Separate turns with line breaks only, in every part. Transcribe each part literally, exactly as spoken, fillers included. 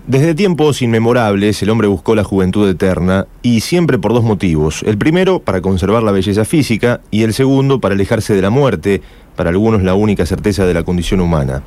Desde tiempos inmemorables el hombre buscó la juventud eterna y siempre por dos motivos. El primero, para conservar la belleza física, y el segundo, para alejarse de la muerte, para algunos la única certeza de la condición humana.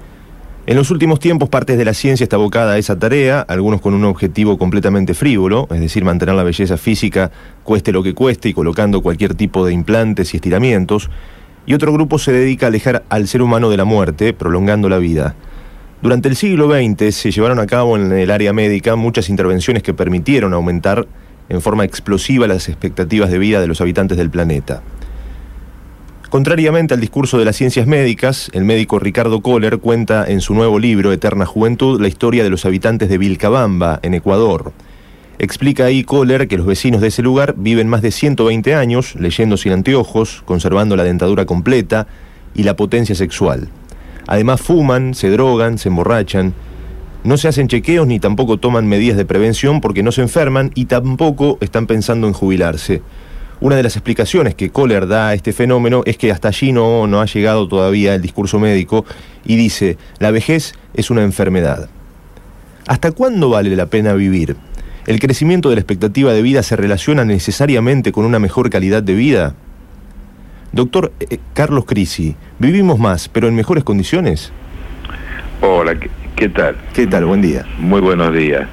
En los últimos tiempos parte de la ciencia está abocada a esa tarea, algunos con un objetivo completamente frívolo, es decir, mantener la belleza física cueste lo que cueste y colocando cualquier tipo de implantes y estiramientos, y otro grupo se dedica a alejar al ser humano de la muerte, prolongando la vida. Durante el siglo veinte se llevaron a cabo en el área médica muchas intervenciones que permitieron aumentar en forma explosiva las expectativas de vida de los habitantes del planeta. Contrariamente al discurso de las ciencias médicas, el médico Ricardo Kohler cuenta en su nuevo libro Eterna Juventud la historia de los habitantes de Vilcabamba, en Ecuador. Explica ahí Kohler que los vecinos de ese lugar viven más de ciento veinte años, leyendo sin anteojos, conservando la dentadura completa y la potencia sexual. Además fuman, se drogan, se emborrachan, no se hacen chequeos ni tampoco toman medidas de prevención porque no se enferman y tampoco están pensando en jubilarse. Una de las explicaciones que Kohler da a este fenómeno es que hasta allí no, no ha llegado todavía el discurso médico y dice, la vejez es una enfermedad. ¿Hasta cuándo vale la pena vivir? ¿El crecimiento de la expectativa de vida se relaciona necesariamente con una mejor calidad de vida? Doctor eh, Carlos Crisi, ¿vivimos más, pero en mejores condiciones?
Hola, ¿qué, qué tal?
¿Qué tal? Buen día.
Muy buenos días.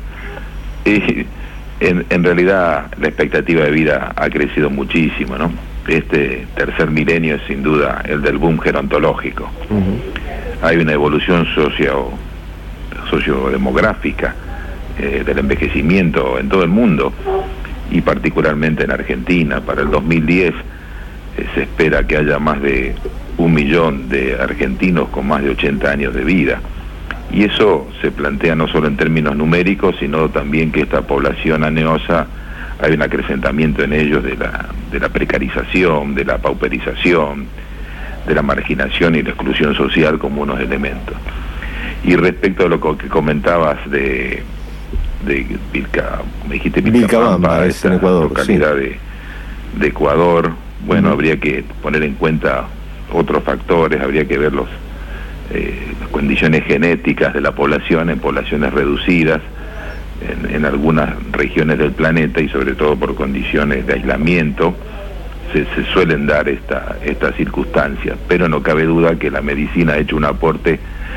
Y en, en realidad la expectativa de vida ha crecido muchísimo, ¿no? Este tercer milenio es sin duda el del boom gerontológico. Uh-huh. Hay una evolución socio, sociodemográfica eh, del envejecimiento en todo el mundo y particularmente en Argentina. Para el dos mil diez se espera que haya más de un millón de argentinos con más de ochenta años de vida. Y eso se plantea no solo en términos numéricos, sino también que esta población aneosa, hay un acrecentamiento en ellos de la, de la precarización, de la pauperización, de la marginación y la exclusión social como unos elementos. Y respecto a lo que comentabas de, de Vilca, me dijiste
Vilcabamba, es en Ecuador,
localidad sí. de, de Ecuador. Bueno, uh-huh. Habría que poner en cuenta otros factores, habría que ver los, eh, las condiciones genéticas de la población en poblaciones reducidas en, en algunas regiones del planeta y sobre todo por condiciones de aislamiento se, se suelen dar esta, estas circunstancias, pero no cabe duda que la medicina ha hecho un aporte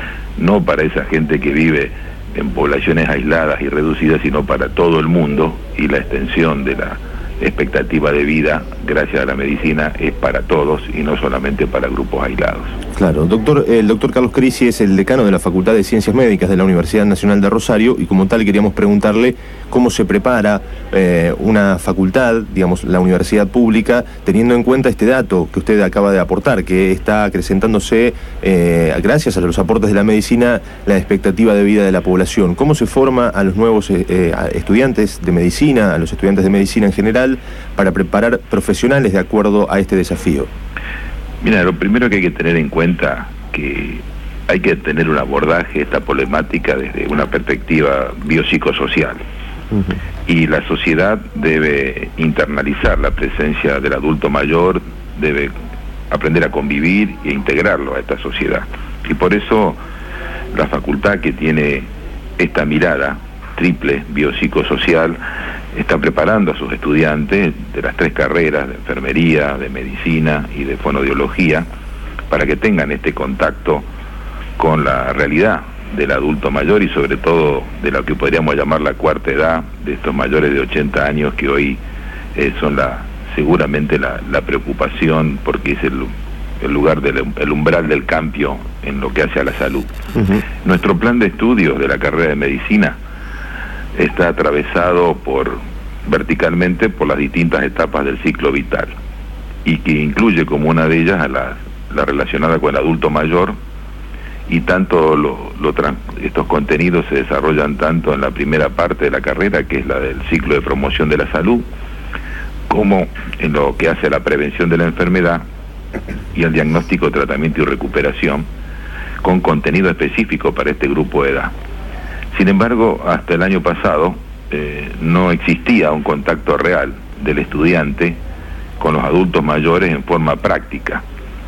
no para esa gente que vive en poblaciones aisladas y reducidas, sino para todo el mundo, y la extensión de la expectativa de vida gracias a la medicina es para todos y no solamente para grupos aislados.
Claro, doctor, el doctor Carlos Crisi es el decano de la Facultad de Ciencias Médicas de la Universidad Nacional de Rosario y como tal queríamos preguntarle cómo se prepara eh, una facultad, digamos la universidad pública, teniendo en cuenta este dato que usted acaba de aportar, que está acrecentándose eh, gracias a los aportes de la medicina la expectativa de vida de la población. ¿Cómo se forma a los nuevos eh, eh, estudiantes de medicina, a los estudiantes de medicina en general, para preparar profesionales de acuerdo a este desafío?
Mira, lo primero que hay que tener en cuenta que hay que tener un abordaje esta problemática desde una perspectiva biopsicosocial. Uh-huh. Y la sociedad debe internalizar la presencia del adulto mayor, debe aprender a convivir e integrarlo a esta sociedad. Y por eso la facultad, que tiene esta mirada triple biopsicosocial, está preparando a sus estudiantes de las tres carreras, de enfermería, de medicina y de fonoaudiología, para que tengan este contacto con la realidad del adulto mayor y sobre todo de lo que podríamos llamar la cuarta edad, de estos mayores de ochenta años que hoy eh, son la seguramente la, la preocupación, porque es el, el lugar del el umbral del cambio en lo que hace a la salud. Uh-huh. Nuestro plan de estudios de la carrera de medicina está atravesado por verticalmente por las distintas etapas del ciclo vital y que incluye como una de ellas a la, la relacionada con el adulto mayor, y tanto lo, lo, estos contenidos se desarrollan tanto en la primera parte de la carrera, que es la del ciclo de promoción de la salud, como en lo que hace a la prevención de la enfermedad y el diagnóstico, tratamiento y recuperación, con contenido específico para este grupo de edad. Sin embargo, hasta el año pasado eh, no existía un contacto real del estudiante con los adultos mayores en forma práctica.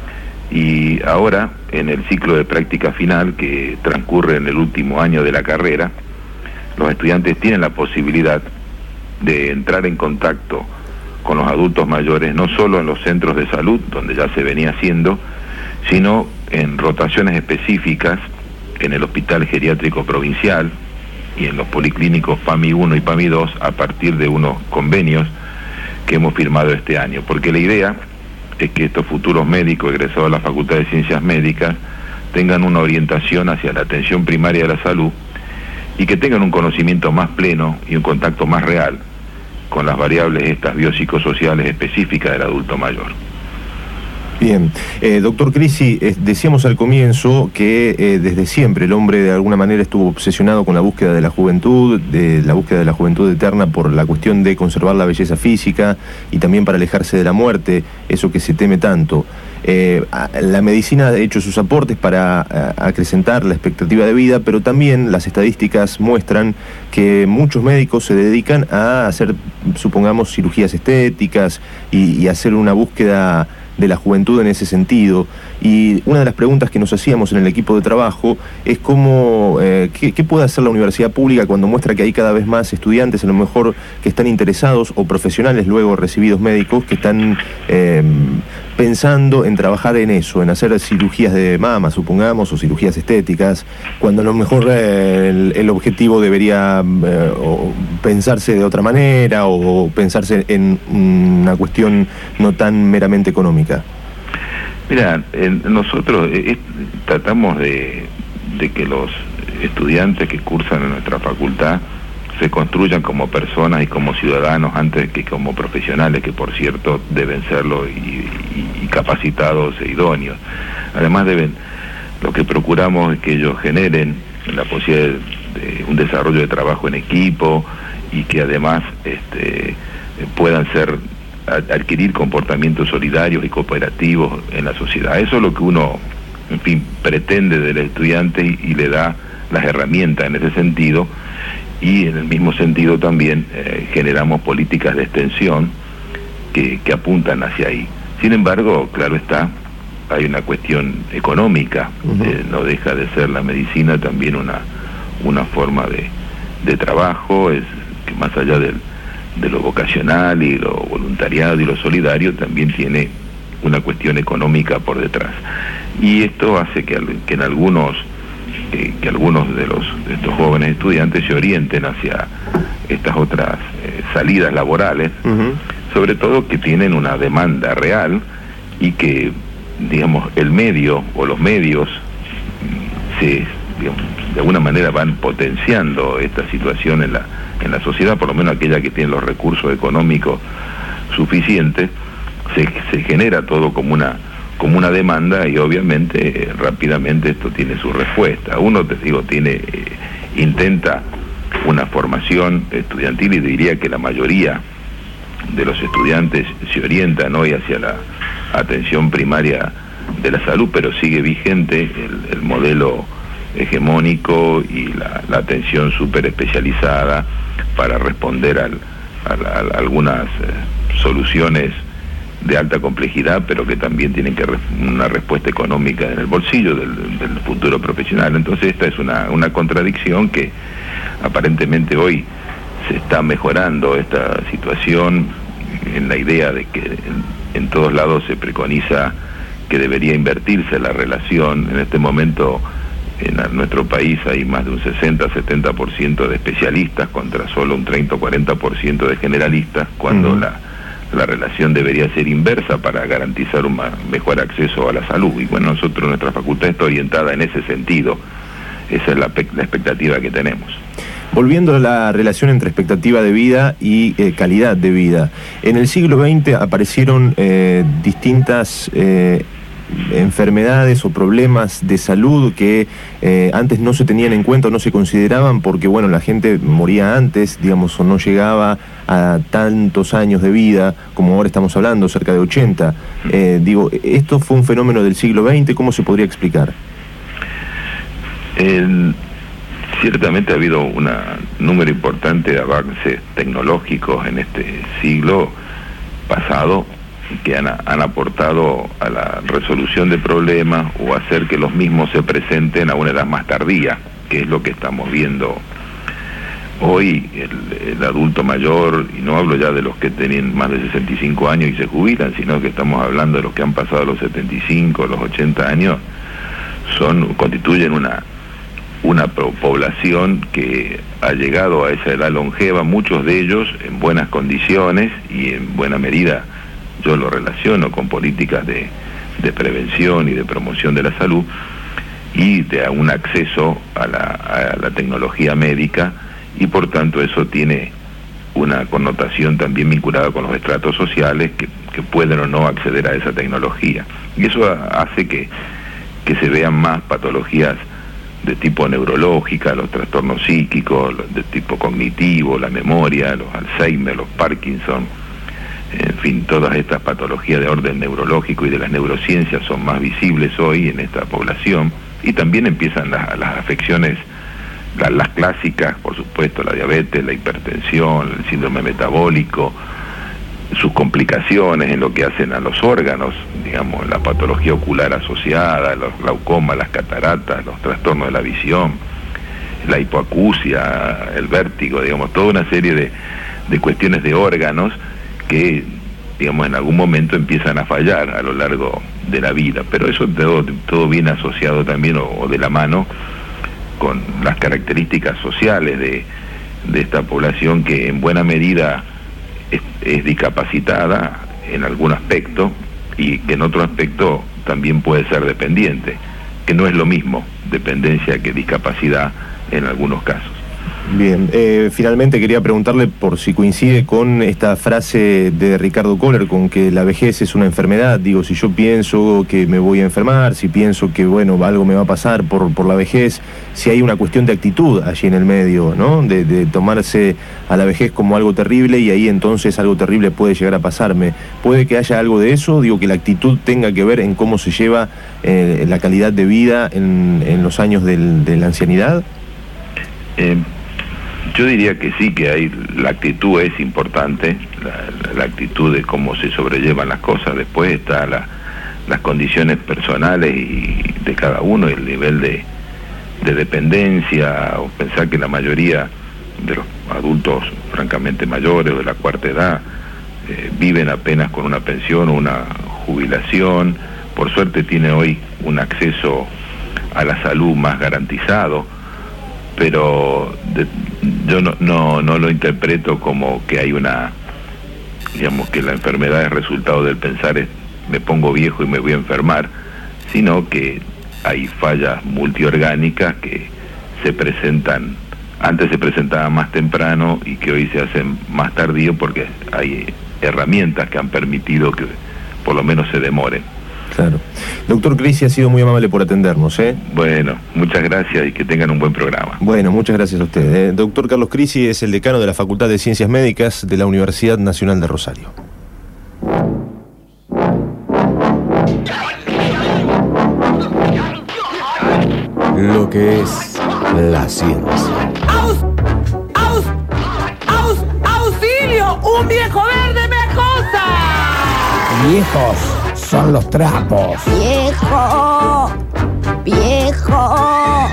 Y ahora, en el ciclo de práctica final, que transcurre en el último año de la carrera, los estudiantes tienen la posibilidad de entrar en contacto con los adultos mayores, no solo en los centros de salud, donde ya se venía haciendo, sino en rotaciones específicas en el Hospital Geriátrico Provincial y en los policlínicos PAMI uno y PAMI dos, a partir de unos convenios que hemos firmado este año, porque la idea es que estos futuros médicos egresados a la Facultad de Ciencias Médicas tengan una orientación hacia la atención primaria de la salud y que tengan un conocimiento más pleno y un contacto más real con las variables estas biopsicosociales específicas del adulto mayor.
Bien, eh, doctor Crisi, eh, decíamos al comienzo que eh, desde siempre el hombre de alguna manera estuvo obsesionado con la búsqueda de la juventud, de la búsqueda de la juventud eterna por la cuestión de conservar la belleza física y también para alejarse de la muerte, eso que se teme tanto. Eh, la medicina ha hecho sus aportes para a, acrecentar la expectativa de vida, pero también las estadísticas muestran que muchos médicos se dedican a hacer, supongamos, cirugías estéticas y, y hacer una búsqueda de la juventud en ese sentido. Y una de las preguntas que nos hacíamos en el equipo de trabajo es cómo, eh, qué, qué puede hacer la universidad pública cuando muestra que hay cada vez más estudiantes, a lo mejor que están interesados, o profesionales luego recibidos médicos, que están eh, pensando en trabajar en eso, en hacer cirugías de mama, supongamos, o cirugías estéticas, cuando a lo mejor eh, el, el objetivo debería eh, o pensarse de otra manera, o pensarse en una cuestión no tan meramente económica.
Mira, eh, nosotros eh, tratamos de, de que los estudiantes que cursan en nuestra facultad se construyan como personas y como ciudadanos antes que como profesionales, que por cierto deben serlo y, y, y capacitados e idóneos. Además deben, lo que procuramos es que ellos generen la posibilidad de un desarrollo de trabajo en equipo y que además este, puedan ser adquirir comportamientos solidarios y cooperativos en la sociedad. Eso es lo que uno, en fin, pretende del estudiante y, y le da las herramientas en ese sentido. Y en el mismo sentido también eh, generamos políticas de extensión que, que apuntan hacia ahí. Sin embargo, claro está, hay una cuestión económica. Uh-huh. eh, no deja de ser la medicina también una, una forma de, de trabajo, es que más allá del, de lo vocacional y lo voluntariado y lo solidario, también tiene una cuestión económica por detrás. Y esto hace que, que en algunos Que, que algunos de los de estos jóvenes estudiantes se orienten hacia estas otras eh, salidas laborales, uh-huh. sobre todo que tienen una demanda real y que, digamos, el medio o los medios se, digamos, de alguna manera van potenciando esta situación en la en la sociedad, por lo menos aquella que tiene los recursos económicos suficientes, se, se genera todo como una como una demanda y obviamente eh, rápidamente esto tiene su respuesta. Uno, te digo, tiene eh, intenta una formación estudiantil y diría que la mayoría de los estudiantes se orientan hoy hacia la atención primaria de la salud, pero sigue vigente el, el modelo hegemónico y la, la atención súper especializada para responder al, a, a, a algunas eh, soluciones de alta complejidad, pero que también tienen que re una respuesta económica en el bolsillo del, del futuro profesional. Entonces esta es una, una contradicción que aparentemente hoy se está mejorando esta situación en la idea de que en, en todos lados se preconiza que debería invertirse la relación. En este momento en nuestro país hay más de un sesenta a setenta por ciento de especialistas contra solo un treinta o cuarenta por ciento de generalistas, cuando uh-huh. la la relación debería ser inversa para garantizar un mejor acceso a la salud. Y bueno, nosotros, nuestra facultad está orientada en ese sentido. Esa es la, la expectativa que tenemos.
Volviendo a la relación entre expectativa de vida y eh, calidad de vida. En el siglo veinte aparecieron eh, distintas eh, enfermedades o problemas de salud que eh, antes no se tenían en cuenta o no se consideraban porque, bueno, la gente moría antes, digamos, o no llegaba a tantos años de vida como ahora estamos hablando, cerca de ochenta. Eh, digo, ¿esto fue un fenómeno del siglo veinte? ¿Cómo se podría explicar?
El, ciertamente ha habido un número importante de avances tecnológicos en este siglo pasado que han, han aportado a la resolución de problemas o a hacer que los mismos se presenten a una edad más tardía, que es lo que estamos viendo hoy el, el adulto mayor, y no hablo ya de los que tienen más de sesenta y cinco años y se jubilan, sino que estamos hablando de los que han pasado los setenta y cinco, los ochenta años, son constituyen una, una población que ha llegado a esa edad longeva, muchos de ellos en buenas condiciones y en buena medida yo lo relaciono con políticas de, de prevención y de promoción de la salud y de un acceso a la, a la tecnología médica, y por tanto eso tiene una connotación también vinculada con los estratos sociales que, que pueden o no acceder a esa tecnología, y eso hace que, que se vean más patologías de tipo neurológica, los trastornos psíquicos, los de tipo cognitivo, la memoria, los Alzheimer, los Parkinson, en fin, todas estas patologías de orden neurológico y de las neurociencias son más visibles hoy en esta población, y también empiezan las, las afecciones, las, las clásicas, por supuesto, la diabetes, la hipertensión, el síndrome metabólico, sus complicaciones en lo que hacen a los órganos, digamos, la patología ocular asociada, los glaucomas, las cataratas, los trastornos de la visión, la hipoacusia, el vértigo, digamos, toda una serie de, de cuestiones de órganos que, digamos, en algún momento empiezan a fallar a lo largo de la vida, pero eso todo, todo viene asociado también o, o de la mano con las características sociales de, de esta población, que en buena medida es, es discapacitada en algún aspecto y que en otro aspecto también puede ser dependiente, que no es lo mismo dependencia que discapacidad en algunos casos.
Bien, eh, finalmente quería preguntarle por si coincide con esta frase de Ricardo Kohler, con que la vejez es una enfermedad. Digo, si yo pienso que me voy a enfermar, si pienso que, bueno, algo me va a pasar por, por la vejez, si hay una cuestión de actitud allí en el medio, ¿no? De, de tomarse a la vejez como algo terrible, y ahí entonces algo terrible puede llegar a pasarme. ¿Puede que haya algo de eso? Digo, que la actitud tenga que ver en cómo se lleva eh, la calidad de vida en, en los años del, de la ancianidad.
Eh... Yo diría que sí, que hay, la actitud es importante, la, la actitud de cómo se sobrellevan las cosas. Después está la, las condiciones personales y de cada uno, el nivel de, de dependencia, o pensar que la mayoría de los adultos francamente mayores o de la cuarta edad eh, viven apenas con una pensión o una jubilación. Por suerte tiene hoy un acceso a la salud más garantizado, pero de, yo no, no, no lo interpreto como que hay una, digamos, que la enfermedad es resultado del pensar es, me pongo viejo y me voy a enfermar, sino que hay fallas multiorgánicas que se presentan, antes se presentaban más temprano y que hoy se hacen más tardío porque hay herramientas que han permitido que por lo menos se demoren.
Claro. Doctor Crisi, ha sido muy amable por atendernos, ¿eh?
Bueno, muchas gracias y que tengan un buen programa.
Bueno, muchas gracias a usted. ¿eh? Doctor Carlos Crisi es el decano de la Facultad de Ciencias Médicas de la Universidad Nacional de Rosario.
Lo que es la ciencia.
¡Aus! ¡Aus! ¡Aus! ¡Auxilio! ¡Un viejo verde me acosa!
Viejos son los trapos.
Viejo, viejo,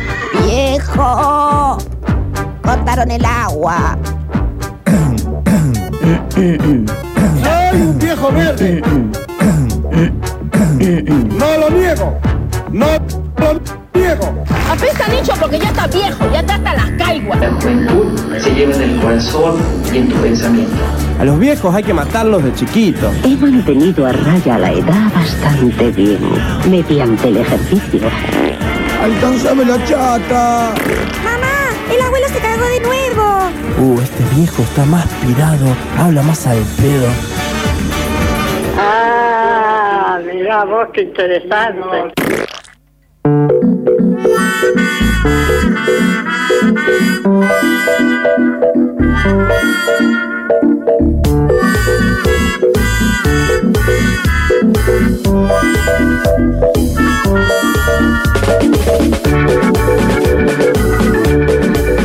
viejo, cortaron el agua.
Soy un viejo verde. No lo niego. No lo niego.
Apesta dicho porque ya está viejo, ya está hasta las caiguas.
La juventud se lleva en el corazón y en tu pensamiento.
A los viejos hay que matarlos de chiquitos.
He mantenido a raya la edad bastante bien, mediante el ejercicio.
¡Alcánzame la chata!
¡Mamá! ¡El abuelo se cagó de nuevo!
Uh, este viejo está más pirado, habla más al pedo.
Ah, mira vos, qué interesante.
diez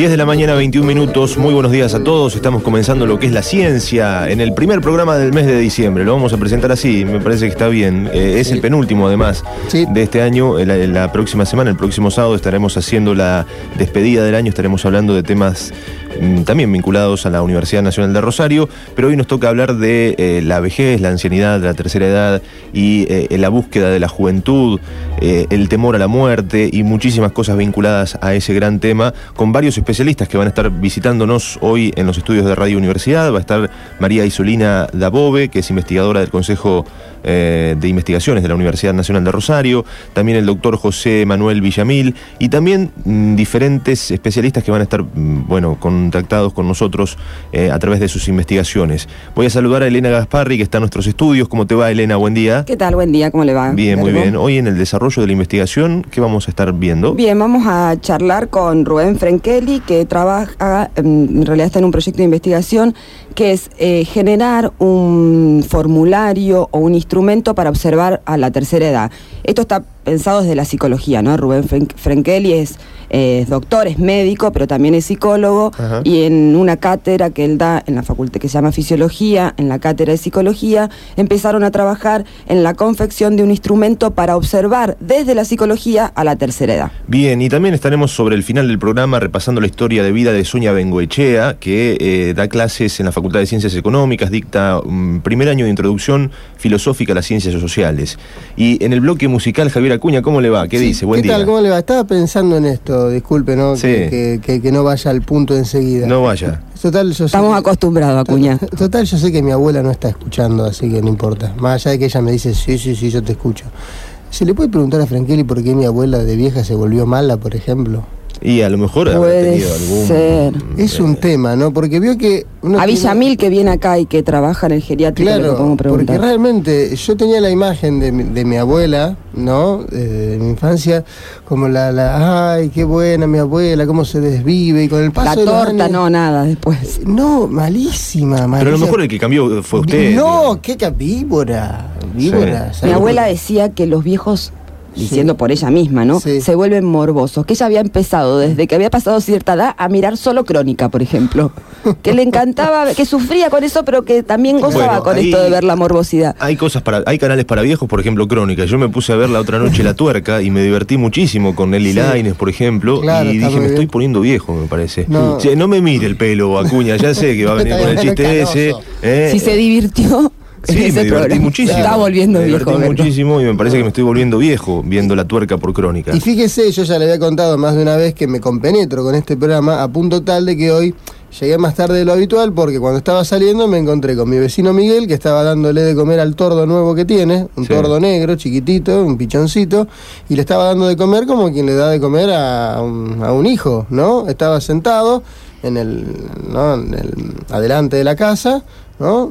diez de la mañana, veintiún minutos. Muy buenos días a todos. Estamos comenzando lo que es la ciencia en el primer programa del mes de diciembre. Lo vamos a presentar así, me parece que está bien. Eh, es sí. el penúltimo, además, sí. de este año. La, la próxima semana, el próximo sábado, estaremos haciendo la despedida del año. Estaremos hablando de temas mmm, también vinculados a la Universidad Nacional de Rosario. Pero hoy nos toca hablar de eh, la vejez, la ancianidad, la tercera edad y eh, la búsqueda de la juventud, eh, el temor a la muerte y muchísimas cosas vinculadas a ese gran tema, con varios especialistas que van a estar visitándonos hoy en los estudios de Radio Universidad. Va a estar María Isolina Dabove, que es investigadora del Consejo eh, de Investigaciones de la Universidad Nacional de Rosario, también el doctor José Manuel Villamil y también mmm, diferentes especialistas que van a estar mmm, bueno, contactados con nosotros eh, a través de sus investigaciones. Voy a saludar a Elena Gasparri, que está en nuestros estudios. ¿Cómo te va, Elena? Buen día.
¿Qué tal? Buen día, ¿cómo le va?
Bien, muy bien. Hoy en el desarrollo de la investigación, ¿qué vamos a estar viendo?
Bien, vamos a charlar con Rubén Frenkeli, que trabaja, en realidad está en un proyecto de investigación que es eh, generar un formulario o un instrumento para observar a la tercera edad. Esto está pensado desde la psicología, ¿no? Rubén Frenkeli es, eh, es doctor, es médico, pero también es psicólogo. Ajá. Y en una cátedra que él da en la facultad que se llama Fisiología, en la cátedra de Psicología, empezaron a trabajar en la confección de un instrumento para observar desde la psicología a la tercera edad.
Bien, y también estaremos sobre el final del programa repasando la historia de vida de Sonia Bengoechea, que eh, da clases en la Facultad de Ciencias Económicas, dicta un primer año de introducción filosófica a las ciencias sociales. Y en el bloque musical, Javier Acuña, ¿cómo le va? ¿Qué sí, dice? Buen
¿Qué
día.
tal? ¿Cómo le va? Estaba pensando en esto, disculpe, ¿no? Sí. Que, que, que, que no vaya al punto enseguida.
No vaya.
Total, yo Estamos sé, acostumbrados, Acuña.
Total, yo sé que mi abuela no está escuchando, así que no importa. Más allá de que ella me dice, sí, sí, sí, yo te escucho. ¿Se le puede preguntar a Frenkeli por qué mi abuela de vieja se volvió mala, por ejemplo?
Y a lo mejor
habrá tenido algún... ser.
Es un tema, ¿no? Porque vio que...
Uno a Villamil, tiene... que viene acá y que trabaja en el geriátrico,
claro,
le podemos preguntar.
Porque realmente yo tenía la imagen de mi, de mi abuela, ¿no? De, de mi infancia, como la, la... Ay, qué buena mi abuela, cómo se desvive. Y con el paso
la
de
torta,
los años,
no, nada, después.
No, malísima, malísima.
Pero a lo mejor el que cambió fue usted.
No, digamos. Qué víbora. Víbora.
Sí. Mi abuela decía que los viejos... diciendo sí. por ella misma, ¿no? Sí. Se vuelven morbosos. Que ella había empezado, desde que había pasado cierta edad, a mirar solo Crónica, por ejemplo. Que le encantaba, que sufría con eso, pero que también gozaba bueno, con ahí, esto de ver la morbosidad.
Hay cosas para, hay canales para viejos, por ejemplo, Crónica. Yo me puse a ver la otra noche La Tuerca y me divertí muchísimo con Nelly sí. Lainez, por ejemplo, claro, y dije, me estoy poniendo viejo, me parece. No. Sí, no me mire el pelo, Acuña, ya sé que va a venir con el chiste ese.
Eh, si se divirtió...
Sí, me divertí programa. muchísimo.
Se está volviendo
me
viejo.
Me divertí muchísimo y me parece que me estoy volviendo viejo viendo La Tuerca por Crónica.
Y fíjese, yo ya le había contado más de una vez que me compenetro con este programa a punto tal de que hoy llegué más tarde de lo habitual porque cuando estaba saliendo me encontré con mi vecino Miguel, que estaba dándole de comer al tordo nuevo que tiene, un sí. tordo negro, chiquitito, un pichoncito, y le estaba dando de comer como quien le da de comer a un, a un hijo, ¿no? Estaba sentado en el, ¿no? en el adelante de la casa, ¿no?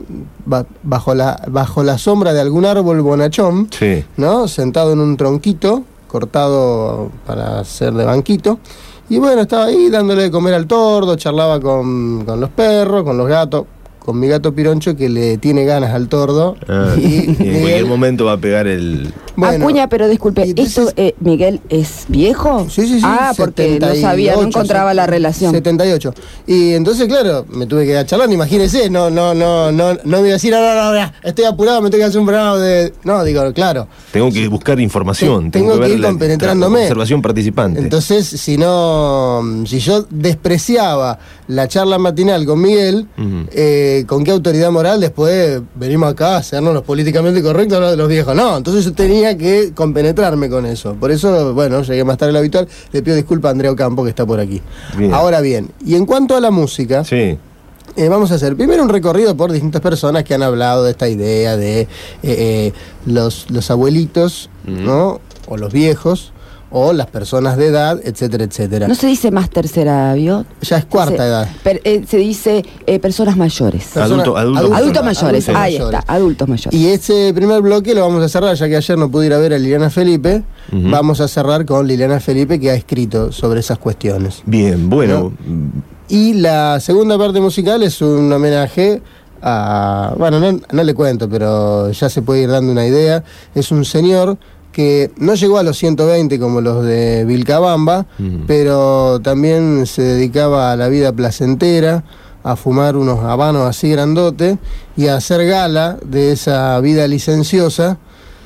Bajo la, bajo la sombra de algún árbol bonachón, sí. ¿no? Sentado en un tronquito, cortado para hacer de banquito. Y bueno, estaba ahí dándole de comer al tordo, charlaba con, con los perros, con los gatos, con mi gato Pironcho, que le tiene ganas al tordo.
Ah, y, y en Miguel, cualquier momento va a pegar el...
Bueno, Acuña, pero disculpe, entonces, ¿esto, eh, Miguel, es viejo?
Sí, sí, sí.
Ah, porque no sabía, no encontraba la relación.
setenta y ocho. Y entonces, claro, me tuve que ir a charlar, imagínese, no, no, no, no, no me iba a decir, no, no, no, estoy apurado, me tengo que hacer un programa de... No, digo, claro.
Tengo que buscar información.
Tengo, tengo que, que ir compenetrándome.
Observación participante.
Entonces, si no, si yo despreciaba la charla matinal con Miguel, uh-huh. eh, ¿con qué autoridad moral después venimos acá a hacernos los políticamente correctos de los viejos? No, entonces yo tenía que compenetrarme con eso. Por eso, bueno, llegué más tarde de lo habitual. Le pido disculpas a Andrea Ocampo, que está por aquí. Bien. Ahora bien, y en cuanto a la música, sí. eh, vamos a hacer primero un recorrido por distintas personas que han hablado de esta idea de eh, eh, los, los abuelitos, uh-huh. ¿no? O los viejos, o las personas de edad, etcétera, etcétera.
No se dice más tercera, ¿vio?
Ya es cuarta
se,
edad.
Per, eh, se dice eh, personas mayores.
Persona, adulto, adulto,
adultos, adultos mayores,
adultos
ahí
mayores.
está, adultos mayores.
Y este primer bloque lo vamos a cerrar, ya que ayer no pude ir a ver a Liliana Felipe, uh-huh. vamos a cerrar con Liliana Felipe, que ha escrito sobre esas cuestiones.
Bien, bueno.
¿No? Y la segunda parte musical es un homenaje a... Bueno, no, no le cuento, pero ya se puede ir dando una idea. Es un señor que no llegó a los ciento veinte como los de Vilcabamba, uh-huh. pero también se dedicaba a la vida placentera, a fumar unos habanos así grandotes y a hacer gala de esa vida licenciosa,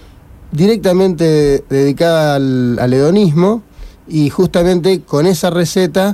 directamente dedicada al, al hedonismo, y justamente con esa receta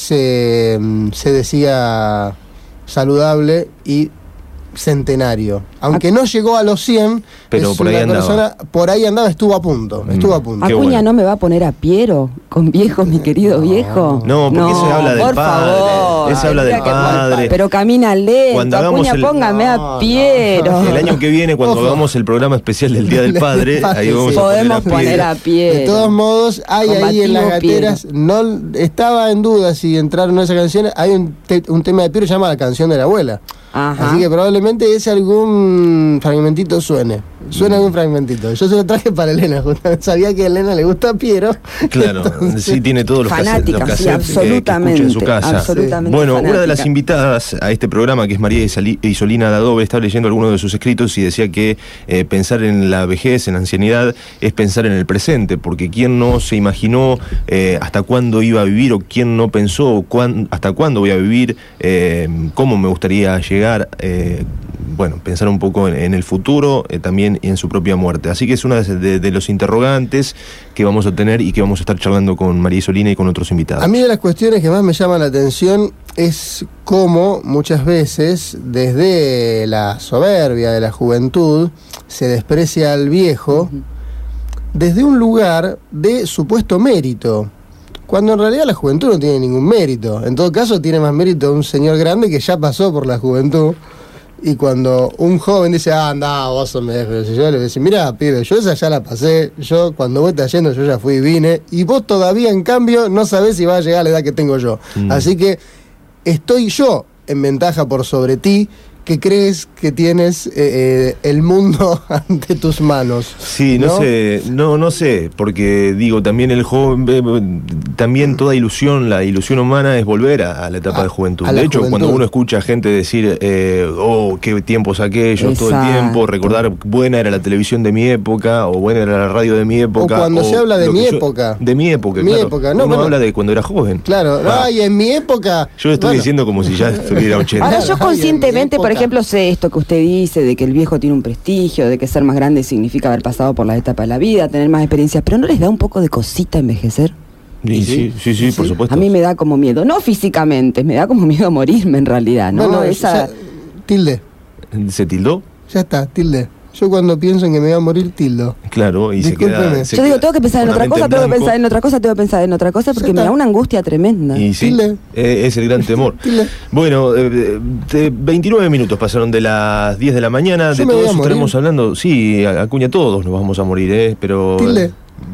se, se decía saludable y centenario. Aunque no llegó a los cien,
pero por ahí andaba.
Persona, por ahí andaba, estuvo a punto, mm. estuvo a punto.
Acuña bueno. ¿No me va a poner a Piero con viejo, mi querido no, viejo?
No, porque no, eso habla del padre. Favor. Eso habla del padre.
Pero camina lento, Acuña, el, póngame no, a Piero.
El año que viene, cuando Ojo. hagamos el programa especial del Día del Padre, ahí vamos
sí.
a
podemos poner a Piero.
De todos modos, hay Combativo ahí en las gateras, Piero. no estaba en duda si entraron en esa canción, hay un, te, un tema de Piero que se llama La canción de la abuela. Ajá. Así que probablemente ese algún fragmentito suene. Suena algún fragmentito. Yo se lo traje para Elena, justamente. Sabía que a Elena le gusta Piero.
Claro, entonces, sí, tiene todos los
fanática,
cassettes,
sí, absolutamente,
que, que escucha en su casa.
Absolutamente
bueno,
fanática.
Una de las invitadas a este programa, que es María Isolina Dadove, estaba leyendo algunos de sus escritos y decía que eh, pensar en la vejez, en la ancianidad, es pensar en el presente, porque quién no se imaginó eh, hasta cuándo iba a vivir, o quién no pensó cuán, hasta cuándo voy a vivir, eh, cómo me gustaría llegar, eh, bueno, pensar un poco en, en el futuro, eh, también en su propia muerte. Así que es una de, de, de los interrogantes que vamos a tener y que vamos a estar charlando con María Isolina y con otros invitados.
A mí de las cuestiones que más me llaman la atención es cómo muchas veces desde la soberbia de la juventud se desprecia al viejo uh-huh. desde un lugar de supuesto mérito, cuando en realidad la juventud no tiene ningún mérito. En todo caso tiene más mérito un señor grande que ya pasó por la juventud. Y cuando un joven dice, ah, anda, vos sos medio, yo le voy a decir, mirá, pibe, yo esa ya la pasé, yo cuando vos estás yendo, yo ya fui y vine, y vos todavía, en cambio, no sabés si va a llegar a la edad que tengo yo. Mm. Así que estoy yo en ventaja por sobre ti, que crees que tienes eh, eh, el mundo ante tus manos.
Sí, no, no sé, no, no sé, porque digo, también el joven, eh, también toda ilusión, la ilusión humana es volver a, a la etapa a, de juventud. De hecho, juventud. Cuando uno escucha a gente decir, eh, oh, qué tiempos aquellos, todo el tiempo, recordar buena era la televisión de mi época, o buena era la radio de mi época.
O cuando o se habla de mi época.
Yo, de mi época,
mi
claro.
época, no,
uno
bueno,
habla de cuando era joven.
Claro, ah, ay, en mi época.
Yo estoy bueno. diciendo como si ya estuviera ochenta.
Ahora yo conscientemente, por ejemplo, sé esto que usted dice, de que el viejo tiene un prestigio, de que ser más grande significa haber pasado por la etapa de la vida, tener más experiencias, pero ¿no les da un poco de cosita envejecer?
Sí, sí, sí, sí, por supuesto.
A mí me da como miedo, no físicamente, me da como miedo a morirme en realidad, ¿no?
Bueno,
Esa...
ya, tilde.
¿Se tildó?
Ya está, tilde. Yo cuando pienso en que me voy a morir, tildo.
Claro, y
Discúlpeme.
se queda... Se
Yo digo, tengo que pensar en otra cosa, tengo que pensar en otra cosa, tengo que pensar en otra cosa, porque me da una angustia tremenda.
Y sí, eh, es el gran temor. Bueno, eh, eh, veintinueve minutos pasaron de las diez de la mañana,
Yo
de todo eso estaremos hablando. Sí, Acuña, todos nos vamos a morir, ¿eh? Pero...
Tilde.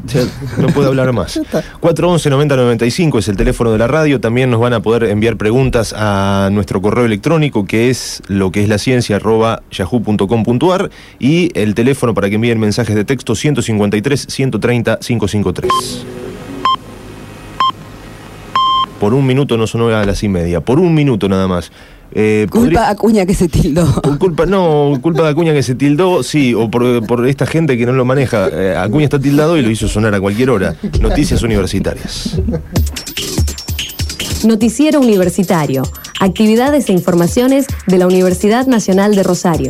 No puedo hablar más. cuatro once noventa noventa y cinco es el teléfono de la radio. También nos van a poder enviar preguntas a nuestro correo electrónico, que es lo que es la ciencia arroba yahoo punto com punto ar, y el teléfono para que envíen mensajes de texto ciento cincuenta y tres, ciento treinta, quinientos cincuenta y tres. Por un minuto no sonó a las y media. Por un minuto nada más. Eh,
culpa podría... de Acuña que se tildó.
Culpa, no, culpa de Acuña que se tildó, sí, o por, por esta gente que no lo maneja. Eh, Acuña está tildado y lo hizo sonar a cualquier hora. Noticias universitarias.
Noticiero Universitario. Actividades e informaciones de la Universidad Nacional de Rosario.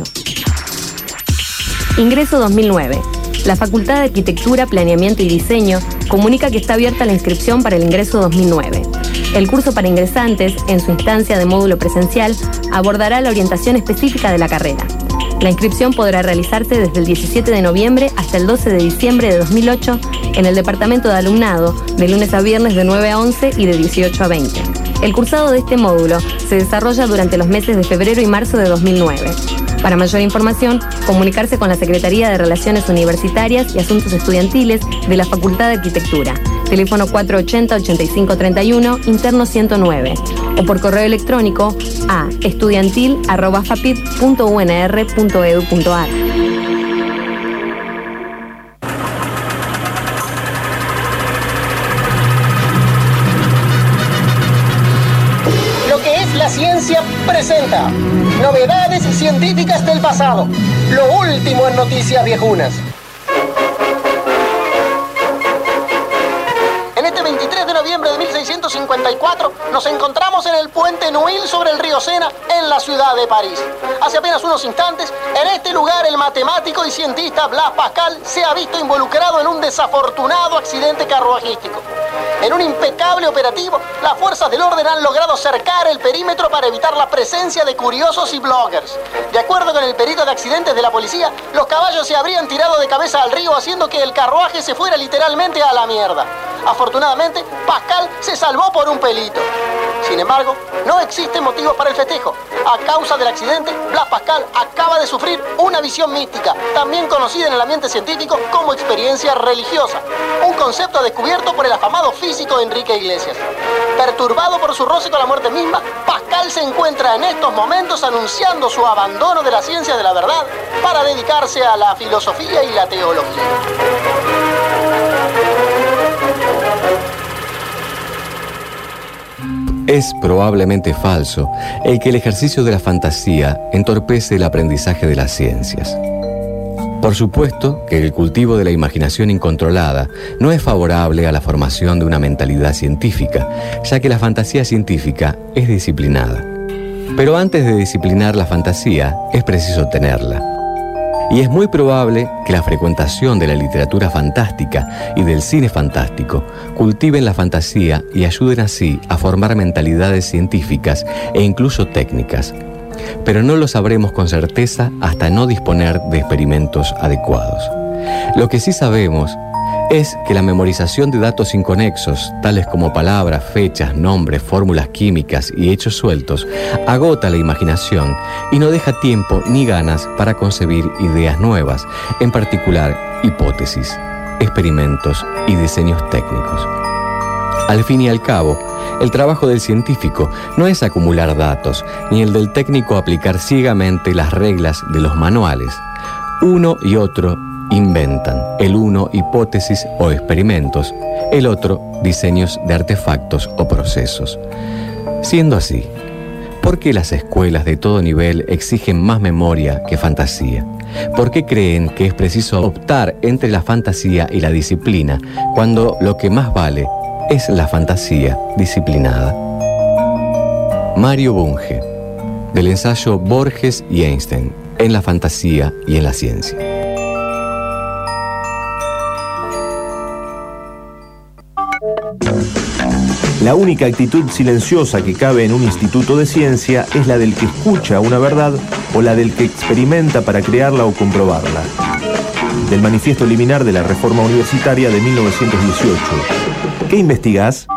Ingreso dos mil nueve. La Facultad de Arquitectura, Planeamiento y Diseño comunica que está abierta la inscripción para el ingreso dos mil nueve. El curso para ingresantes, en su instancia de módulo presencial, abordará la orientación específica de la carrera. La inscripción podrá realizarse desde el diecisiete de noviembre hasta el doce de diciembre de dos mil ocho en el Departamento de Alumnado, de lunes a viernes de nueve a once y de dieciocho a veinte. El cursado de este módulo se desarrolla durante los meses de febrero y marzo de dos mil nueve. Para mayor información, comunicarse con la Secretaría de Relaciones Universitarias y Asuntos Estudiantiles de la Facultad de Arquitectura, teléfono cuatro ochenta, ochenta y cinco treinta y uno, interno ciento nueve, o por correo electrónico a estudiantil arroba fapid punto u n r punto e d u punto a r.
Lo que es la ciencia presenta novedades científicas del pasado, lo último en noticias viejunas. novecientos cincuenta y cuatro nos encontramos en el puente Nuil sobre el río Sena, en la ciudad de París. Hace apenas unos instantes, en este lugar el matemático y cientista Blaise Pascal se ha visto involucrado en un desafortunado accidente carruajístico. En un impecable operativo, las fuerzas del orden han logrado cercar el perímetro para evitar la presencia de curiosos y bloggers. De acuerdo con el perito de accidentes de la policía, los caballos se habrían tirado de cabeza al río, haciendo que el carruaje se fuera literalmente a la mierda. Afortunadamente, Pascal se salvó por un pelito. Sin embargo, no existen motivos para el festejo. A causa del accidente, Blaise Pascal acaba de sufrir una visión mística, también conocida en el ambiente científico como experiencia religiosa, un concepto descubierto por el afamado físico Enrique Iglesias. Perturbado por su roce con la muerte misma, Pascal se encuentra en estos momentos anunciando su abandono de la ciencia de la verdad para dedicarse a la filosofía y la teología.
Es probablemente falso el que el ejercicio de la fantasía entorpece el aprendizaje de las ciencias. Por supuesto que el cultivo de la imaginación incontrolada no es favorable a la formación de una mentalidad científica, ya que la fantasía científica es disciplinada. Pero antes de disciplinar la fantasía, es preciso tenerla. Y es muy probable que la frecuentación de la literatura fantástica y del cine fantástico cultiven la fantasía y ayuden así a formar mentalidades científicas e incluso técnicas. Pero no lo sabremos con certeza hasta no disponer de experimentos adecuados. Lo que sí sabemos es que la memorización de datos inconexos, tales como palabras, fechas, nombres, fórmulas químicas y hechos sueltos, agota la imaginación y no deja tiempo ni ganas para concebir ideas nuevas, en particular hipótesis, experimentos y diseños técnicos. Al fin y al cabo, el trabajo del científico no es acumular datos, ni el del técnico aplicar ciegamente las reglas de los manuales. Uno y otro inventan, el uno hipótesis o experimentos, el otro diseños de artefactos o procesos. Siendo así, ¿por qué las escuelas de todo nivel exigen más memoria que fantasía? ¿Por qué creen que es preciso optar entre la fantasía y la disciplina, cuando lo que más vale es la fantasía disciplinada? Mario Bunge, del ensayo Borges y Einstein, en la fantasía y en la ciencia.
La única actitud silenciosa que cabe en un instituto de ciencia es la del que escucha una verdad o la del que experimenta para crearla o comprobarla. Del Manifiesto Liminar de la Reforma Universitaria de mil novecientos dieciocho. ¿Qué investigás?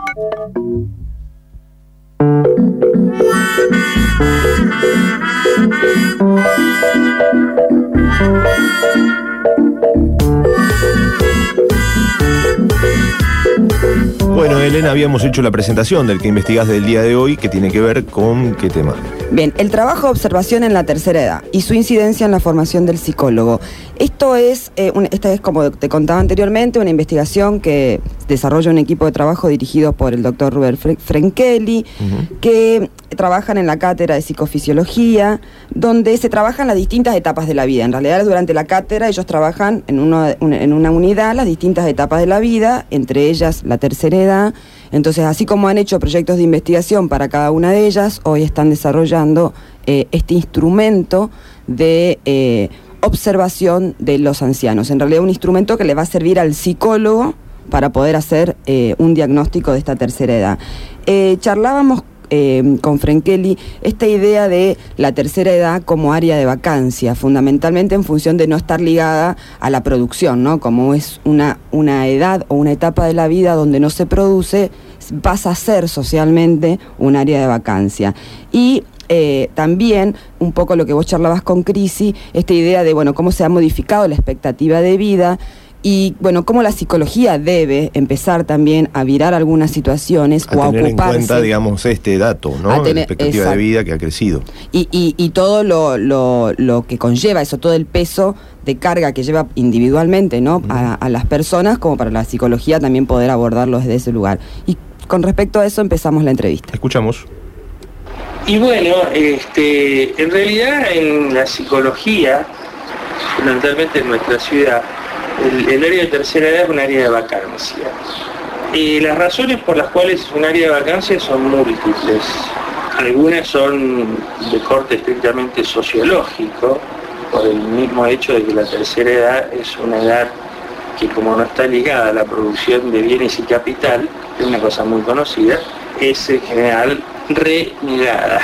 Bueno, Elena, habíamos hecho la presentación del que investigás del día de hoy, que tiene que ver con ¿qué tema?
Bien, el trabajo de observación en la tercera edad y su incidencia en la formación del psicólogo. Esto es, eh, un, esta es, como te contaba anteriormente, una investigación que desarrolla un equipo de trabajo dirigido por el doctor Rubén Frenkelly, uh-huh. que trabajan en la cátedra de psicofisiología, donde se trabajan las distintas etapas de la vida. En realidad, durante la cátedra ellos trabajan en, uno, en una unidad las distintas etapas de la vida, entre ellas la tercera edad. Entonces, así como han hecho proyectos de investigación para cada una de ellas, hoy están desarrollando eh, este instrumento de eh, observación de los ancianos. En realidad, un instrumento que le va a servir al psicólogo para poder hacer eh, un diagnóstico de esta tercera edad. Eh, charlábamos Eh, con Frenkelly esta idea de la tercera edad como área de vacancia, fundamentalmente en función de no estar ligada a la producción, ¿no? Como es una, una edad o una etapa de la vida donde no se produce, pasa a ser socialmente un área de vacancia. Y Eh, también, un poco lo que vos charlabas con Crisi, esta idea de, bueno, cómo se ha modificado la expectativa de vida y, bueno, cómo la psicología debe empezar también a virar algunas situaciones
a
o a ocuparse.
A tener en cuenta, digamos, este dato, ¿no?
Tener,
la expectativa exacto. de vida que ha crecido.
Y, y, y todo lo, lo, lo que conlleva eso, todo el peso de carga que lleva individualmente, ¿no? Uh-huh. a, a las personas, como para la psicología también poder abordarlo desde ese lugar. Y con respecto a eso empezamos la entrevista.
Escuchamos.
Y bueno, este, en realidad en la psicología, fundamentalmente en nuestra ciudad, el, el área de tercera edad es un área de vacancia. Y las razones por las cuales es un área de vacancia son múltiples. Algunas son de corte estrictamente sociológico, por el mismo hecho de que la tercera edad es una edad que, como no está ligada a la producción de bienes y capital, es una cosa muy conocida, es en general renegada.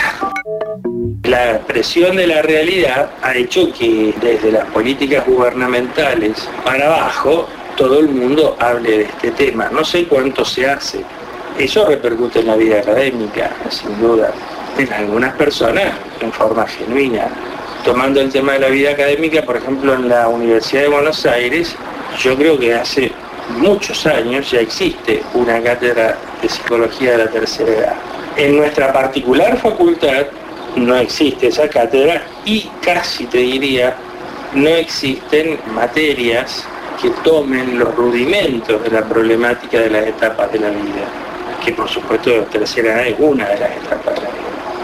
La presión de la realidad ha hecho que desde las políticas gubernamentales para abajo todo el mundo hable de este tema. No sé cuánto se hace. Eso repercute en la vida académica, sin duda. En algunas personas, en forma genuina. Tomando el tema de la vida académica, por ejemplo, en la Universidad de Buenos Aires, yo creo que hace muchos años ya existe una cátedra de psicología de la tercera edad. En nuestra particular facultad no existe esa cátedra y casi te diría, no existen materias que tomen los rudimentos de la problemática de las etapas de la vida, que por supuesto la tercera edad es una de las etapas de la vida.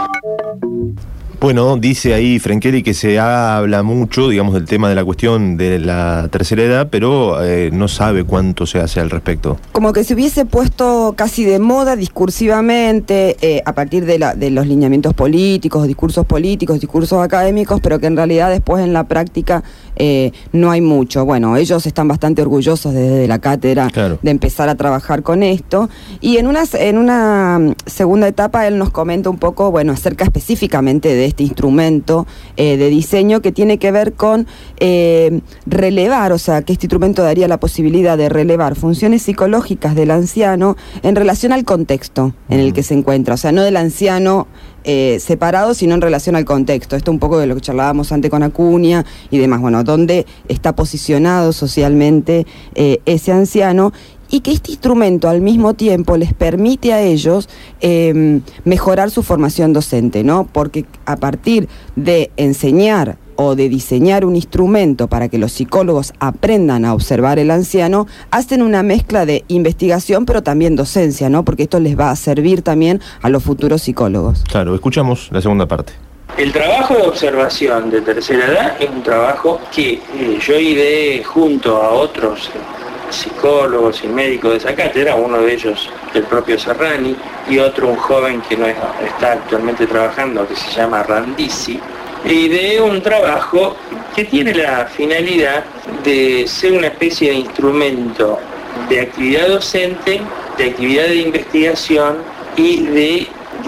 Bueno, dice ahí Frenkelly que se habla mucho, digamos, del tema de la cuestión de la tercera edad, pero eh, no sabe cuánto se hace al respecto.
Como que se hubiese puesto casi de moda discursivamente, eh, a partir de, la, de los lineamientos políticos, discursos políticos, discursos académicos, pero que en realidad después en la práctica eh, no hay mucho. Bueno, ellos están bastante orgullosos desde la cátedra claro. de empezar a trabajar con esto. Y en una, en una segunda etapa él nos comenta un poco, bueno, acerca específicamente de este instrumento eh, de diseño que tiene que ver con eh, relevar, o sea, que este instrumento daría la posibilidad de relevar funciones psicológicas del anciano en relación al contexto en el que se encuentra, o sea, no del anciano eh, separado, sino en relación al contexto. Esto un poco de lo que charlábamos antes con Acuña y demás, bueno, dónde está posicionado socialmente eh, ese anciano, y que este instrumento al mismo tiempo les permite a ellos eh, mejorar su formación docente, ¿no? Porque a partir de enseñar o de diseñar un instrumento para que los psicólogos aprendan a observar el anciano, hacen una mezcla de investigación pero también docencia, ¿no? Porque esto les va a servir también a los futuros psicólogos.
Claro, escuchamos la segunda parte.
El trabajo de observación de tercera edad es un trabajo que eh, yo ideé junto a otros eh, psicólogos y médicos de esa cátedra, uno de ellos el propio Serrani y otro un joven que no es, está actualmente trabajando, que se llama Randisi, e ideé un trabajo que tiene la finalidad de ser una especie de instrumento de actividad docente, de actividad de investigación y de,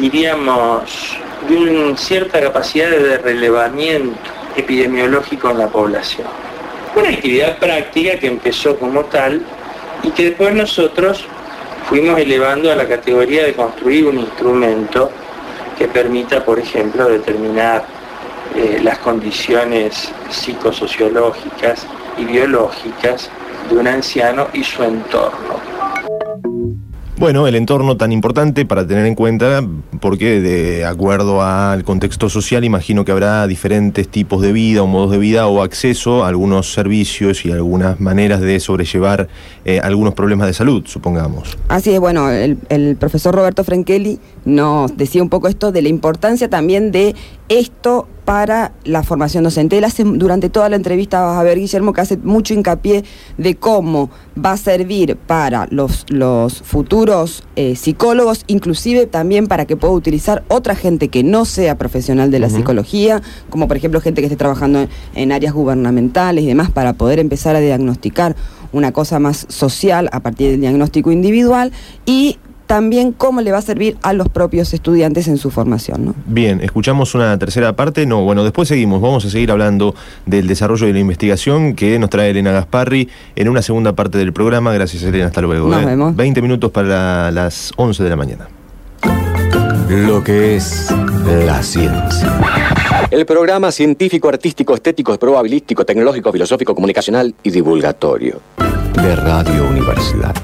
diríamos, de una cierta capacidad de relevamiento epidemiológico en la población. Una actividad práctica que empezó como tal y que después nosotros fuimos elevando a la categoría de construir un instrumento que permita, por ejemplo, determinar eh, las condiciones psicosociológicas y biológicas de un anciano y su entorno.
Bueno, el entorno tan importante para tener en cuenta, porque de acuerdo al contexto social imagino que habrá diferentes tipos de vida o modos de vida o acceso a algunos servicios y algunas maneras de sobrellevar eh, algunos problemas de salud, supongamos.
Así es, bueno, el, el profesor Roberto Frenkelly nos decía un poco esto de la importancia también de esto para la formación docente. Él hace, durante toda la entrevista, vas a ver, Guillermo, que hace mucho hincapié de cómo va a servir para los, los futuros eh, psicólogos, inclusive también para que pueda utilizar otra gente que no sea profesional de la uh-huh. psicología, como por ejemplo gente que esté trabajando en, en áreas gubernamentales y demás, para poder empezar a diagnosticar una cosa más social a partir del diagnóstico individual, y también cómo le va a servir a los propios estudiantes en su formación, ¿no?
Bien, escuchamos una tercera parte. No, bueno, después seguimos. Vamos a seguir hablando del desarrollo de la investigación que nos trae Elena Gasparri en una segunda parte del programa. Gracias, Elena. Hasta luego.
Nos
¿eh?
vemos.
veinte minutos para las once de la mañana.
Lo que es la ciencia. El programa científico, artístico, estético, probabilístico, tecnológico, filosófico, comunicacional y divulgatorio de Radio Universidad.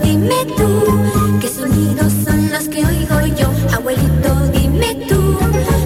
Abuelito, dime tú,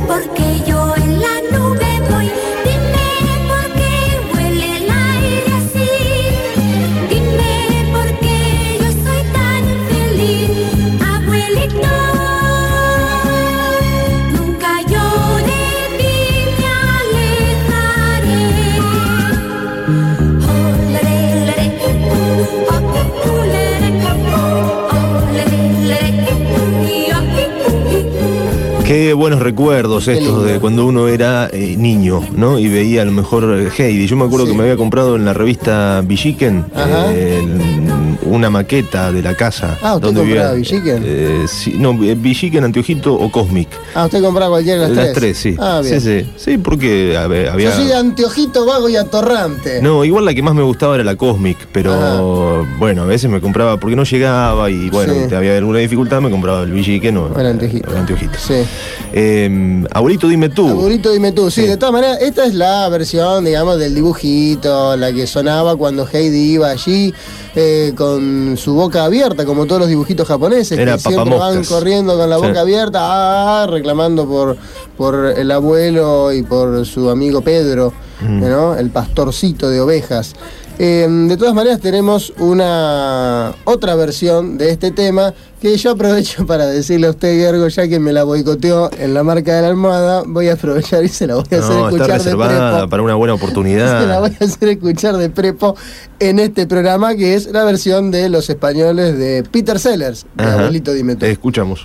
Qué buenos recuerdos estos de cuando uno era eh, niño, ¿no? Y veía a lo mejor Heidi. Yo me acuerdo sí. que me había comprado en la revista Villiquen eh, una maqueta de la casa.
Ah, ¿usted compraba Villiquen?
Eh, sí, no, Villiquen, Anteojito o Cosmic.
Ah, ¿usted compraba cualquiera de las,
las tres?
tres,
sí.
Ah, bien.
Sí, sí. Sí, porque había...
Yo soy de Anteojito, vago y atorrante.
No, igual la que más me gustaba era la Cosmic, pero Ajá. bueno, a veces me compraba porque no llegaba y bueno, sí. había alguna dificultad, me compraba el Villiquen o
el Anteojito.
El Anteojito.
Sí.
Eh, abuelito, dime tú.
Abuelito, dime tú. Sí, sí, de todas maneras, esta es la versión, digamos, del dibujito, la que sonaba cuando Heidi iba allí eh, con su boca abierta, como todos los dibujitos japoneses,
Era
que siempre van corriendo con la boca sí. abierta, ah, reclamando por, por el abuelo y por su amigo Pedro, mm. ¿no? El pastorcito de ovejas. Eh, de todas maneras tenemos una otra versión de este tema que yo aprovecho para decirle a usted, Gergo, ya que me la boicoteó en la marca de la almohada, voy a aprovechar y se la voy a hacer
no,
escuchar
está reservada
de prepo.
Para una buena oportunidad.
Se la voy a hacer escuchar de prepo en este programa, que es la versión de los españoles de Peter Sellers, de
Ajá.
Abuelito, dime tú.
Eh, escuchamos.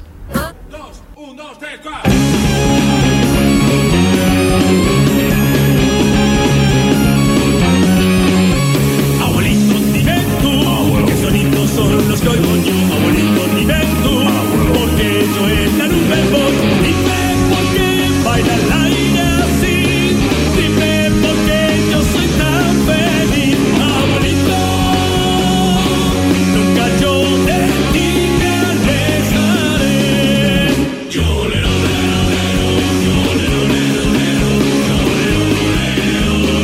Son los que oigo yo, abuelito, ni ven tú, porque yo en un verbo, dime por qué baila el aire así, dime por qué yo soy tan feliz, abuelito, nunca yo de ti me alejaré. Yo le lo lero, lero, yo le lo lero, lero, yo le lo lero,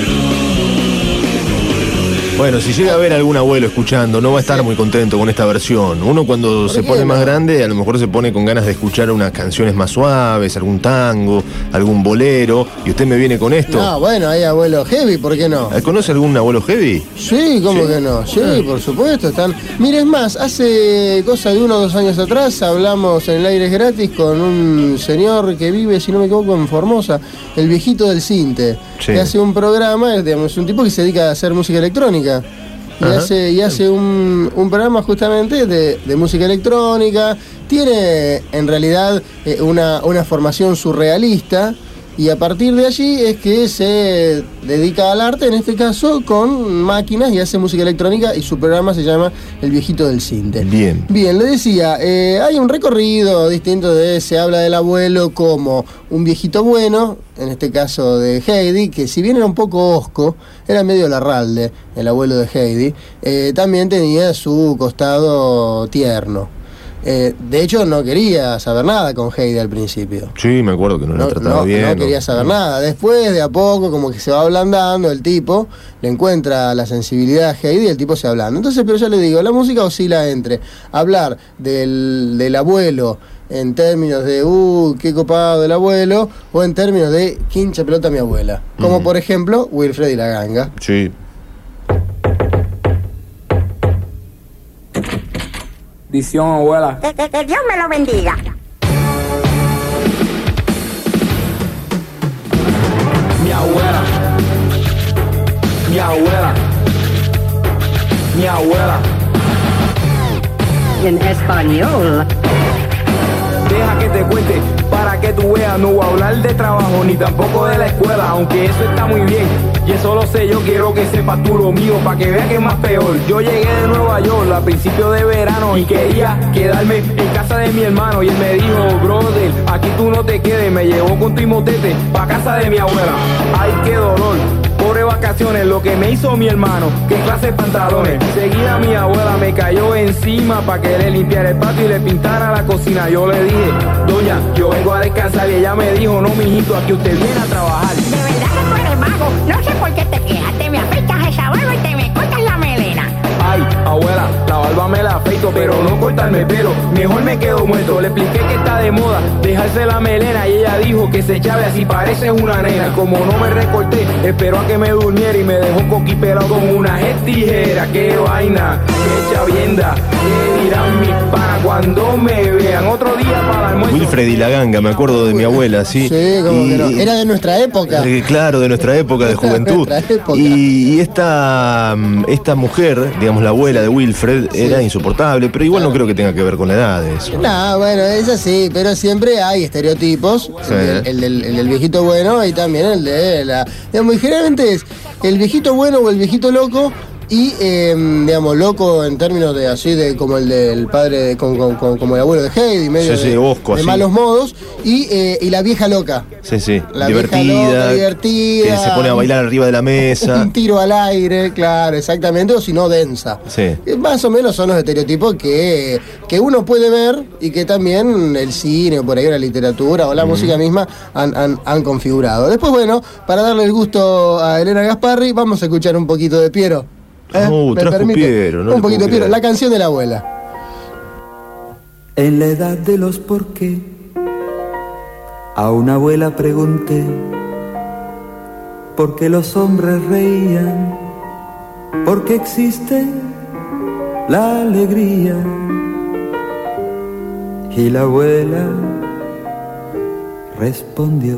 lero.
Bueno, si llega a haber algún abuelo escuchando, no va a estar sí. muy contento con esta versión. Uno cuando se pone no? más grande, a lo mejor se pone con ganas de escuchar unas canciones más suaves, algún tango, algún bolero, y usted me viene con esto.
No, bueno, hay abuelo heavy, ¿por qué no?
¿Conoce algún abuelo heavy?
Sí, ¿cómo sí. que no? Sí, ah. por supuesto, están... Mire, es más, hace cosa de uno o dos años atrás hablamos en el aire gratis con un señor que vive, si no me equivoco, en Formosa, el viejito del Cinte, sí. que hace un programa, digamos, un tipo que se dedica a hacer música electrónica. Y Ajá. hace, y hace un, un programa justamente de, de música electrónica. Tiene en realidad eh, una, una formación surrealista, y a partir de allí es que se dedica al arte, en este caso con máquinas, y hace música electrónica, y su programa se llama El Viejito del Cinte.
Bien.
Bien, le decía, eh, hay un recorrido distinto de, se habla del abuelo como un viejito bueno, en este caso de Heidi, que si bien era un poco hosco, era medio larralde, el abuelo de Heidi, eh, también tenía su costado tierno. Eh, de hecho, no quería saber nada con Heidi al principio.
Sí, me acuerdo que no, no la trataba
no,
bien.
No quería no. saber nada. Después, de a poco, como que se va ablandando el tipo, le encuentra la sensibilidad a Heidi y el tipo se ablanda. Entonces, pero ya le digo, la música oscila entre hablar del, del abuelo en términos de, uh, qué copado del abuelo, o en términos de, qué hincha pelota mi abuela. Como mm. por ejemplo, Wilfred y la Ganga.
Sí.
Bendición, abuela.
Que, que, que Dios me lo bendiga.
Mi abuela. Mi abuela. Mi abuela.
En español.
Deja que te cuente, para que tú veas, no voy a hablar de trabajo ni tampoco de la escuela, aunque eso está muy bien, y eso lo sé, yo quiero que sepas tú lo mío, para que veas que es más peor. Yo llegué de Nueva York a principios de verano y quería quedarme en casa de mi hermano, y él me dijo, brother, aquí tú no te quedes, me llevó con tu motete pa' casa de mi abuela. Ay, qué dolor, pobre vacaciones, lo que me hizo mi hermano, qué clase de pantalones. Seguida mi abuela me cayó encima pa' que le limpiara el patio y le pintara la cocina. Yo le dije, doña, yo vengo a descansar, y ella me dijo, no, mijito, aquí usted viene a trabajar.
De verdad que tú eres mago, no sé por qué te quejas, te me afeitas esa barba y te me cortas la melena.
Ay, abuela, la barba me la afeito, pero no cortarme pelo, mejor me quedo muerto. Le expliqué que está de moda dejarse la melena, y ella dijo que se echaba así, pareces una nena. Como no me recorté, esperó a que me durmiera y me dejó coquipelado con una tijera. Qué vaina, qué chavienda, qué dirán mis panas cuando me vean. Otro día para el almuerzo.
Wilfred y la Ganga, me acuerdo de mi abuela, sí.
Sí, como
y,
que no. Era de nuestra época.
Eh, claro, de nuestra época de juventud.
Época.
Y, y esta, esta mujer, digamos, la abuela de Wilfred, sí. era insoportable, pero igual claro. no creo que tenga que ver con la edad de eso.
No, bueno, es así. pero siempre hay estereotipos,
Sí.
el, del- el del, el del viejito bueno y también el de la... Digamos, y generalmente es el viejito bueno o el viejito loco y, eh, digamos, loco en términos de así, de como el del padre, de, como, como- como el abuelo de Heidi, medio
Sí, sí,
de,
bosco,
de
así.
malos modos, y, eh, y la vieja loca.
Sí, sí,
La vieja
divertida,
loca, divertida.
que se pone a bailar arriba de la mesa.
Un tiro al aire, claro, exactamente, o si no, densa.
Sí.
Eh, Más o menos son los estereotipos que, que uno puede ver y que también el cine, o por ahí la literatura o la música misma han, han- han configurado. Después, bueno, para darle el gusto a Elena Gasparri, vamos a escuchar un poquito de Piero. ¿Eh?
Uh,
¿Me
trajo
permite?
Piero, no
un
le
poquito
puedo
de Piero,
creer.
la canción de la abuela.
En la edad de los por qué, a una abuela pregunté por qué los hombres reían, por qué existe la alegría. Y la abuela respondió: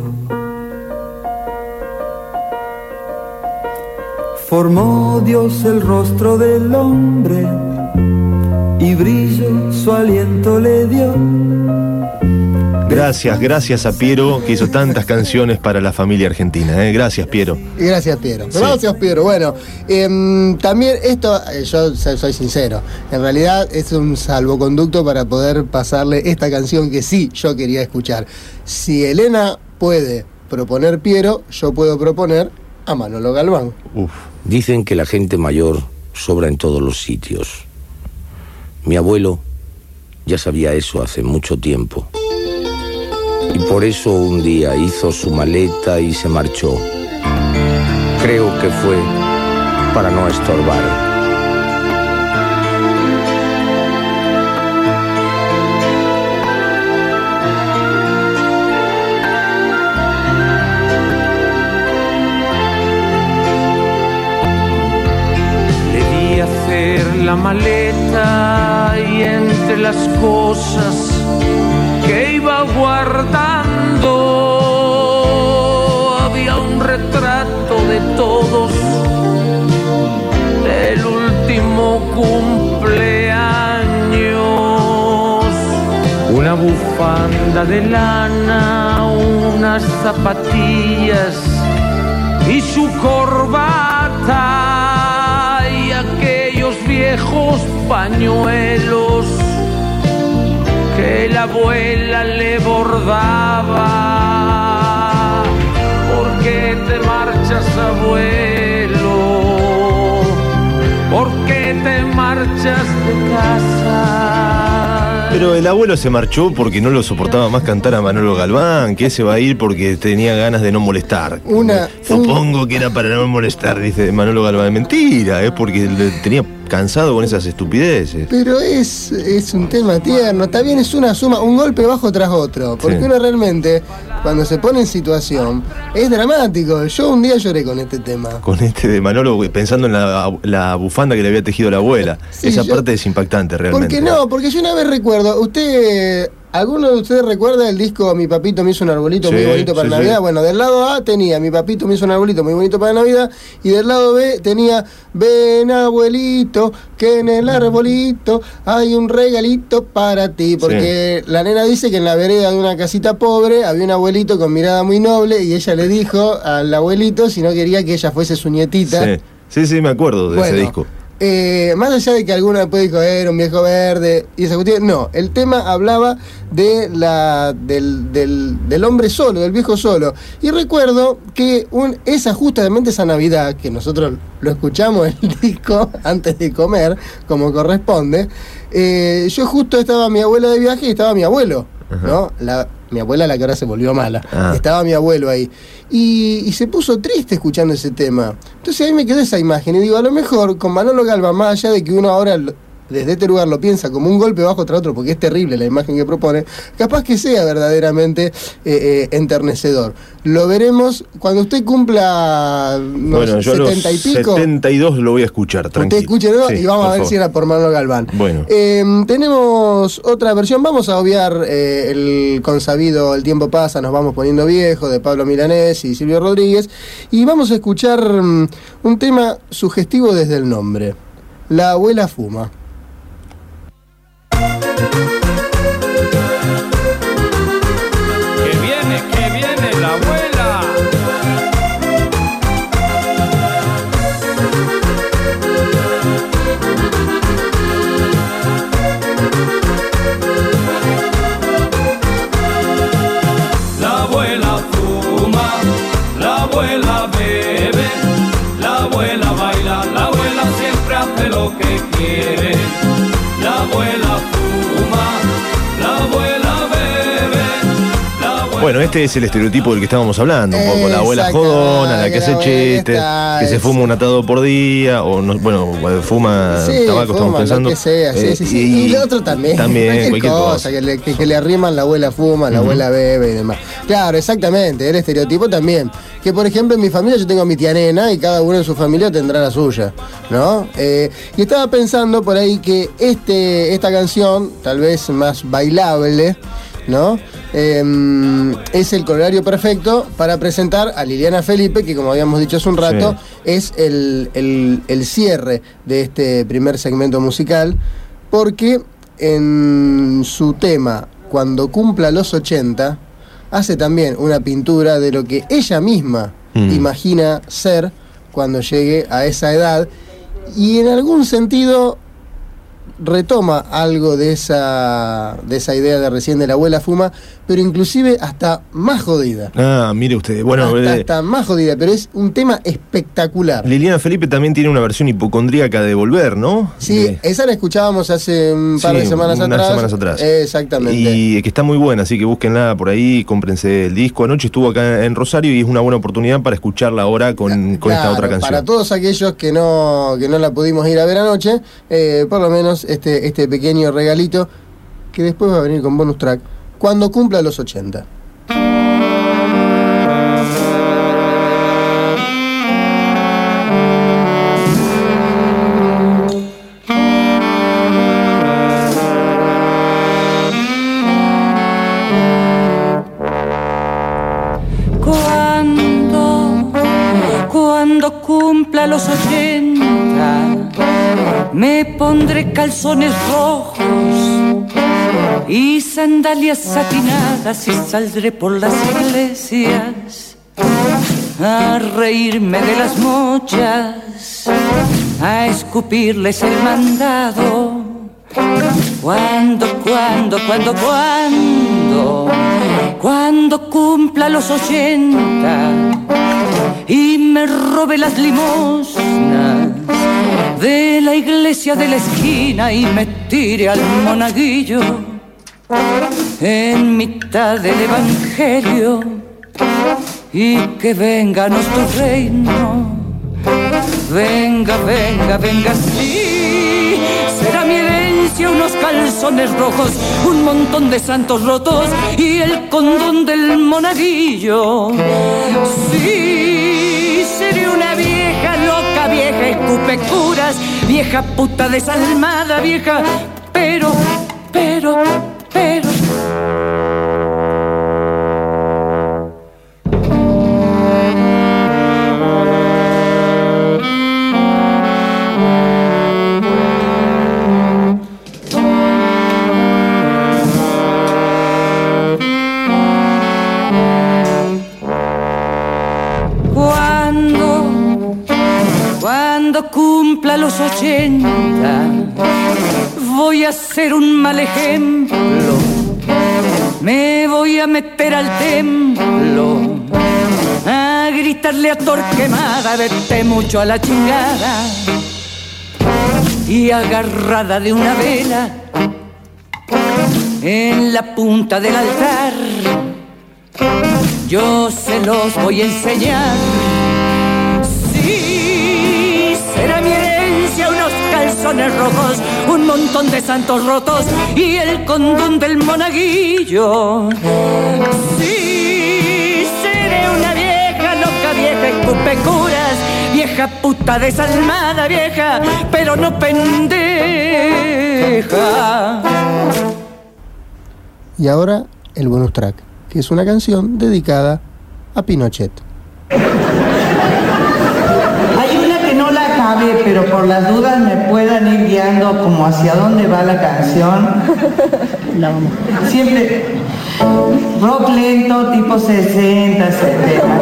formó Dios el rostro del hombre y brillo su aliento le dio.
Gracias, gracias a Piero, que hizo tantas canciones para la familia argentina. ¿eh? Gracias, Piero.
Gracias, Piero.
Sí.
Gracias, Piero. Bueno, em, también esto, eh, yo so- soy sincero, en realidad es un salvoconducto para poder pasarle esta canción que sí yo quería escuchar. Si Elena puede proponer Piero, yo puedo proponer a Manolo Galván.
Uf.
Dicen que la gente mayor sobra en todos los sitios. Mi abuelo ya sabía eso hace mucho tiempo. Y por eso un día hizo su maleta y se marchó. Creo que fue para no estorbar.
Debí hacer la maleta y entre las cosas que iba guardando había un retrato de todos del último cumpleaños, una bufanda de lana, unas zapatillas y su corbata y aquellos viejos pañuelos que la abuela le bordaba. ¿Por qué te marchas, abuelo? ¿Por qué te marchas de casa?
Pero el abuelo se marchó porque no lo soportaba más cantar a Manolo Galván, que se va a ir porque tenía ganas de no molestar.
Una,
Supongo que era para no molestar, dice Manolo Galván. Mentira, es porque le tenía cansado con esas estupideces.
Pero es, es un tema tierno, también es una suma, un golpe bajo tras otro, porque
Sí.
uno realmente, cuando se pone en situación, es dramático. Yo un día lloré con este tema.
Con este de Manolo, pensando en la, la bufanda que le había tejido la abuela.
Sí,
Esa
yo-
parte es impactante realmente.
Porque no, porque yo una vez recuerdo, usted, ¿alguno de ustedes recuerda el disco Mi papito me hizo un arbolito
Sí,
muy bonito para
sí,
Navidad?
sí.
Bueno, del lado A tenía Mi papito me hizo un arbolito muy bonito para Navidad, y del lado B tenía Ven abuelito, que en el arbolito hay un regalito para ti, porque la nena dice que en la vereda de una casita pobre había un abuelito con mirada muy noble y ella le dijo al abuelito si no quería que ella fuese su nietita.
Sí, sí, sí, me acuerdo de
Bueno,
ese disco.
Eh, más allá de que alguno después dijo era un viejo verde y esa cuestión, no, el tema hablaba de la del, del, del hombre solo, del viejo solo. Y recuerdo que un, esa justamente esa Navidad, que nosotros lo escuchamos el disco antes de comer, como corresponde, eh, yo justo estaba mi abuela de viaje y estaba mi abuelo, ¿no? La, mi abuela, la que ahora se volvió mala.
Ah.
Estaba mi abuelo ahí. Y, y se puso triste escuchando ese tema. Entonces ahí me quedó esa imagen. Y digo, a lo mejor con Manolo Galván, más allá de que uno ahora lo- desde este lugar lo piensa como un golpe bajo tras otro, porque es terrible la imagen que propone, capaz que sea verdaderamente eh, eh, enternecedor. Lo veremos cuando usted cumpla no
Bueno,
sé,
yo a los
setenta y pico.
setenta y dos lo voy a escuchar, tranquilo.
Usted escúchelo
Sí,
y vamos
por
a ver
favor.
si era por Manolo Galván.
Bueno.
Eh, tenemos otra versión, vamos a obviar eh, el consabido El tiempo pasa, nos vamos poniendo viejos, de Pablo Milanés y Silvio Rodríguez, y vamos a escuchar mm, un tema sugestivo desde el nombre, La abuela fuma.
abuela baila, la abuela siempre hace lo que quiere. La abuela fuma, la abuela bebe, la abuela...
Bueno, este es el estereotipo del que estábamos hablando, un poco la abuela jodona, la que hace chistes, que se fuma un atado por día, o no, bueno, fuma
sí,
tabaco,
fuma,
estamos pensando.
Lo que sea, sí,
eh,
sí, sí.
Y,
y el otro también.
También,
cualquier,
cualquier
cosa,
cosa.
Que, le, que, que le arriman, la abuela fuma, la uh-huh. abuela bebe y demás. Claro, exactamente, el estereotipo también. Que por ejemplo en mi familia yo tengo a mi tía nena y cada uno en su familia tendrá la suya, ¿no? Eh, y estaba pensando por ahí que este, esta canción, tal vez más bailable, ¿no? Eh, es el corolario perfecto para presentar a Liliana Felipe, que como habíamos dicho hace un rato, sí. es el, el, el cierre de este primer segmento musical, porque en su tema, Cuando cumpla los ochenta, hace también una pintura de lo que ella misma mm. imagina ser cuando llegue a esa edad, y en algún sentido retoma algo de esa de esa idea de recién de la abuela fuma, pero inclusive hasta más jodida.
Ah, mire usted, bueno,
hasta,
eh,
hasta más jodida, pero es un tema espectacular.
Liliana Felipe también tiene una versión hipocondríaca de Volver, ¿no?
Sí,
de...
esa la escuchábamos hace un par
sí,
de semanas
unas
atrás.
semanas atrás.
Exactamente.
Y que está muy buena, así que búsquenla por ahí, cómprense el disco. Anoche estuvo acá en Rosario y es una buena oportunidad para escucharla ahora con, claro, con esta otra canción.
Para todos aquellos que no, que no la pudimos ir a ver anoche, eh, por lo menos este, este pequeño regalito que después va a venir con bonus track cuando cumpla los ochenta.
Cuando, cuando cumpla los ochenta, me pondré calzones rojos y sandalias satinadas y saldré por las iglesias a reírme de las mochas, a escupirles el mandado. Cuando, cuando, cuando, cuando, cuando cumpla los ochenta y me robe las limosnas de la iglesia de la esquina y me tire al monaguillo en mitad del evangelio, y que venga nuestro reino, venga, venga, venga, sí, será mi herencia unos calzones rojos, un montón de santos rotos y el condón del monaguillo. Sí, seré una vieja loca, vieja escupe curas, vieja puta desalmada, vieja, pero, pero, pero... Cuando cumpla los ochenta, voy a ser un mal ejemplo. Me voy a meter al templo a gritarle a Torquemada, vete mucho a la chingada. Y agarrada de una vela en la punta del altar, yo se los voy a enseñar. Será mi herencia unos calzones rojos, un montón de santos rotos y el condón del monaguillo. Sí, seré una vieja loca, vieja escupe curas, vieja puta desalmada, vieja, pero no pendeja.
Y ahora el bonus track, que es una canción dedicada a Pinochet.
Pero por las dudas me puedan ir guiando como hacia dónde va la canción. La vamos. Siempre rock lento, tipo sesenta, setenta.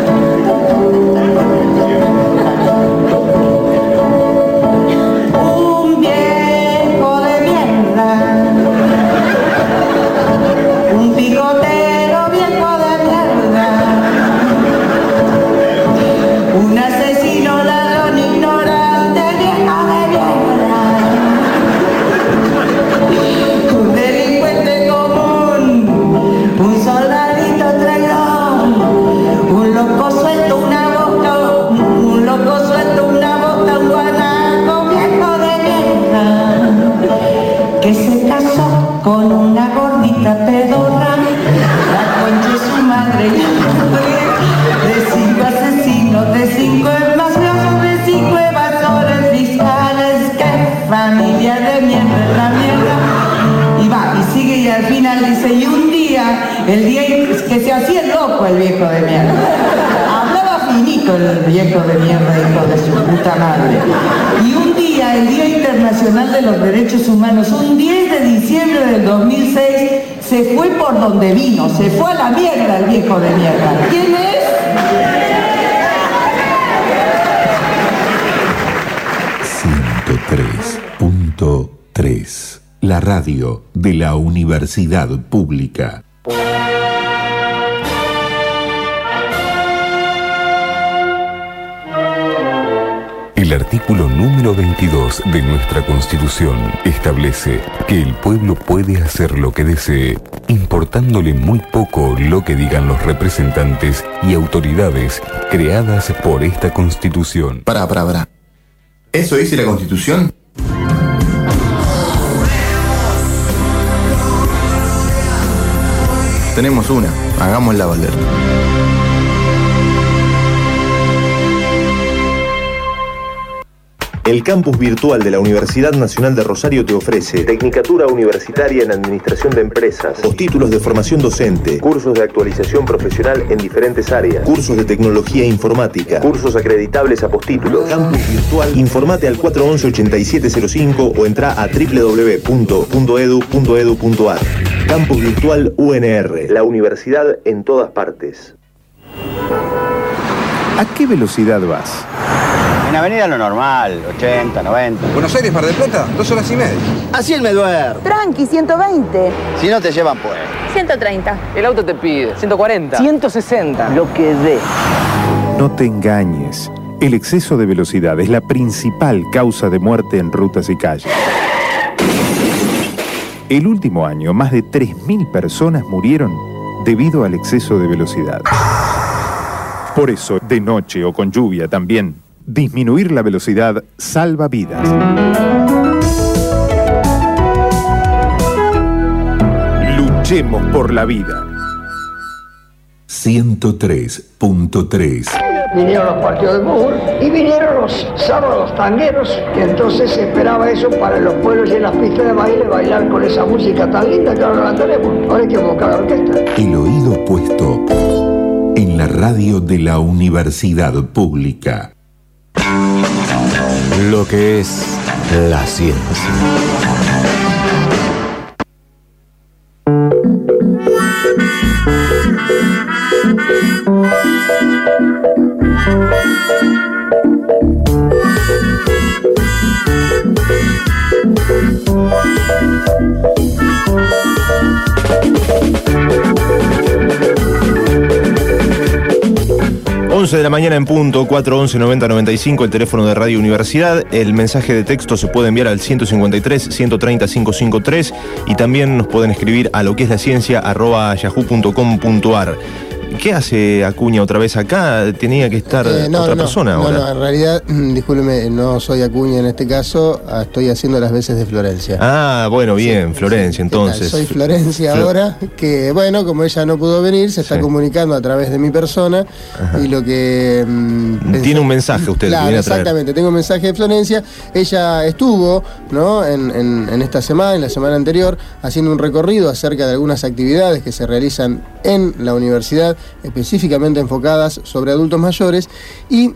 Un viejo de mierda, un picotero viejo de mierda, un asesino ladrón y el día que se hacía el loco el viejo de mierda. Hablaba finito el viejo de mierda, hijo de su puta madre. Y un día, el Día Internacional de los Derechos Humanos, un diez de diciembre del dos mil seis, se fue por donde vino, se fue a la mierda el viejo de mierda. ¿Quién es?
ciento tres punto tres, la radio de la Universidad Pública. El artículo número veintidós de nuestra Constitución establece que el pueblo puede hacer lo que desee, importándole muy poco lo que digan los representantes y autoridades creadas por esta Constitución.
Pará, pará, pará. ¿Eso dice la Constitución? Tenemos una, hagámosla valer.
El campus virtual de la Universidad Nacional de Rosario te ofrece Tecnicatura Universitaria en Administración de Empresas, postítulos de formación docente, cursos de actualización profesional en diferentes áreas, cursos de tecnología informática, cursos acreditables a postítulos. Campus virtual, informate al cuatro once, ochenta y siete cero cinco o entra a doble u doble u doble u punto edu punto edu punto ar. Campus virtual U N R, la universidad en todas partes.
¿A qué velocidad vas?
En avenida lo normal, ochenta, noventa.
Buenos Aires, Mar del Plata, dos horas y media.
Así el me duermo.
Tranqui, ciento veinte.
Si no te llevan, pues.
ciento treinta.
El auto te pide ciento cuarenta.
ciento sesenta.
Lo que dé.
No te engañes. El exceso de velocidad es la principal causa de muerte en rutas y calles. El último año, más de tres mil personas murieron debido al exceso de velocidad. Por eso, de noche o con lluvia también, disminuir la velocidad salva vidas. Luchemos por la vida.
ciento tres punto tres.
Vinieron los partidos de fútbol y vinieron los sábados tangueros, que entonces se esperaba eso para los pueblos y en las pistas de baile, bailar con esa música tan linda que ahora la tenemos. Ahora hay que buscar la orquesta.
El oído puesto en la radio de la Universidad Pública.
Lo que es la ciencia.
once de la mañana en punto, cuatro once, noventa, noventa y cinco, el teléfono de Radio Universidad. El mensaje de texto se puede enviar al ciento cincuenta y tres, ciento treinta, quinientos cincuenta y tres y también nos pueden escribir a lo que es la ciencia arroba yahoo punto com punto ar. ¿Qué hace Acuña otra vez acá? Tenía que estar
Eh, no,
otra
no,
persona
no,
ahora.
no, en realidad, discúlpeme, no soy Acuña en este caso, ah, estoy haciendo las veces de Florencia.
Ah, bueno, bien,
Sí,
Florencia,
sí,
entonces.
Soy Florencia
Flo-
ahora, que bueno, como ella no pudo venir, se está
Sí.
comunicando a través de mi persona. Y lo que... mm,
Tiene un mensaje usted,
Claro,
que viene a traer.
exactamente, tengo un mensaje de Florencia. Ella estuvo, ¿no? En, en- en esta semana, en la semana anterior, haciendo un recorrido acerca de algunas actividades que se realizan en la universidad, específicamente enfocadas sobre adultos mayores, y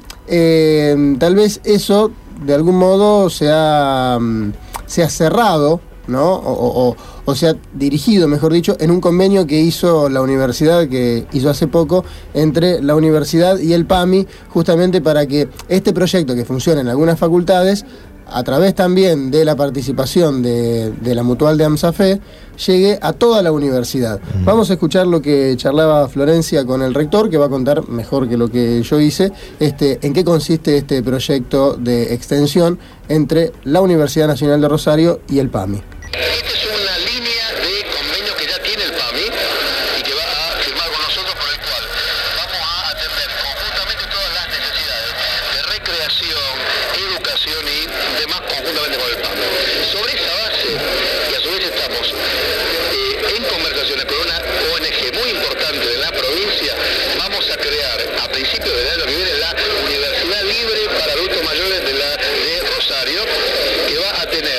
eh, tal vez eso de algún modo se ha, mm, se ha cerrado, ¿no? O, o- o se ha dirigido, mejor dicho, en un convenio que hizo la universidad, que hizo hace poco, entre la universidad y el PAMI, justamente para que este proyecto que funciona en algunas facultades, a través también de la participación de, de la Mutual de AMSAFE, llegue a toda la universidad. Uh-huh. Vamos a escuchar lo que charlaba Florencia con el rector, que va a contar mejor que lo que yo hice, este, en qué consiste este proyecto de extensión entre la Universidad Nacional de Rosario y el PAMI.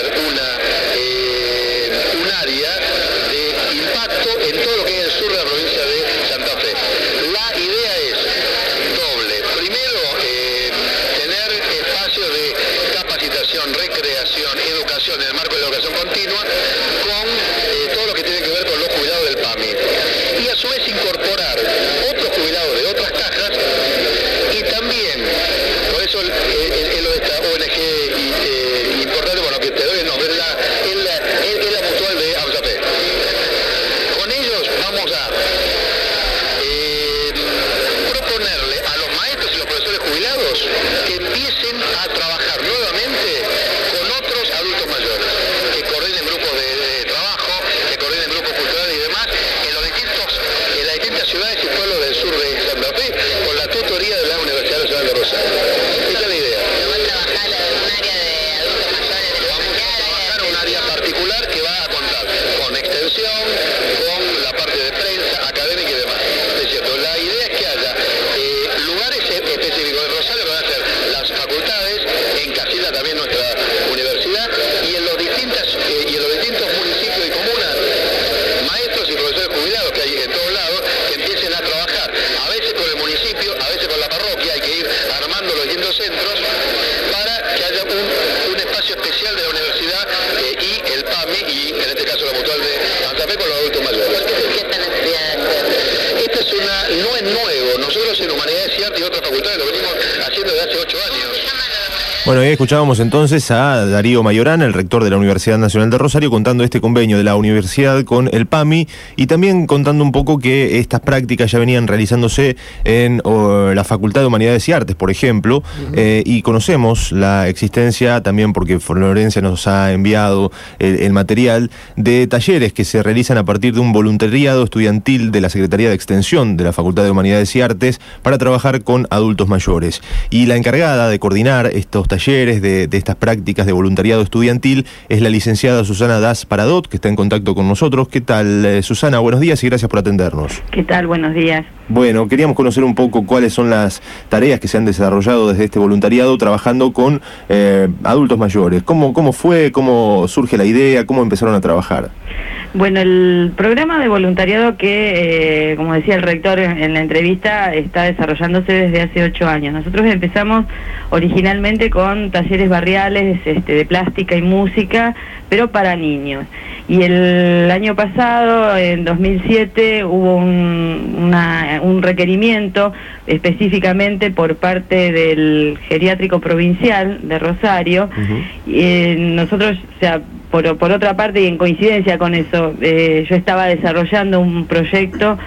en todo lo que es el sur de la provincia
diversión, recreación, educación en el marco de la educación continua, con eh, todo lo que tiene que ver con los jubilados del PAMI. Y a su vez incorporar otros jubilados de otras cajas y también, por eso el, el, el, esta O N G eh, importante, bueno, que te doy el nombre, es la, es la, es, es la mutual de AMSAPE. Con ellos vamos a eh, proponerle a los maestros y los profesores jubilados que empiecen a trabajar nuevamente con otros adultos mayores, que coordinen grupos de, de trabajo, que coordinen grupos culturales y demás, en los distintos, en las distintas ciudades y pueblos del sur de Santa Fe, con la tutoría de la Universidad Nacional de Rosario. Esa es la idea. Vamos a trabajar en un área de adultos mayores. Vamos a trabajar en un área particular que va a contar con extensión, con la parte de prensa, académica y demás. Es cierto, la idea es que haya eh, lugares específicos de Rosario que van a ser las facultades, en Casilla también nuestra universidad, y en los distintas eh, y en los distintos municipios y comunas, maestros y profesores jubilados que hay en todos lados, que empiecen a trabajar, a veces con el municipio, a veces con la parroquia, hay que ir armando los distintos centros para que haya un, un espacio especial de la universidad eh, y el PAMI, y en este caso la mutual de Santa Fe con los adultos mayores. Esta es una, no es nuevo, nosotros en Humanidades y Arte y otras facultades lo venimos haciendo desde hace ocho años.
Bueno, ahí escuchábamos entonces a Darío Mayorán, el rector de la Universidad Nacional de Rosario, contando este convenio de la universidad con el PAMI y también contando un poco que estas prácticas ya venían realizándose en oh, la Facultad de Humanidades y Artes, por ejemplo, uh-huh. eh, y conocemos la existencia también porque Florencia nos ha enviado el, el material de talleres que se realizan a partir de un voluntariado estudiantil de la Secretaría de Extensión de la Facultad de Humanidades y Artes para trabajar con adultos mayores. Y la encargada de coordinar estos talleres talleres de, de estas prácticas de voluntariado estudiantil es la licenciada Susana Das Paradot, que está en contacto con nosotros. ¿Qué tal, eh, Susana? Buenos días y gracias por atendernos.
¿Qué tal? Buenos días.
Bueno, queríamos conocer un poco cuáles son las tareas que se han desarrollado desde este voluntariado trabajando con eh, adultos mayores. ¿Cómo, cómo fue? ¿Cómo surge la idea? ¿Cómo empezaron a trabajar?
Bueno, el programa de voluntariado que, eh, como decía el rector en, en la entrevista, está desarrollándose desde hace ocho años. Nosotros empezamos originalmente con talleres barriales este, de plástica y música, pero para niños. Y el año pasado, en dos mil siete, hubo un, una, un requerimiento específicamente por parte del Geriátrico Provincial de Rosario. Uh-huh. Y eh, nosotros, o sea, por, por otra parte, y en coincidencia con eso, eh, yo estaba desarrollando un proyecto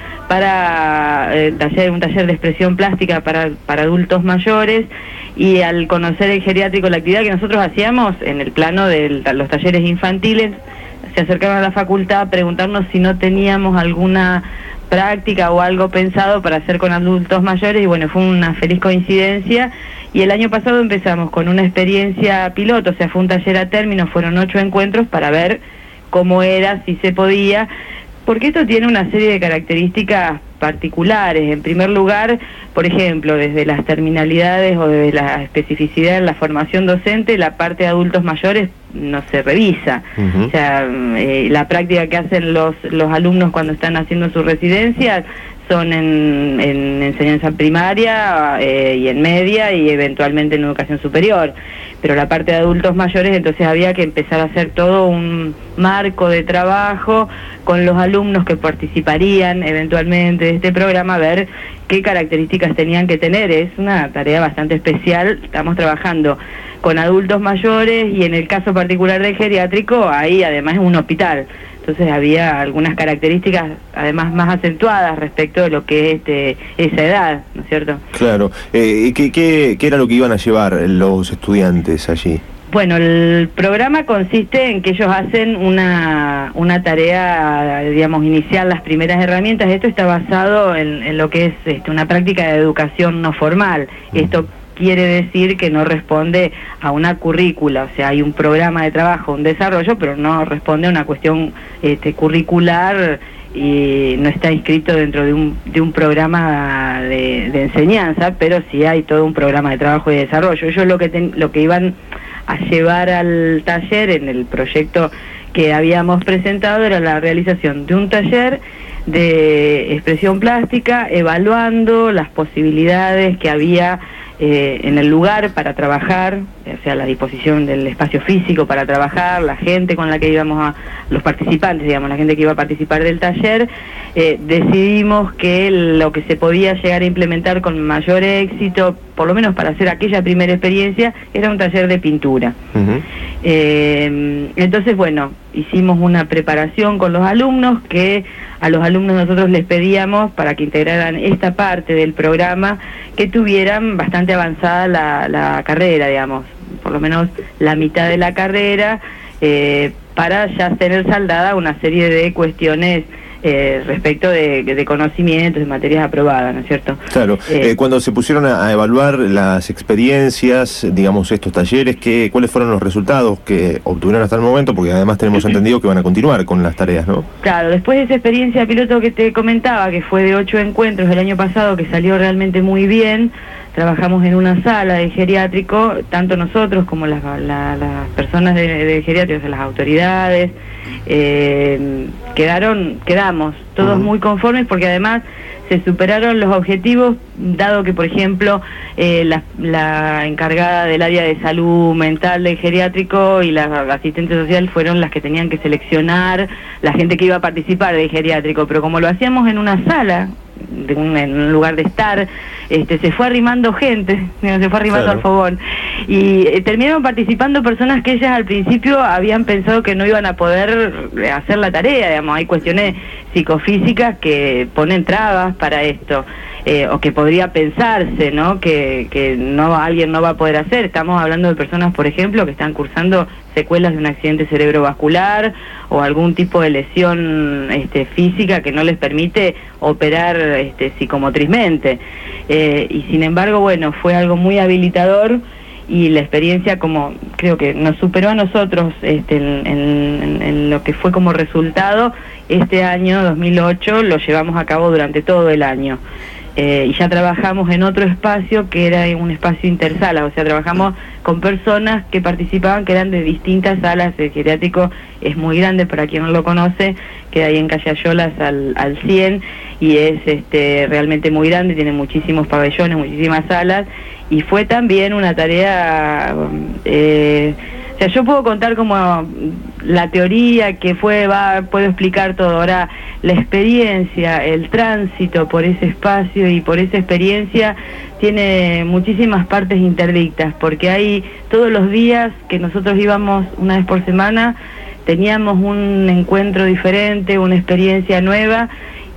para eh, taller, un taller de expresión plástica para, para adultos mayores, y al conocer el geriátrico la actividad que nosotros hacíamos en el plano de los talleres infantiles, se acercaron a la facultad a preguntarnos si no teníamos alguna práctica o algo pensado para hacer con adultos mayores, y bueno, fue una feliz coincidencia. Y el año pasado empezamos con una experiencia piloto, o sea, fue un taller a término, fueron ocho encuentros para ver cómo era, si se podía, porque esto tiene una serie de características particulares. En primer lugar, por ejemplo, desde las terminalidades o desde la especificidad en la formación docente, la parte de adultos mayores no se revisa. Uh-huh. O sea, eh, la práctica que hacen los, los alumnos cuando están haciendo su residencia son en, en enseñanza primaria eh, y en media y eventualmente en educación superior. Pero la parte de adultos mayores, entonces había que empezar a hacer todo un marco de trabajo con los alumnos que participarían eventualmente de este programa, a ver qué características tenían que tener. Es una tarea bastante especial. Estamos trabajando con adultos mayores y en el caso particular del geriátrico, ahí además es un hospital. Entonces había algunas características además más acentuadas respecto de lo que es este, esa edad, ¿no es cierto?
Claro. Eh, ¿qué, qué, ¿Qué era lo que iban a llevar los estudiantes allí?
Bueno, el programa consiste en que ellos hacen una, una tarea, digamos, inicial, las primeras herramientas. Esto está basado en, en lo que es este, una práctica de educación no formal. Esto quiere decir que no responde a una currícula, o sea, hay un programa de trabajo, un desarrollo, pero no responde a una cuestión este, curricular y no está inscrito dentro de un, de un programa de, de enseñanza, pero sí hay todo un programa de trabajo y desarrollo. Ellos lo que, ten, lo que iban a llevar al taller en el proyecto que habíamos presentado era la realización de un taller de expresión plástica, evaluando las posibilidades que había Eh, en el lugar para trabajar o sea, la disposición del espacio físico para trabajar, la gente con la que íbamos a, los participantes, digamos, la gente que iba a participar del taller, eh, decidimos que lo que se podía llegar a implementar con mayor éxito, por lo menos para hacer aquella primera experiencia, era un taller de pintura. Uh-huh. eh, entonces, bueno, hicimos una preparación con los alumnos, que a los alumnos nosotros les pedíamos, para que integraran esta parte del programa, que tuvieran bastante avanzada la, la carrera, digamos, por lo menos la mitad de la carrera, eh, para ya tener saldada una serie de cuestiones Eh, respecto de, de conocimientos, de materias aprobadas, ¿no es cierto?
Claro. Eh, eh, cuando se pusieron a, a evaluar las experiencias, digamos, estos talleres, ¿qué, ¿cuáles fueron los resultados que obtuvieron hasta el momento? Porque además tenemos entendido que van a continuar con las tareas, ¿no?
Claro, después de esa experiencia piloto que te comentaba, que fue de ocho encuentros el año pasado, que salió realmente muy bien, trabajamos en una sala de geriátrico, tanto nosotros como las, la, las personas de, de geriátricos, las autoridades, eh, quedaron, quedamos todos uh-huh. muy conformes, porque además se superaron los objetivos, dado que, por ejemplo, eh, la, la encargada del área de salud mental del geriátrico y la asistente social fueron las que tenían que seleccionar la gente que iba a participar del geriátrico, pero como lo hacíamos en una sala, de un, en un lugar de estar, este, se fue arrimando gente, se fue arrimando claro. al fogón, y eh, terminaron participando personas que ellas al principio habían pensado que no iban a poder hacer la tarea, digamos, hay cuestiones psicofísicas que ponen trabas para esto, eh, o que podría pensarse, ¿no?, que, que no alguien no va a poder hacer. Estamos hablando de personas, por ejemplo, que están cursando secuelas de un accidente cerebrovascular o algún tipo de lesión este, física que no les permite operar este, psicomotrizmente. Eh, y sin embargo, bueno, fue algo muy habilitador, y la experiencia, como creo que nos superó a nosotros este, en, en, en lo que fue como resultado. Este año, dos mil ocho, lo llevamos a cabo durante todo el año. Eh, y ya trabajamos en otro espacio que era un espacio intersala, o sea, trabajamos con personas que participaban, que eran de distintas salas. El geriátrico es muy grande, para quien no lo conoce, queda ahí en calle Ayolas al, al cien, y es este, realmente muy grande, tiene muchísimos pabellones, muchísimas salas, y fue también una tarea... Eh, o sea, yo puedo contar como la teoría que fue, va, puedo explicar todo. Ahora, la experiencia, el tránsito por ese espacio y por esa experiencia tiene muchísimas partes interdictas, porque hay todos los días que nosotros íbamos una vez por semana, teníamos un encuentro diferente, una experiencia nueva,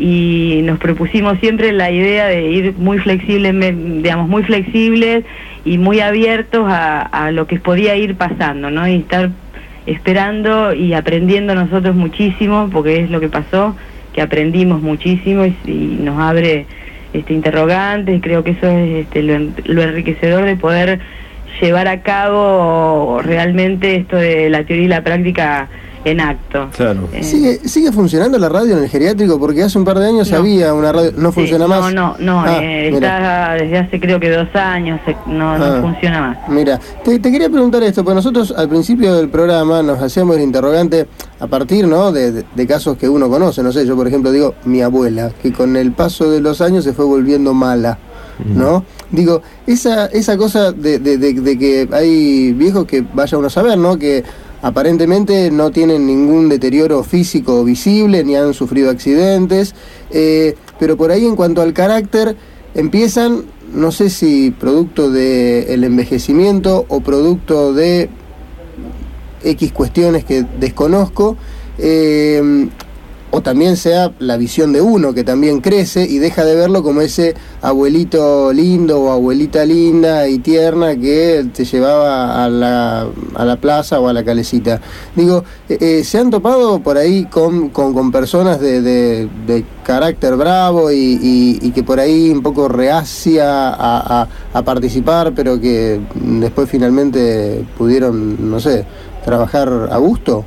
y nos propusimos siempre la idea de ir muy flexibles, digamos, muy flexibles y muy abiertos a, a lo que podía ir pasando, ¿no? Y estar esperando y aprendiendo nosotros muchísimo, porque es lo que pasó, que aprendimos muchísimo, y, y nos abre este, interrogantes, y creo que eso es este, lo, lo enriquecedor de poder llevar a cabo realmente esto de la teoría y la práctica en acto.
Claro.
Eh,
¿Sigue, ¿Sigue funcionando la radio en el geriátrico? Porque hace un par de años no. había una radio... ¿No sí, funciona más?
No, no, no. Ah, eh, está desde hace creo que dos años, no, ah, no funciona más.
Mira, te, te quería preguntar esto, porque nosotros al principio del programa nos hacíamos el interrogante a partir, ¿no?, de, de, de casos que uno conoce. No sé, yo por ejemplo digo, mi abuela, que con el paso de los años se fue volviendo mala, ¿no? Digo, esa esa cosa de, de, de, de que hay viejos que vaya uno a saber, ¿no?, que aparentemente no tienen ningún deterioro físico visible, ni han sufrido accidentes, eh, pero por ahí en cuanto al carácter empiezan, no sé si producto del envejecimiento o producto de X cuestiones que desconozco, eh, o también sea la visión de uno, que también crece y deja de verlo como ese abuelito lindo o abuelita linda y tierna que te llevaba a la, a la plaza o a la calecita. Digo, eh, eh, ¿se han topado por ahí con, con, con personas de, de, de carácter bravo y, y, y que por ahí un poco reacia a, a, a participar, pero que después finalmente pudieron, no sé, trabajar a gusto?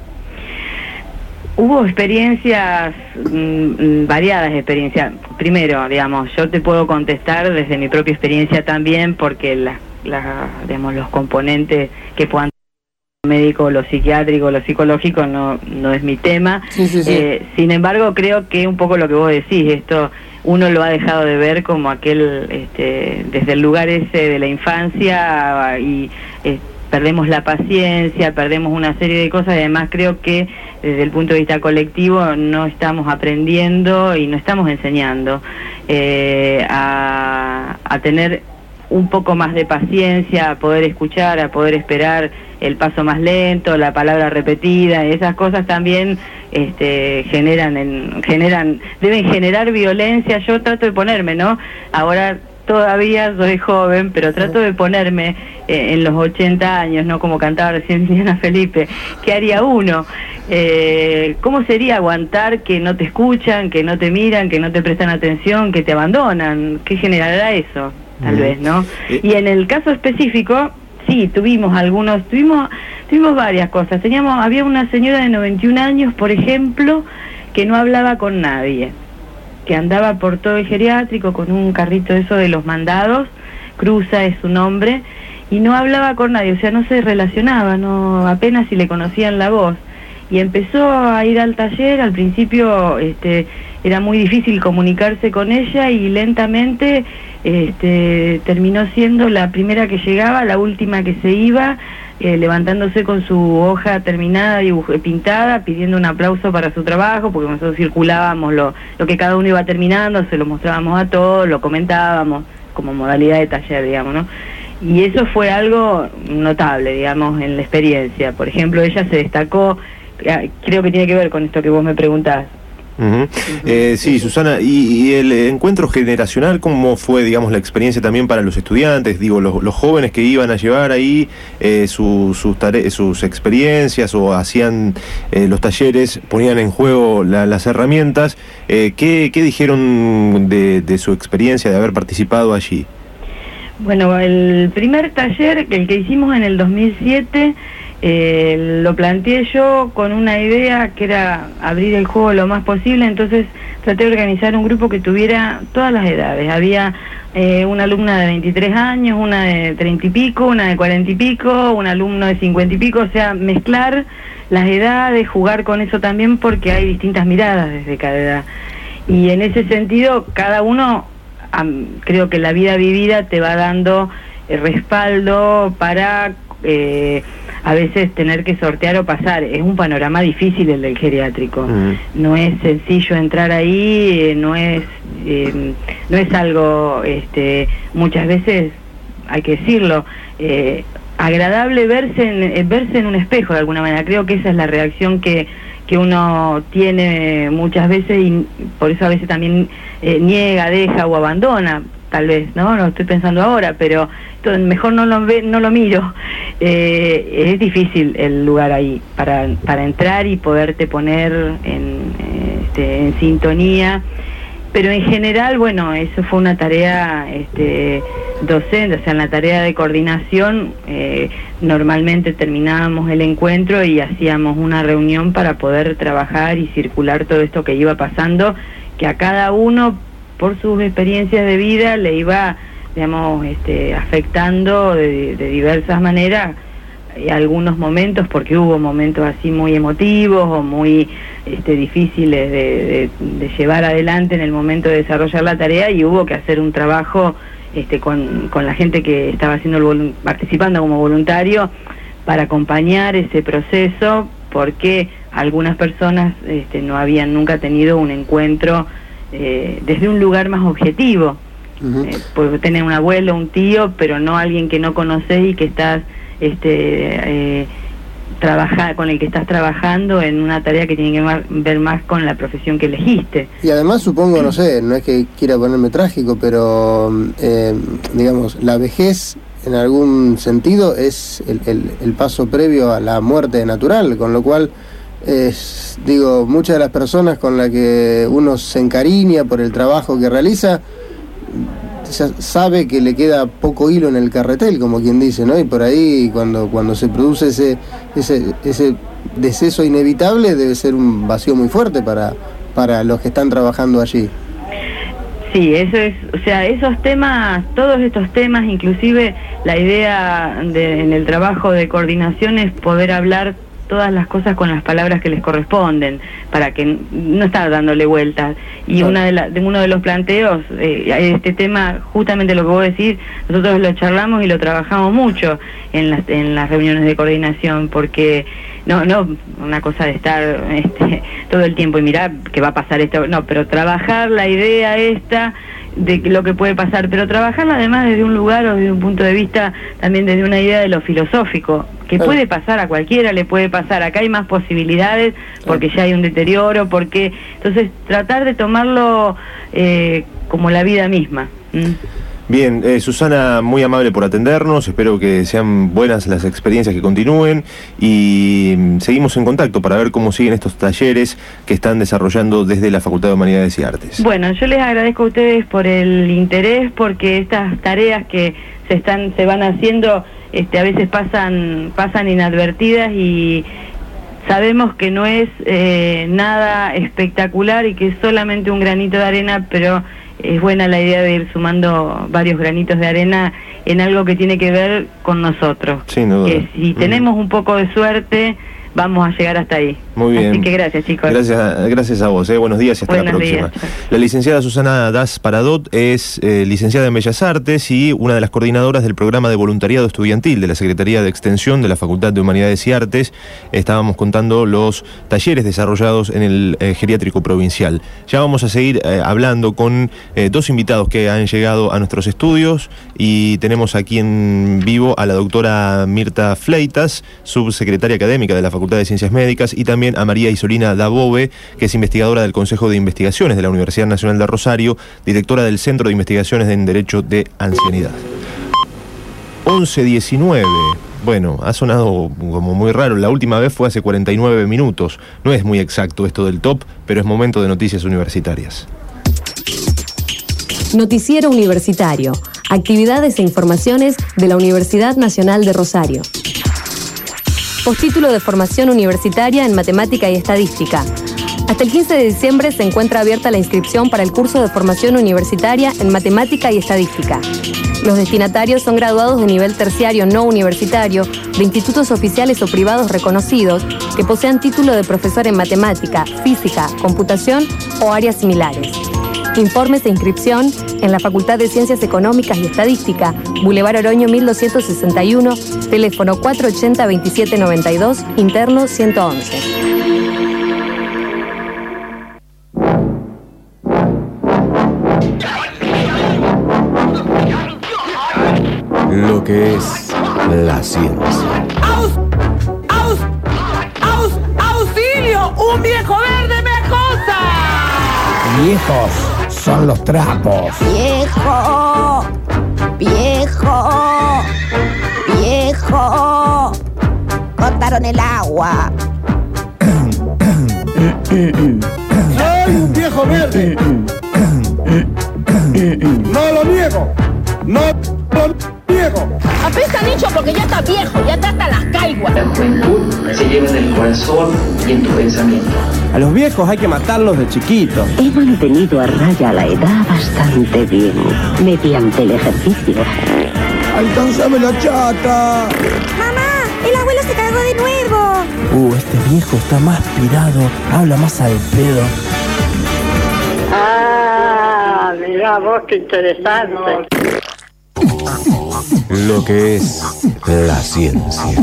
Hubo experiencias, mmm, variadas experiencias. Primero, digamos, yo te puedo contestar desde mi propia experiencia también, porque la, la, digamos, los componentes que puedan tener lo médico, lo psiquiátrico, lo psicológico no, no es mi tema.
Sí, sí, sí.
Eh, sin embargo, creo que un poco lo que vos decís, esto uno lo ha dejado de ver como aquel, este, desde el lugar ese de la infancia, y eh, perdemos la paciencia, perdemos una serie de cosas, y además creo que desde el punto de vista colectivo no estamos aprendiendo y no estamos enseñando eh, a, a tener un poco más de paciencia, a poder escuchar, a poder esperar el paso más lento, la palabra repetida, y esas cosas también este, generan, en, generan, deben generar violencia. Yo trato de ponerme, ¿no? Ahora todavía soy joven, pero trato de ponerme eh, en los ochenta años, ¿no? Como cantaba recién Diana Felipe. ¿Qué haría uno? Eh, ¿Cómo sería aguantar que no te escuchan, que no te miran, que no te prestan atención, que te abandonan? ¿Qué generará eso? Tal mm. vez, ¿no? Y en el caso específico, sí, tuvimos algunos, tuvimos, tuvimos varias cosas. Teníamos, había una señora de noventa y un años, por ejemplo, que no hablaba con nadie, que andaba por todo el geriátrico con un carrito eso de los mandados, Cruza es su nombre, y no hablaba con nadie, o sea, no se relacionaba, no, apenas si le conocían la voz. Y empezó a ir al taller, al principio este, era muy difícil comunicarse con ella, y lentamente este, terminó siendo la primera que llegaba, la última que se iba, eh, levantándose con su hoja terminada, dibuj- pintada, pidiendo un aplauso para su trabajo, porque nosotros circulábamos lo, lo que cada uno iba terminando, se lo mostrábamos a todos, lo comentábamos, como modalidad de taller, digamos, ¿no? Y eso fue algo notable, digamos, en la experiencia. Por ejemplo, ella se destacó, creo que tiene que ver con esto que vos me preguntás.
Uh-huh. Uh-huh. Eh, sí, Susana, y, y el encuentro generacional, ¿cómo fue, digamos, la experiencia también para los estudiantes? Digo, los, los jóvenes que iban a llevar ahí eh, su, sus, tare- sus experiencias o hacían eh, los talleres, ponían en juego la, las herramientas. Eh, ¿qué, ¿Qué dijeron de, de su experiencia de haber participado allí?
Bueno, el primer taller, el que hicimos en el dos mil siete, Eh, lo planteé yo con una idea que era abrir el juego lo más posible, entonces traté de organizar un grupo que tuviera todas las edades. Había eh, una alumna de veintitrés años, una de treinta y pico, una de cuarenta y pico, un alumno de cincuenta y pico, o sea, mezclar las edades, jugar con eso también, porque hay distintas miradas desde cada edad. Y en ese sentido, cada uno, um, creo que la vida vivida te va dando eh, respaldo para... Eh, a veces tener que sortear o pasar. Es un panorama difícil el del geriátrico. Uh-huh. No es sencillo entrar ahí, eh, no es eh, no es algo, este, muchas veces, hay que decirlo, eh, agradable verse en, eh, verse en un espejo de alguna manera. Creo que esa es la reacción que, que uno tiene muchas veces, y por eso a veces también eh, niega, deja o abandona. Tal vez, ¿no? Lo estoy pensando ahora, pero mejor no lo ve, no lo miro. Eh, es difícil el lugar ahí para, para entrar y poderte poner en, este, en sintonía, pero en general, bueno, eso fue una tarea este, docente, o sea, en la tarea de coordinación, eh, normalmente terminábamos el encuentro y hacíamos una reunión para poder trabajar y circular todo esto que iba pasando, que a cada uno, por sus experiencias de vida, le iba, digamos, este, afectando de, de diversas maneras, y algunos momentos, porque hubo momentos así muy emotivos o muy este, difíciles de, de, de llevar adelante en el momento de desarrollar la tarea, y hubo que hacer un trabajo este, con, con la gente que estaba haciendo el volu- participando como voluntario para acompañar ese proceso, porque algunas personas este, no habían nunca tenido un encuentro Eh, desde un lugar más objetivo. Uh-huh. eh, puedes tener un abuelo, un tío, pero no alguien que no conoces y que estás este, eh, trabaja, con el que estás trabajando en una tarea que tiene que mar, ver más con la profesión que elegiste.
Y además supongo, no sé, no es que quiera ponerme trágico, pero eh, digamos, la vejez en algún sentido es el, el, el paso previo a la muerte natural, con lo cual Es, digo, muchas de las personas con las que uno se encariña por el trabajo que realiza, ya sabe que le queda poco hilo en el carretel, como quien dice, ¿no? Y por ahí, cuando cuando se produce ese ese ese deceso inevitable, debe ser un vacío muy fuerte para para los que están trabajando allí.
Sí, eso es, o sea, esos temas, todos estos temas, inclusive la idea de, en el trabajo de coordinación, es poder hablar todas las cosas con las palabras que les corresponden, para que no estar dándole vueltas. Y
Claro.
una de, la, de uno de los planteos, eh, este tema, justamente lo que vos decís, nosotros lo charlamos y lo trabajamos mucho en las, en las reuniones de coordinación, porque no, no una cosa de estar este, todo el tiempo y mirar que va a pasar esto, no, pero trabajar la idea esta de lo que puede pasar, pero trabajarla además desde un lugar o desde un punto de vista, también desde una idea de lo filosófico, que
Claro.
puede pasar a cualquiera, le puede pasar, acá hay más posibilidades, porque ya hay un deterioro, porque entonces tratar de tomarlo eh, como la vida misma. ¿Mm?
Bien, eh, Susana, muy amable por atendernos, espero que sean buenas las experiencias que continúen y mm, seguimos en contacto para ver cómo siguen estos talleres que están desarrollando desde la Facultad de Humanidades y Artes.
Bueno, yo les agradezco a ustedes por el interés, porque estas tareas que se están se van haciendo este, a veces pasan pasan inadvertidas y sabemos que no es eh, nada espectacular y que es solamente un granito de arena, pero es buena la idea de ir sumando varios granitos de arena en algo que tiene que ver con nosotros.
Sin duda.
Que si
Mm.
tenemos un poco de suerte, vamos a llegar hasta ahí.
Muy bien.
Así que gracias, chicos.
Gracias, gracias a vos. Eh. Buenos días y hasta
Buenos
la próxima.
días.
La licenciada Susana Das Paradot es eh, licenciada en Bellas Artes y una de las coordinadoras del programa de voluntariado estudiantil de la Secretaría de Extensión de la Facultad de Humanidades y Artes. Estábamos contando los talleres desarrollados en el eh, geriátrico provincial. Ya vamos a seguir eh, hablando con eh, dos invitados que han llegado a nuestros estudios y tenemos aquí en vivo a la doctora Mirta Fleitas, subsecretaria académica de la Facultad de Ciencias Médicas, y también a María Isolina Dabove, que es investigadora del Consejo de Investigaciones de la Universidad Nacional de Rosario, directora del Centro de Investigaciones en Derecho de Ancianidad. once diecinueve. Bueno, ha sonado como muy raro. La última vez fue hace cuarenta y nueve minutos. No es muy exacto esto del top, pero es momento de noticias universitarias.
Noticiero Universitario. Actividades e informaciones de la Universidad Nacional de Rosario. Postítulo de formación universitaria en Matemática y Estadística. Hasta el quince de diciembre se encuentra abierta la inscripción para el curso de formación universitaria en Matemática y Estadística. Los destinatarios son graduados de nivel terciario no universitario de institutos oficiales o privados reconocidos que posean título de profesor en matemática, física, computación o áreas similares. Informes e inscripción en la Facultad de Ciencias Económicas y Estadística, Boulevard Oroño mil doscientos sesenta y uno, teléfono cuatro ochenta, veintisiete noventa y dos, interno ciento once.
Lo que es la ciencia.
¡Aus! ¡Aus! ¡Aus! ¡Auxilio! ¡Un viejo verde me acosa!
Viejos son los trapos.
Viejo, viejo, viejo, cortaron el agua.
¡Soy un viejo verde! ¡No lo niego! ¡No lo niego!
Apesta nicho porque ya está viejo, ya está hasta las caiguas.
La juventud se lleva en el corazón y en tu pensamiento.
A los viejos hay que matarlos de chiquitos.
He mantenido a raya la edad bastante bien, mediante el ejercicio.
¡Alcánzame la chata!
¡Mamá! ¡El abuelo se cagó de nuevo!
Uh, este viejo está más pirado, habla más al pedo.
Ah, mira vos qué interesante.
Lo que es la ciencia.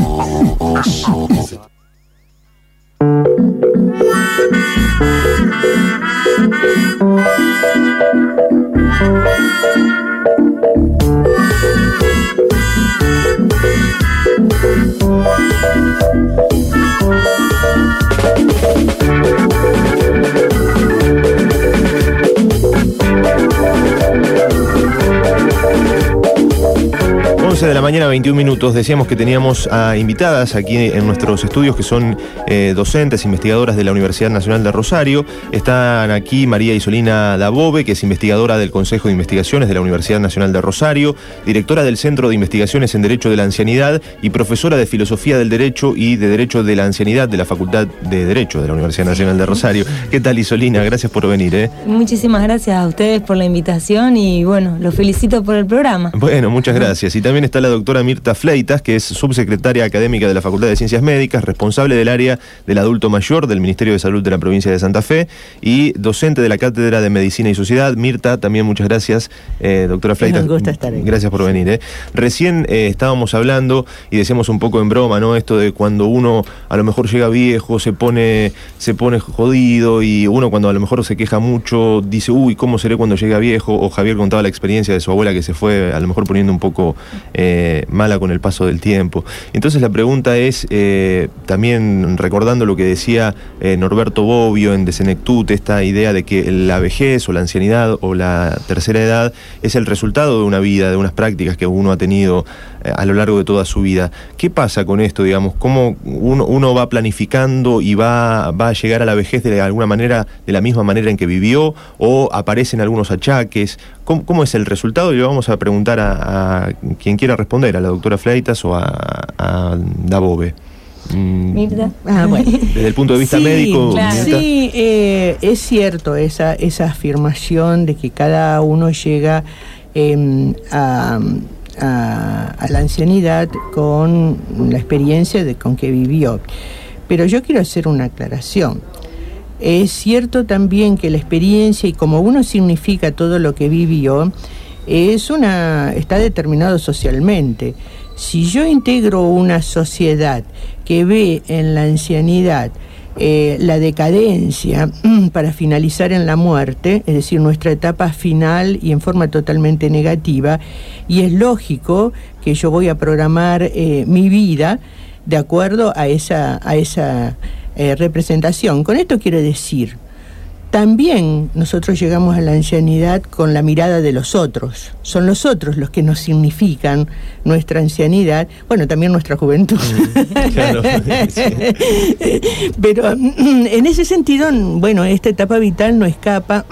once de la mañana, veintiún minutos. Decíamos que teníamos a invitadas aquí en nuestros estudios que son eh, docentes, investigadoras de la Universidad Nacional de Rosario. Están aquí María Isolina Dabove, que es investigadora del Consejo de Investigaciones de la Universidad Nacional de Rosario, directora del Centro de Investigaciones en Derecho de la Ancianidad y profesora de Filosofía del Derecho y de Derecho de la Ancianidad de la Facultad de Derecho de la Universidad Nacional de Rosario. ¿Qué tal, Isolina? Gracias por venir. ¿eh?
Muchísimas gracias a ustedes por la invitación y bueno, los felicito por el programa.
Bueno, muchas gracias. Y también está la doctora doctora Mirta Fleitas, que es subsecretaria académica de la Facultad de Ciencias Médicas, responsable del área del adulto mayor del Ministerio de Salud de la provincia de Santa Fe y docente de la Cátedra de Medicina y Sociedad. Mirta, también muchas gracias, eh, doctora Fleitas.
Es un gusto estar aquí.
Gracias por venir. Eh. Recién eh, estábamos hablando y decíamos un poco en broma, ¿no? Esto de cuando uno a lo mejor llega viejo, se pone, se pone jodido, y uno cuando a lo mejor se queja mucho dice, uy, ¿cómo seré cuando llega viejo? O Javier contaba la experiencia de su abuela que se fue a lo mejor poniendo un poco eh, mala con el paso del tiempo. Entonces la pregunta es, eh, también recordando lo que decía eh, Norberto Bobbio en De Senectute, esta idea de que la vejez o la ancianidad o la tercera edad es el resultado de una vida, de unas prácticas que uno ha tenido eh, a lo largo de toda su vida. ¿Qué pasa con esto, digamos? ¿Cómo uno, uno va planificando y va, va a llegar a la vejez de alguna manera, de la misma manera en que vivió, o aparecen algunos achaques? ¿Cómo, cómo es el resultado? Y le vamos a preguntar a, a quien quiera responder, a la doctora Fleitas o a, a Dabove.
Mirta. Ah, bueno.
Desde el punto de vista
sí,
médico.
Claro. Sí, eh, es cierto esa, esa afirmación de que cada uno llega eh, a, a, a la ancianidad con la experiencia de con que vivió. Pero yo quiero hacer una aclaración. Es cierto también que la experiencia, y como uno significa todo lo que vivió, es una, está determinado socialmente. Si yo integro una sociedad que ve en la ancianidad eh, la decadencia para finalizar en la muerte, es decir, nuestra etapa final y en forma totalmente negativa, y es lógico que yo voy a programar eh, mi vida de acuerdo a esa, a esa eh, representación. Con esto quiero decir, también nosotros llegamos a la ancianidad con la mirada de los otros. Son los otros los que nos significan nuestra ancianidad, bueno, también nuestra juventud. Mm, claro, sí. Pero en ese sentido, bueno, esta etapa vital no escapa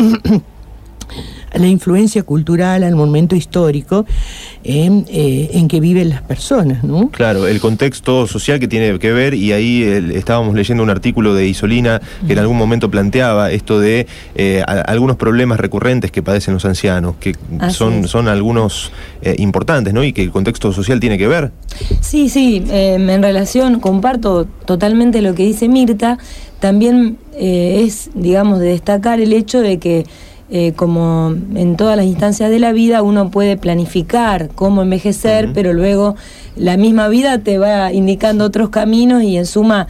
a la influencia cultural, al momento histórico eh, eh, en que viven las personas, ¿no?
Claro, el contexto social que tiene que ver, y ahí el, estábamos leyendo un artículo de Isolina que en algún momento planteaba esto de eh, a, algunos problemas recurrentes que padecen los ancianos, que son, son algunos eh, importantes, ¿no? Y que el contexto social tiene que ver.
Sí, sí, eh, en relación, comparto totalmente lo que dice Mirta. También eh, es, digamos, de destacar el hecho de que Eh, como en todas las instancias de la vida, uno puede planificar cómo envejecer, uh-huh. pero luego la misma vida te va indicando otros caminos, y en suma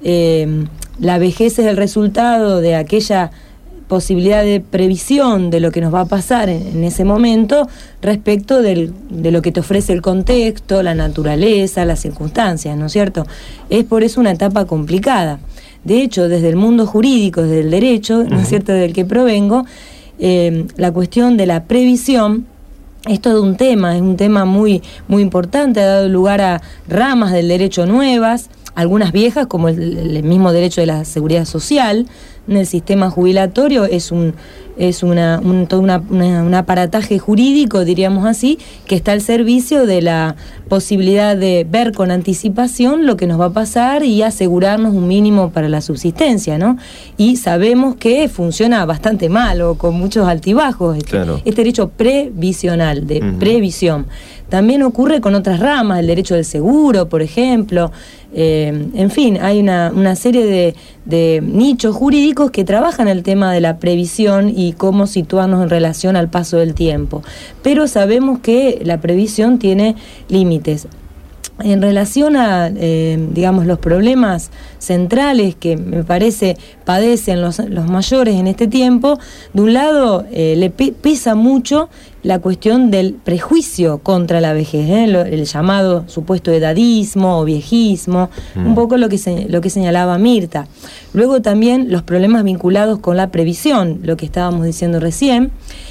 eh, la vejez es el resultado de aquella posibilidad de previsión de lo que nos va a pasar en, en ese momento respecto del, de lo que te ofrece el contexto, la naturaleza, las circunstancias, ¿no es cierto? Es por eso una etapa complicada. De hecho, desde el mundo jurídico, desde el derecho, ¿no es cierto?, del que provengo, Eh, la cuestión de la previsión es todo un tema, es un tema muy, muy importante, ha dado lugar a ramas del derecho nuevas, algunas viejas, como el, el mismo derecho de la seguridad social. En el sistema jubilatorio es un es una un, todo una, una, un aparataje jurídico, diríamos así, que está al servicio de la posibilidad de ver con anticipación lo que nos va a pasar y asegurarnos un mínimo para la subsistencia, ¿no? Y sabemos que funciona bastante mal o con muchos altibajos. Claro. Este derecho previsional, de uh-huh. previsión. También ocurre con otras ramas, el derecho del seguro, por ejemplo. Eh, en fin, hay una, una serie de, de nichos jurídicos que trabajan el tema de la previsión y cómo situarnos en relación al paso del tiempo. Pero sabemos que la previsión tiene límites. En relación a, eh, digamos, los problemas centrales que me parece padecen los, los mayores en este tiempo, de un lado eh, le pe- pesa mucho la cuestión del prejuicio contra la vejez, ¿eh? Lo, el llamado supuesto edadismo o viejismo, mm. un poco lo que, se, lo que señalaba Mirta. Luego también los problemas vinculados con la previsión, lo que estábamos diciendo recién,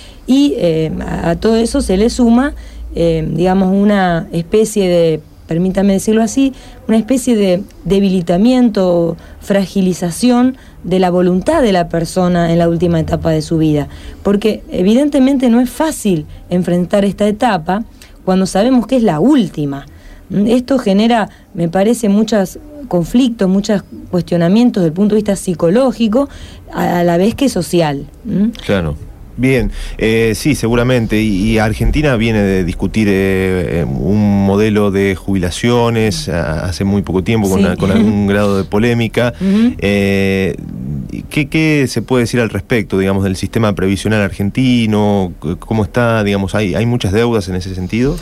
y eh, a, a todo eso se le suma, eh, digamos, una especie de, permítame decirlo así, una especie de debilitamiento, fragilización de la voluntad de la persona en la última etapa de su vida. Porque evidentemente no es fácil enfrentar esta etapa cuando sabemos que es la última. Esto genera, me parece, muchos conflictos, muchos cuestionamientos desde el punto de vista psicológico, a la vez que social.
Claro. Bien, eh, sí, seguramente. Y, y Argentina viene de discutir eh, un modelo de jubilaciones a, hace muy poco tiempo, con, sí. una, con algún grado de polémica. Uh-huh. eh, ¿qué, ¿Qué se puede decir al respecto, digamos, del sistema previsional argentino? ¿Cómo está, digamos, hay, hay muchas deudas en ese sentido?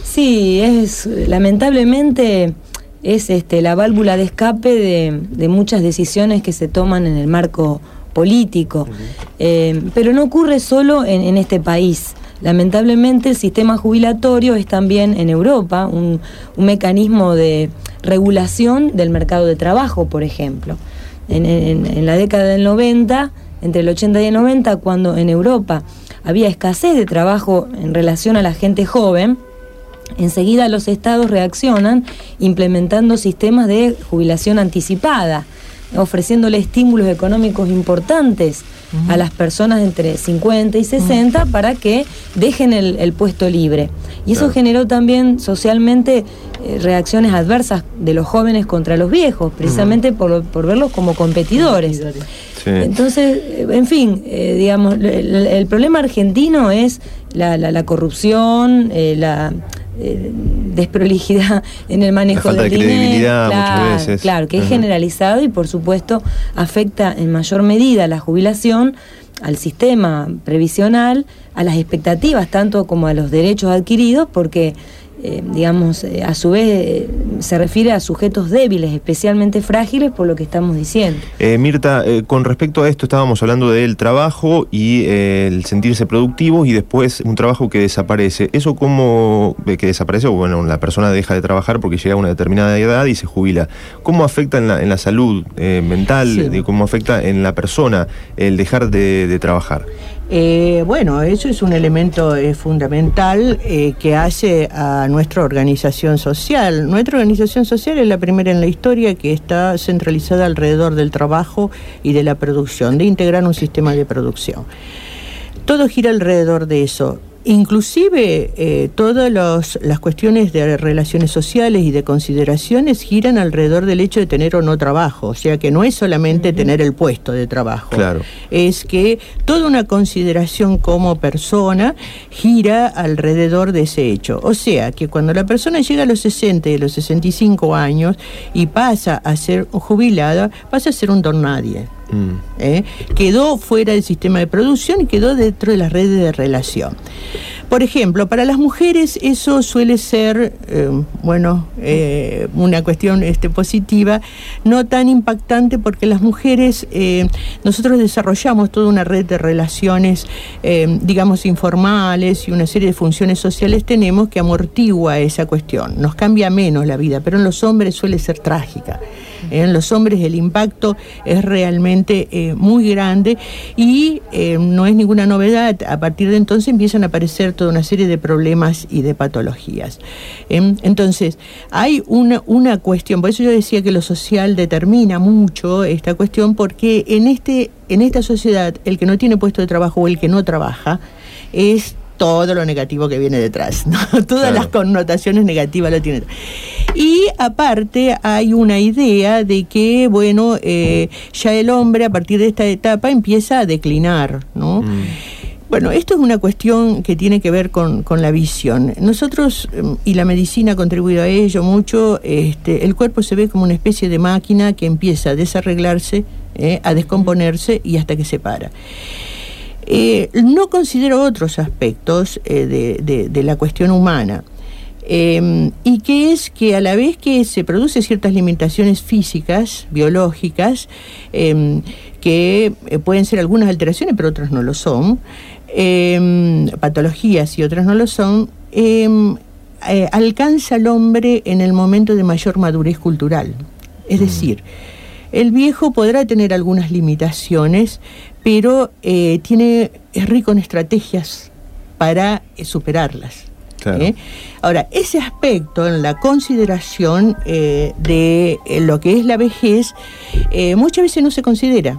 Sí, es lamentablemente es este la válvula de escape de, de muchas decisiones que se toman en el marco político, uh-huh. eh, pero no ocurre solo en, en este país. Lamentablemente el sistema jubilatorio es también en Europa un, un mecanismo de regulación del mercado de trabajo, por ejemplo. En, en, en la década del noventa, entre el ochenta y el noventa, cuando en Europa había escasez de trabajo en relación a la gente joven, enseguida los estados reaccionan implementando sistemas de jubilación anticipada, ofreciéndole estímulos económicos importantes uh-huh. a las personas entre cincuenta y sesenta uh-huh. para que dejen el, el puesto libre. Y eso claro. generó también socialmente eh, reacciones adversas de los jóvenes contra los viejos, precisamente uh-huh. por, por verlos como competidores. Sí. Entonces, en fin, eh, digamos, el, el problema argentino es la, la, la corrupción, eh, la... Eh, desprolijidad en el manejo
la falta
del
de
dinero,
credibilidad
claro,
muchas veces.
Claro, que uh-huh. es generalizado y por supuesto afecta en mayor medida la jubilación, al sistema previsional, a las expectativas, tanto como a los derechos adquiridos, porque eh, digamos, eh, a su vez eh, se refiere a sujetos débiles, especialmente frágiles, por lo que estamos diciendo.
Eh, Mirta, eh, con respecto a esto estábamos hablando del trabajo y eh, el sentirse productivos y después un trabajo que desaparece. ¿Eso cómo eh, que desaparece? Bueno, la persona deja de trabajar porque llega a una determinada edad y se jubila. ¿Cómo afecta en la, en la salud eh, mental? Sí. ¿Cómo afecta en la persona el dejar de, de trabajar?
Eh, bueno, eso es un elemento eh, fundamental eh, que hace a nuestra organización social. Nuestra organización social es la primera en la historia que está centralizada alrededor del trabajo y de la producción, de integrar un sistema de producción. Todo gira alrededor de eso. Inclusive eh, todas los, las cuestiones de relaciones sociales y de consideraciones giran alrededor del hecho de tener o no trabajo, o sea que no es solamente uh-huh. tener el puesto de trabajo,
claro.
es que toda una consideración como persona gira alrededor de ese hecho, o sea que cuando la persona llega a los sesenta y a los sesenta y cinco años y pasa a ser jubilada, pasa a ser un don nadie. Mm. ¿Eh? Quedó fuera del sistema de producción y quedó dentro de las redes de relación. Por ejemplo, para las mujeres eso suele ser, eh, bueno, eh, una cuestión este, positiva, no tan impactante porque las mujeres, eh, nosotros desarrollamos toda una red de relaciones, eh, digamos, informales y una serie de funciones sociales tenemos que amortigua esa cuestión. Nos cambia menos la vida, pero en los hombres suele ser trágica. En los hombres el impacto es realmente eh, muy grande y eh, no es ninguna novedad. A partir de entonces empiezan a aparecer toda una serie de problemas y de patologías. Eh, entonces, hay una, una cuestión, por eso yo decía que lo social determina mucho esta cuestión, porque en, este, en esta sociedad el que no tiene puesto de trabajo o el que no trabaja es todo lo negativo que viene detrás, ¿no? Todas claro. las connotaciones negativas lo tienen. Y aparte hay una idea de que, bueno, eh, ya el hombre a partir de esta etapa empieza a declinar, ¿no? Mm. Bueno, esto es una cuestión que tiene que ver con, con la visión. Nosotros, y la medicina ha contribuido a ello mucho, este, el cuerpo se ve como una especie de máquina que empieza a desarreglarse, eh, a descomponerse y hasta que se para. Eh, no considero otros aspectos eh, de, de, de la cuestión humana, eh, y que es que a la vez que se producen ciertas limitaciones físicas, biológicas, eh, que eh, pueden ser algunas alteraciones, pero otras no lo son, eh, patologías y otras no lo son, eh, eh, alcanza al hombre en el momento de mayor madurez cultural. Es decir, el viejo podrá tener algunas limitaciones, pero eh, tiene, es rico en estrategias para eh, superarlas. Claro. ¿eh? Ahora, ese aspecto en la consideración eh, de eh, lo que es la vejez, eh, muchas veces no se considera.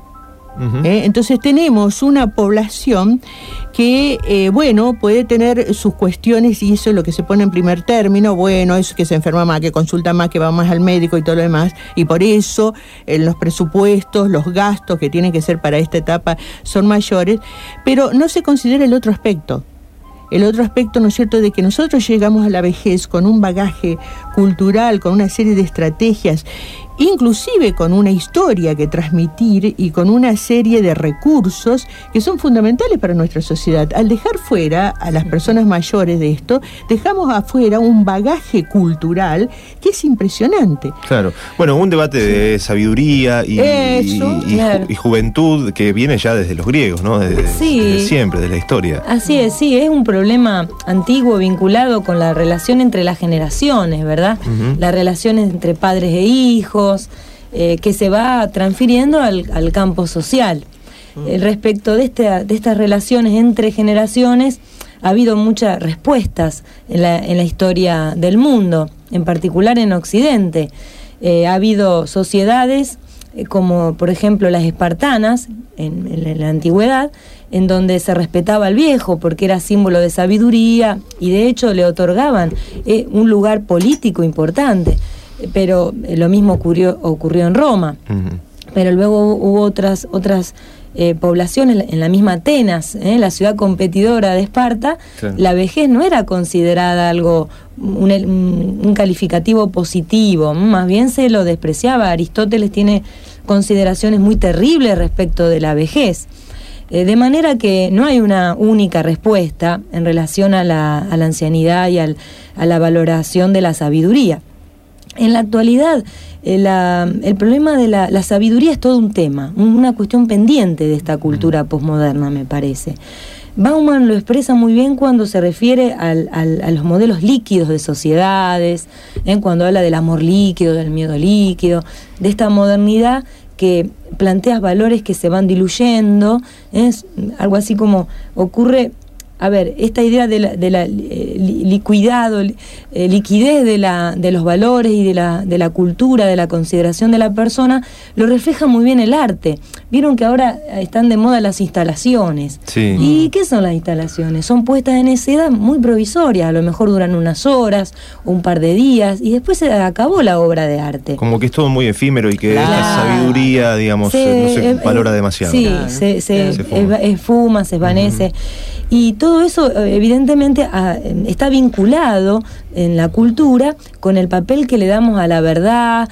Uh-huh. ¿eh? Entonces tenemos una población que, eh, bueno, puede tener sus cuestiones y eso es lo que se pone en primer término, bueno, eso que se enferma más, que consulta más, que va más al médico y todo lo demás, y por eso en los presupuestos, los gastos que tienen que ser para esta etapa son mayores, pero no se considera el otro aspecto. El otro aspecto, ¿no es cierto?, de que nosotros llegamos a la vejez con un bagaje cultural, con una serie de estrategias, inclusive con una historia que transmitir y con una serie de recursos que son fundamentales para nuestra sociedad. Al dejar fuera a las personas mayores de esto, dejamos afuera un bagaje cultural que es impresionante.
Claro. Bueno, un debate de sabiduría y,
Eso,
y, y,
claro.
y juventud que viene ya desde los griegos, ¿no? Desde,
Sí.
desde siempre, desde la historia.
Así es, sí, es un problema antiguo vinculado con la relación entre las generaciones, ¿verdad?
Ujú.
La relación entre padres e hijos, eh, que se va transfiriendo al, al campo social. Eh, respecto de, este, de estas relaciones entre generaciones, ha habido muchas respuestas en la, en la historia del mundo, en particular en Occidente. Eh, ha habido sociedades eh, como, por ejemplo, las espartanas, en, en, la, en la antigüedad, en donde se respetaba al viejo porque era símbolo de sabiduría y de hecho le otorgaban eh, un lugar político importante. Pero eh, lo mismo ocurrió, ocurrió en Roma.
Uh-huh.
Pero luego hubo otras, otras eh, poblaciones, en la misma Atenas, eh, la ciudad competidora de Esparta,
Claro.
La vejez no era considerada algo, un, un, un calificativo positivo, más bien se lo despreciaba. Aristóteles tiene consideraciones muy terribles respecto de la vejez. Eh, de manera que no hay una única respuesta en relación a la, a la ancianidad y al, a la valoración de la sabiduría. En la actualidad, eh, la, el problema de la, la sabiduría es todo un tema, un, una cuestión pendiente de esta cultura posmoderna, me parece. Bauman lo expresa muy bien cuando se refiere al, al, a los modelos líquidos de sociedades, ¿eh? Cuando habla del amor líquido, del miedo líquido, de esta modernidad que plantea valores que se van diluyendo, es algo así como ocurre. A ver, esta idea de la, de la eh, liquidado, eh, liquidez de, la, de los valores y de la, de la cultura, de la consideración de la persona, lo refleja muy bien el arte. Vieron que ahora están de moda las instalaciones.
Sí.
¿Y qué son las instalaciones? Son puestas en escena muy provisorias, a lo mejor duran unas horas o un par de días y después se acabó la obra de arte.
Como que es todo muy efímero y que
Claro.
esta sabiduría, digamos,
Se-
no se
eh,
valora
eh,
demasiado.
Sí,
Claro.
se, se,
Se fuma.
esva- esfuma, se esvanece. Y todo eso, eh, evidentemente, a- está vinculado en la cultura con el papel que le damos a la verdad,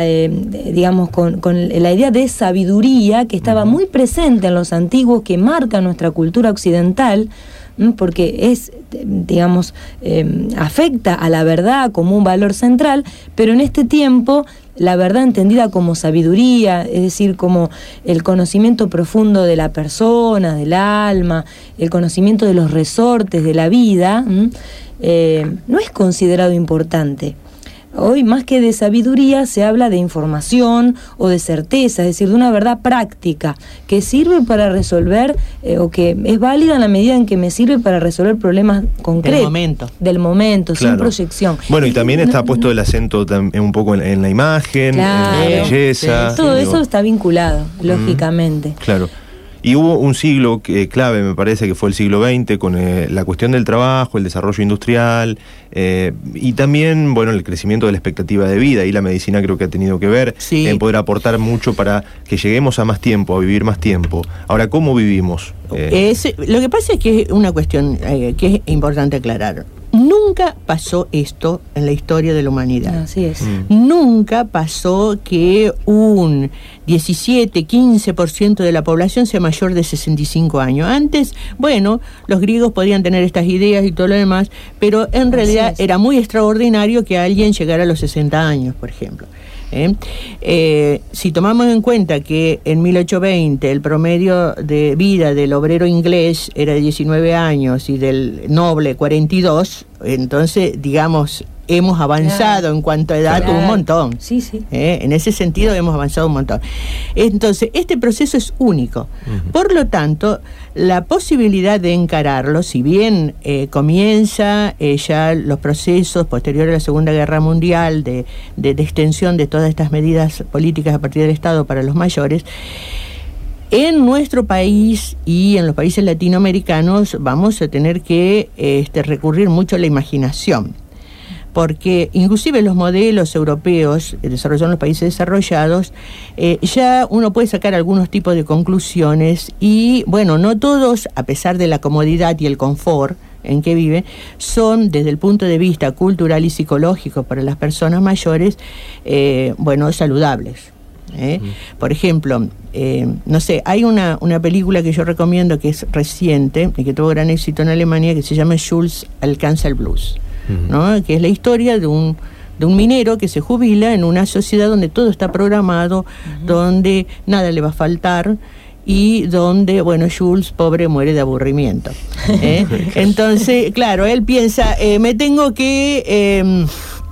eh, digamos, con, con la idea de sabiduría que estaba muy presente en los antiguos, que marca nuestra cultura occidental, ¿m? Porque es, eh, digamos, eh, afecta a la verdad como un valor central, pero en este tiempo la verdad entendida como sabiduría, es decir, como el conocimiento profundo de la persona, del alma, el conocimiento de los resortes de la vida, ¿m? Eh, no es considerado importante. Hoy, más que de sabiduría, se habla de información o de certeza, es decir, de una verdad práctica que sirve para resolver, eh, o que es válida en la medida en que me sirve para resolver problemas concretos.
Del momento.
Del momento, sin
Claro.
proyección.
Bueno, y también está puesto el acento tam- un poco en, en la imagen,
Claro.
en la belleza.
Todo
digo,
eso está vinculado, lógicamente.
Claro. Y hubo un siglo que, clave, me parece, que fue el siglo veinte, con eh, la cuestión del trabajo, el desarrollo industrial, eh, y también, bueno, el crecimiento de la expectativa de vida. Y la medicina creo que ha tenido que ver
Sí.
en poder aportar mucho para que lleguemos a más tiempo, a vivir más tiempo. Ahora, ¿cómo vivimos? Eh,
Es, lo que pasa es que es una cuestión eh, que es importante aclarar. Nunca pasó esto en la historia de la humanidad.
Así es.
Nunca pasó que un diecisiete, quince por ciento de la población sea mayor de sesenta y cinco años. Antes, bueno, los griegos podían tener estas ideas y todo lo demás, pero en realidad era muy extraordinario que alguien llegara a los sesenta años, por ejemplo. ¿Eh? Eh, si tomamos en cuenta que en mil ochocientos veinte el promedio de vida del obrero inglés era de diecinueve años y del noble cuarenta y dos, entonces, digamos, hemos avanzado
Claro.
en cuanto a edad
Claro.
un montón.
Sí, sí.
¿Eh? En ese sentido hemos avanzado un montón. Entonces, este proceso es único. Por lo tanto, la posibilidad de encararlo, si bien eh, comienza eh, ya los procesos posteriores a la Segunda Guerra Mundial de, de, de extensión de todas estas medidas políticas a partir del Estado para los mayores, En nuestro país y en los países latinoamericanos vamos a tener que este, recurrir mucho a la imaginación, porque inclusive los modelos europeos desarrollados en los países desarrollados, eh, ya uno puede sacar algunos tipos de conclusiones y, bueno, no todos, a pesar de la comodidad y el confort en que vive, son desde el punto de vista cultural y psicológico para las personas mayores, eh, bueno, saludables. ¿eh? Mm. Por ejemplo, eh, no sé, hay una, una película que yo recomiendo que es reciente y que tuvo gran éxito en Alemania, que se llama Schulz alcanza el blues, mm. ¿no? Que es la historia de un de un minero que se jubila en una sociedad donde todo está programado, mm. donde nada le va a faltar y donde, bueno, Schulz, pobre, muere de aburrimiento. ¿eh? Entonces, claro, él piensa, eh, me tengo que... Eh,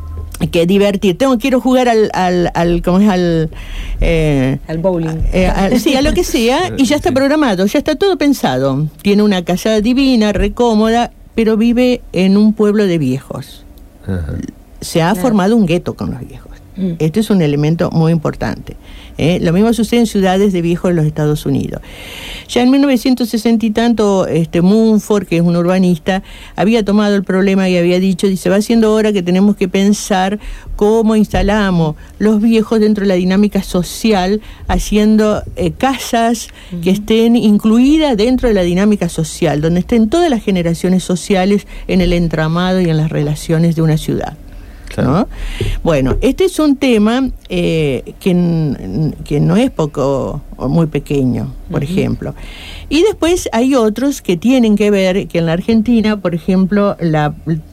que divertir, tengo quiero jugar al al, al ¿cómo es? al eh,
al bowling,
eh, a, sí, a lo que sea, y ya está programado, ya está todo pensado. Tiene una casa divina, recómoda, pero vive en un pueblo de viejos. Ajá. Se ha claro. formado un gueto con los viejos. Mm. Este es un elemento muy importante. ¿eh? Lo mismo sucede en ciudades de viejos en los Estados Unidos. Ya en mil novecientos sesenta y tanto, este Mumford, que es un urbanista, había tomado el problema y había dicho, dice, va siendo hora que tenemos que pensar cómo instalamos los viejos dentro de la dinámica social, haciendo eh, casas uh-huh. que estén incluidas dentro de la dinámica social, donde estén todas las generaciones sociales en el entramado y en las relaciones de una ciudad. Claro. ¿no? Bueno, este es un tema eh, que, que no es poco o muy pequeño, por uh-huh. ejemplo. Y después hay otros que tienen que ver que en la Argentina, por ejemplo, la,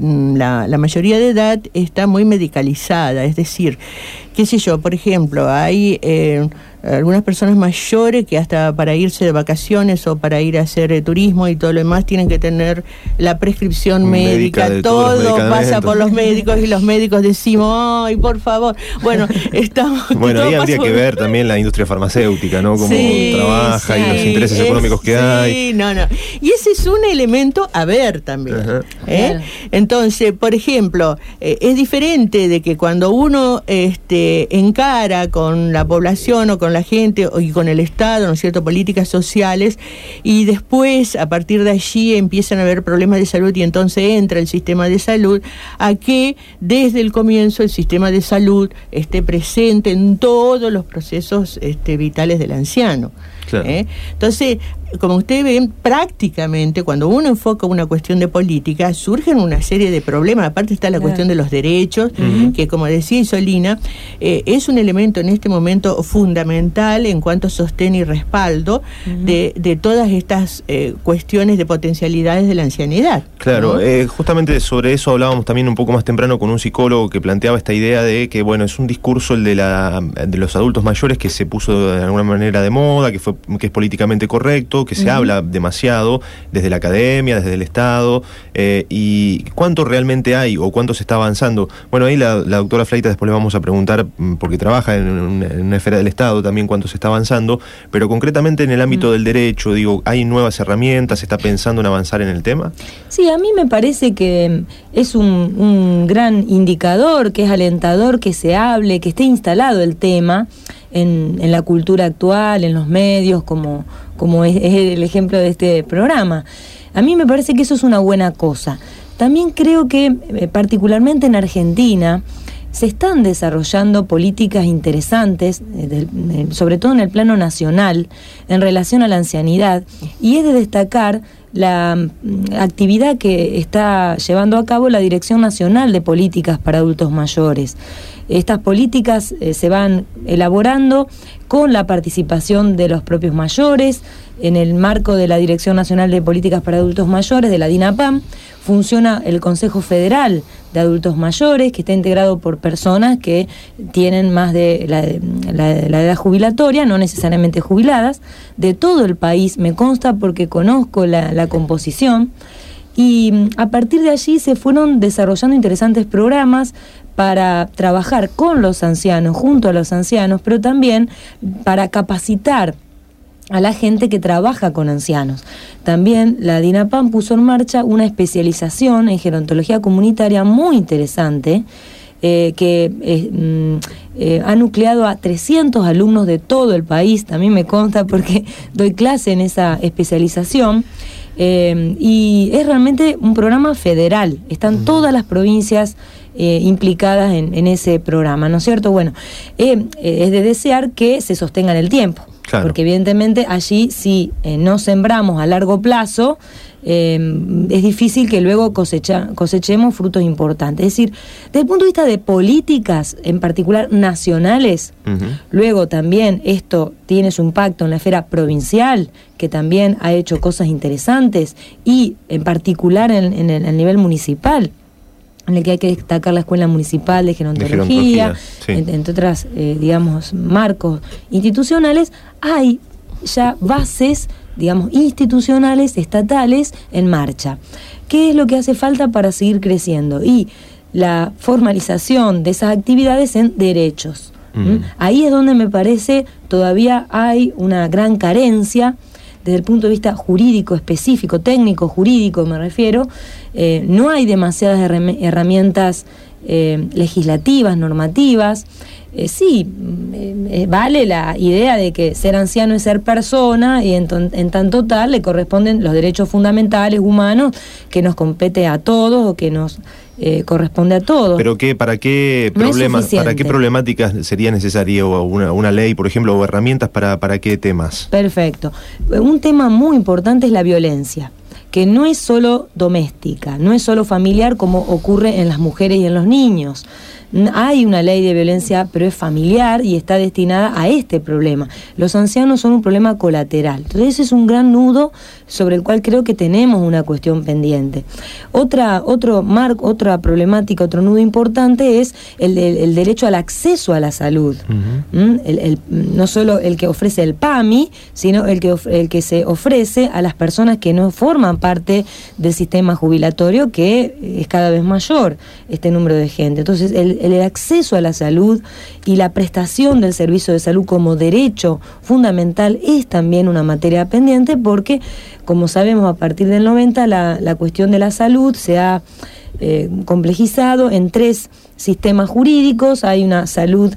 la, la mayoría de edad está muy medicalizada, es decir, qué sé yo, por ejemplo, hay eh, algunas personas mayores que hasta para irse de vacaciones o para ir a hacer eh, turismo y todo lo demás tienen que tener la prescripción médica, médica todo pasa por los médicos y los médicos decimos, ay, por favor, bueno, estamos...
Bueno, ahí habría que ver también la industria farmacéutica, ¿no? Cómo sí, trabaja sí, y los intereses es, económicos que
sí,
hay.
Sí, no, no. Y ese es un elemento a ver también. Ajá. ¿eh? Claro. Entonces, por ejemplo, eh, es diferente de que cuando uno este, encara con la población o con la gente y con el Estado, ¿no es cierto?, políticas sociales, y después, a partir de allí, empiezan a haber problemas de salud y entonces entra el sistema de salud, a que desde el comienzo el sistema de salud esté presente en todos los procesos este, vitales del anciano. Claro. ¿eh? Entonces, como ustedes ven, prácticamente cuando uno enfoca una cuestión de política, surgen una serie de problemas. Aparte está la claro. cuestión de los derechos, uh-huh. que como decía Isolina, eh, es un elemento en este momento fundamental en cuanto a sostén y respaldo uh-huh. de, de todas estas eh, cuestiones de potencialidades de la ancianidad.
Claro, ¿no? eh, justamente sobre eso hablábamos también un poco más temprano con un psicólogo que planteaba esta idea de que, bueno, es un discurso el de, la, de los adultos mayores que se puso de alguna manera de moda, que, fue, que es políticamente correcto, que se uh-huh. habla demasiado desde la academia, desde el Estado, eh, y cuánto realmente hay o cuánto se está avanzando. Bueno, ahí la, la doctora Fleita después le vamos a preguntar, porque trabaja en una, en una esfera del Estado también, cuánto se está avanzando, pero concretamente en el ámbito uh-huh. del derecho, digo, ¿hay nuevas herramientas? ¿Se está pensando en avanzar en el tema?
Sí, a mí me parece que es un, un gran indicador, que es alentador que se hable, que esté instalado el tema en, en la cultura actual, en los medios, como... como es, es el ejemplo de este programa. A mí me parece que eso es una buena cosa. También creo que, eh, particularmente en Argentina, se están desarrollando políticas interesantes, eh, de, de, sobre todo en el plano nacional, en relación a la ancianidad, y es de destacar la mm, actividad que está llevando a cabo la Dirección Nacional de Políticas para Adultos Mayores. Estas políticas eh, se van elaborando con la participación de los propios mayores. En el marco de la Dirección Nacional de Políticas para Adultos Mayores, de la DINAPAM, funciona el Consejo Federal de Adultos Mayores, que está integrado por personas que tienen más de la, la, la edad jubilatoria, no necesariamente jubiladas, de todo el país, me consta porque conozco la, la composición, y a partir de allí se fueron desarrollando interesantes programas para trabajar con los ancianos, junto a los ancianos, pero también para capacitar a la gente que trabaja con ancianos. También la DINAPAM puso en marcha una especialización en gerontología comunitaria muy interesante, eh, que eh, mm, eh, ha nucleado a trescientos alumnos de todo el país, también me consta porque doy clase en esa especialización. Eh, y es realmente un programa federal, están todas las provincias eh, implicadas en, en ese programa, ¿no es cierto? Bueno, eh, eh, es de desear que se sostenga en el tiempo, claro. Porque evidentemente allí si eh, no sembramos a largo plazo, eh, es difícil que luego cosecha, cosechemos frutos importantes. Es decir, desde el punto de vista de políticas, en particular nacionales, uh-huh. Luego también esto tiene su impacto en la esfera provincial, que también ha hecho cosas interesantes, y en particular en, en el, en el nivel municipal, en el que hay que destacar la Escuela Municipal de Gerontología, de sí. entre, entre otras, eh, digamos, marcos institucionales. Hay ya bases, digamos, institucionales, estatales, en marcha. ¿Qué es lo que hace falta para seguir creciendo? Y la formalización de esas actividades en derechos. Mm. Ahí es donde me parece todavía hay una gran carencia desde el punto de vista jurídico específico, técnico, jurídico me refiero. Eh, no hay demasiadas herramientas eh, legislativas, normativas. Eh, sí, eh, vale la idea de que ser anciano es ser persona, y en, en tanto tal le corresponden los derechos fundamentales humanos que nos compete a todos o que nos eh, corresponde a todos.
Pero qué, para qué
no
problemas, para qué problemáticas sería necesaria una, una ley, por ejemplo, o herramientas para, para qué temas.
Perfecto. Un tema muy importante es la violencia, que no es solo doméstica, no es solo familiar como ocurre en las mujeres y en los niños. Hay una ley de violencia, pero es familiar y está destinada a este problema. Los ancianos son un problema colateral. Entonces ese es un gran nudo sobre el cual creo que tenemos una cuestión pendiente. Otra, otro marco, otra problemática, otro nudo importante es el, el, el derecho al acceso a la salud. Uh-huh. ¿Mm? el, el, no solo el que ofrece el PAMI, sino el que, el que se ofrece a las personas que no forman parte del sistema jubilatorio, que es cada vez mayor este número de gente. Entonces el el acceso a la salud y la prestación del servicio de salud como derecho fundamental es también una materia pendiente, porque, como sabemos, a partir del noventa la, la cuestión de la salud se ha eh, complejizado en tres sistemas jurídicos. Hay una salud,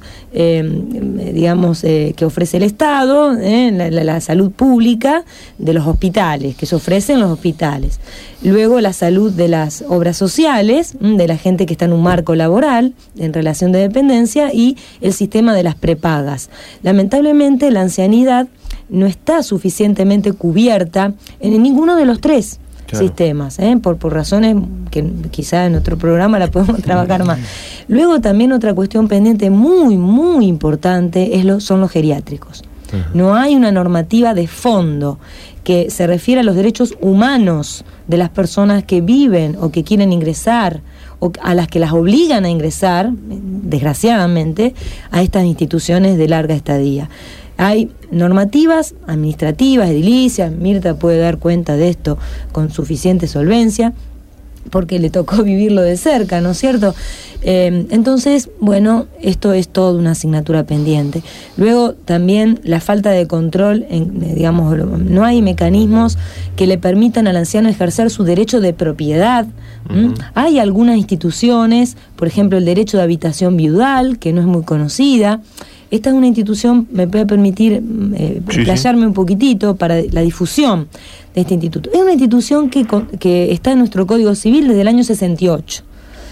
eh, digamos, eh, que ofrece el Estado, eh, la, la, la salud pública de los hospitales, que se ofrece en los hospitales. Luego la salud de las obras sociales, de la gente que está en un marco laboral, en relación de dependencia, y el sistema de las prepagas. Lamentablemente la ancianidad no está suficientemente cubierta en ninguno de los tres. Claro. Sistemas, ¿eh? por, por razones que quizá en otro programa la podemos trabajar más. Luego también otra cuestión pendiente muy, muy importante es lo, son los geriátricos. Uh-huh. No hay una normativa de fondo que se refiere a los derechos humanos de las personas que viven o que quieren ingresar, o a las que las obligan a ingresar, desgraciadamente, a estas instituciones de larga estadía. Hay normativas administrativas, edilicias, Mirta puede dar cuenta de esto con suficiente solvencia, porque le tocó vivirlo de cerca, ¿no es cierto? Eh, entonces, bueno, esto es toda una asignatura pendiente. Luego, también la falta de control, en, digamos, no hay mecanismos que le permitan al anciano ejercer su derecho de propiedad. Uh-huh. Hay algunas instituciones, por ejemplo, el derecho de habitación viudal, que no es muy conocida. Esta es una institución, me puede permitir eh, sí, explayarme sí. un poquitito para la difusión de este instituto. Es una institución que, que está en nuestro Código Civil desde el año sesenta y ocho.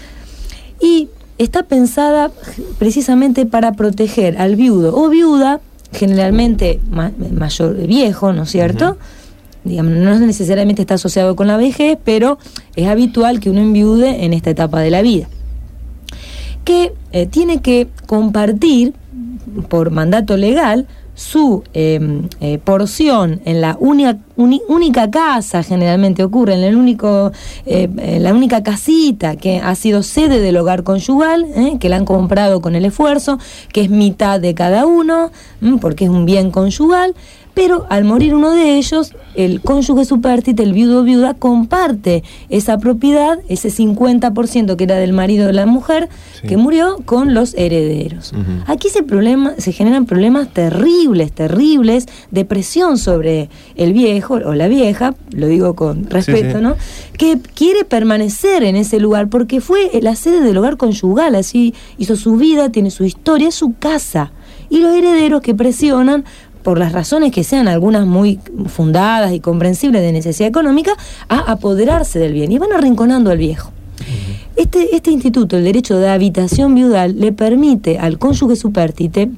Y está pensada precisamente para proteger al viudo o viuda, generalmente ma- mayor viejo, ¿no es cierto? Uh-huh. Digamos, no necesariamente está asociado con la vejez, pero es habitual que uno enviude en esta etapa de la vida. Que eh, tiene que compartir por mandato legal su eh, eh, porción en la única, uni, única casa, generalmente ocurre, en el único, eh, en la única casita que ha sido sede del hogar conyugal, eh, que la han comprado con el esfuerzo, que es mitad de cada uno, mm, porque es un bien conyugal. Pero al morir uno de ellos, el cónyuge supérstite, el viudo o viuda, comparte esa propiedad, ese cincuenta por ciento que era del marido de la mujer, sí. que murió, con los herederos. Uh-huh. Aquí se, problema, se generan problemas terribles terribles, terribles, de presión sobre el viejo o la vieja, lo digo con respeto, sí, sí. ¿no? Que quiere permanecer en ese lugar porque fue la sede del hogar conyugal, así hizo su vida, tiene su historia, es su casa. Y los herederos que presionan, por las razones que sean, algunas muy fundadas y comprensibles de necesidad económica, a apoderarse del bien y van arrinconando al viejo. Este, este instituto, el derecho de habitación viudal, le permite al cónyuge supérstite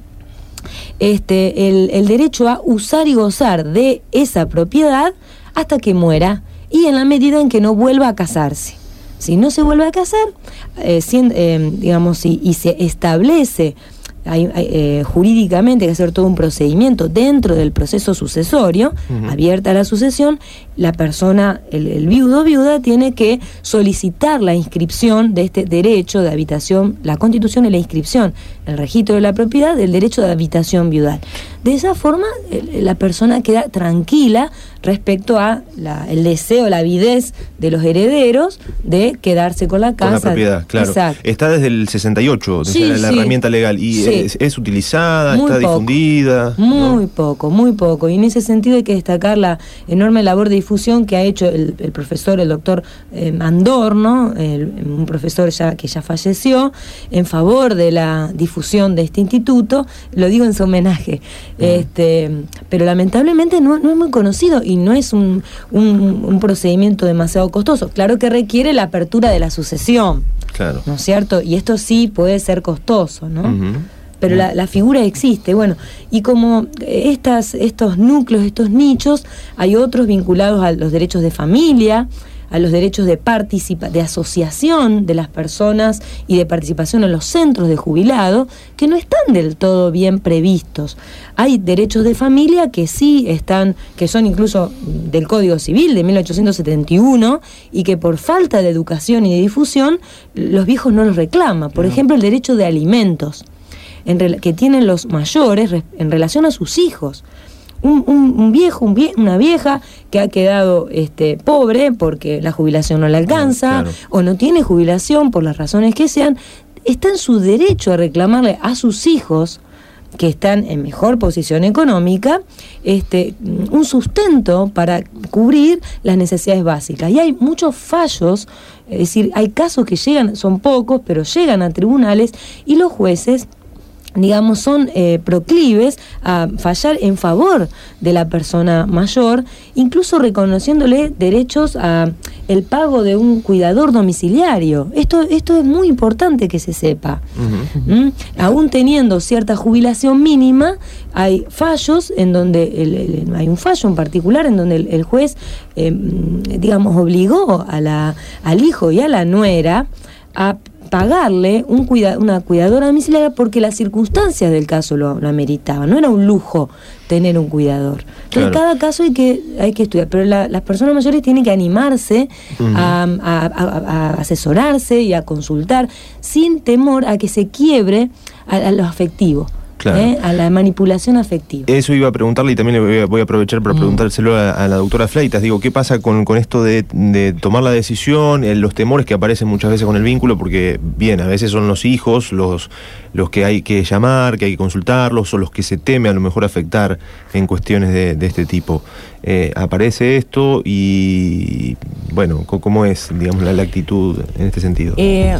este, el, el derecho a usar y gozar de esa propiedad hasta que muera y en la medida en que no vuelva a casarse. Si no se vuelve a casar, eh, siendo, eh, digamos, y, y se establece Hay, hay, eh, jurídicamente hay que hacer todo un procedimiento dentro del proceso sucesorio, uh-huh. abierta la sucesión, la persona, el, el viudo o viuda tiene que solicitar la inscripción de este derecho de habitación, la constitución y la inscripción en el registro de la propiedad del derecho de habitación viudal. De esa forma el, la persona queda tranquila respecto a la, el deseo, la avidez de los herederos de quedarse con la casa.
Con la propiedad, claro.
Exacto.
Está desde el sesenta y ocho,
sí,
la, la
sí.
herramienta legal, y
sí.
es, es utilizada,
muy
está
poco,
difundida.
Muy
¿no?
poco, muy poco. Y en ese sentido hay que destacar la enorme labor de difusión que ha hecho el, el profesor, el doctor eh, Andorno, el, un profesor ya que ya falleció, en favor de la difusión de este instituto. Lo digo en su homenaje. Mm. Este, pero lamentablemente no, no es muy conocido y no es un, un, un procedimiento demasiado costoso. Claro que requiere la apertura de la sucesión.
Claro.
¿No es cierto? Y esto sí puede ser costoso, ¿no?
Uh-huh.
Pero la, la figura existe, bueno, y como estas, estos núcleos, estos nichos, hay otros vinculados a los derechos de familia, a los derechos de participa de asociación de las personas y de participación en los centros de jubilado, que no están del todo bien previstos. Hay derechos de familia que sí están, que son incluso del Código Civil de mil ochocientos setenta y uno, y que por falta de educación y de difusión, los viejos no los reclaman. Por ejemplo, el derecho de alimentos, en rel- que tienen los mayores res- en relación a sus hijos. Un, un, un viejo, un vie- una vieja que ha quedado este, pobre porque la jubilación no le alcanza, claro, claro. o no tiene jubilación por las razones que sean, está en su derecho a reclamarle a sus hijos que están en mejor posición económica este, un sustento para cubrir las necesidades básicas. Y hay muchos fallos, es decir, hay casos que llegan, son pocos, pero llegan a tribunales y los jueces, digamos, son eh, proclives a fallar en favor de la persona mayor, incluso reconociéndole derechos a el pago de un cuidador domiciliario. Esto, esto es muy importante que se sepa. Uh-huh. ¿Mm? Aún teniendo cierta jubilación mínima, hay fallos en donde el, el, hay un fallo en particular en donde el, el juez, eh, digamos, obligó a la, al hijo y a la nuera a pagarle un cuida, una cuidadora domiciliaria porque las circunstancias del caso lo, lo ameritaban. No era un lujo tener un cuidador. Entonces, claro, cada caso hay que, hay que estudiar, pero la, las personas mayores tienen que animarse uh-huh. a, a, a, a asesorarse y a consultar sin temor a que se quiebre a, a lo afectivo. Claro. ¿Eh? A la manipulación afectiva.
Eso iba a preguntarle y también le voy a, voy a aprovechar para mm. preguntárselo a, a la doctora Fleitas. Digo, ¿qué pasa con, con esto de, de tomar la decisión, eh, los temores que aparecen muchas veces con el vínculo? Porque, bien, a veces son los hijos los, los que hay que llamar, que hay que consultarlos, o los que se teme a lo mejor afectar en cuestiones de, de este tipo. Eh, aparece esto y, bueno, ¿cómo es, digamos, la, la actitud en este sentido?
Eh...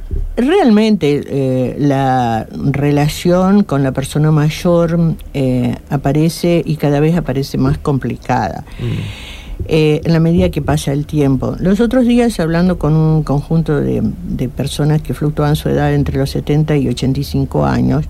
Realmente eh, la relación con la persona mayor eh, aparece y cada vez aparece más complicada mm. eh, en la medida que pasa el tiempo. Los otros días, hablando con un conjunto de, de personas que fluctúan su edad entre los setenta y ochenta y cinco años,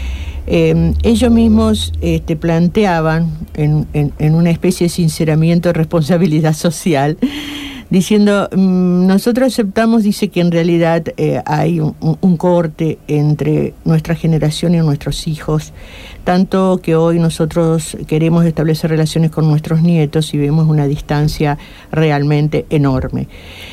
eh, ellos mismos este, planteaban en, en, en una especie de sinceramiento de responsabilidad social, diciendo, mmm, nosotros aceptamos, dice, que en realidad eh, hay un, un corte entre nuestra generación y nuestros hijos, tanto que hoy nosotros queremos establecer relaciones con nuestros nietos y vemos una distancia realmente enorme.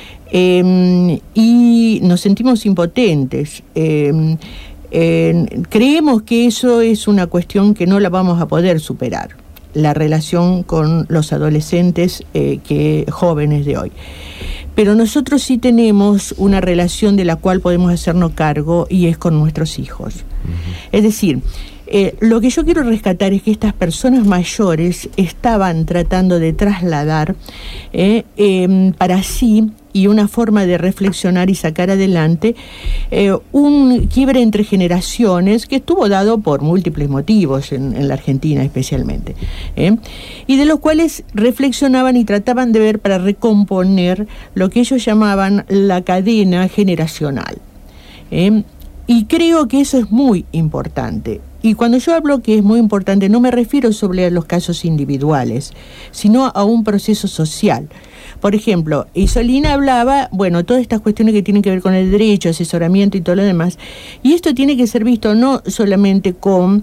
Eh, y nos sentimos impotentes. Eh, eh, creemos que eso es una cuestión que no la vamos a poder superar, la relación con los adolescentes eh, que jóvenes de hoy. Pero nosotros sí tenemos una relación de la cual podemos hacernos cargo y es con nuestros hijos. Uh-huh. Es decir, Eh, lo que yo quiero rescatar es que estas personas mayores estaban tratando de trasladar eh, eh, para sí, y una forma de reflexionar y sacar adelante eh, un quiebre entre generaciones que estuvo dado por múltiples motivos en, en la Argentina especialmente, ¿eh? y de los cuales reflexionaban y trataban de ver para recomponer lo que ellos llamaban la cadena generacional. ¿eh? Y creo que eso es muy importante. Y cuando yo hablo que es muy importante, no me refiero sobre a los casos individuales, sino a un proceso social. Por ejemplo, Isolina hablaba, bueno, todas estas cuestiones que tienen que ver con el derecho, asesoramiento y todo lo demás, y esto tiene que ser visto no solamente con,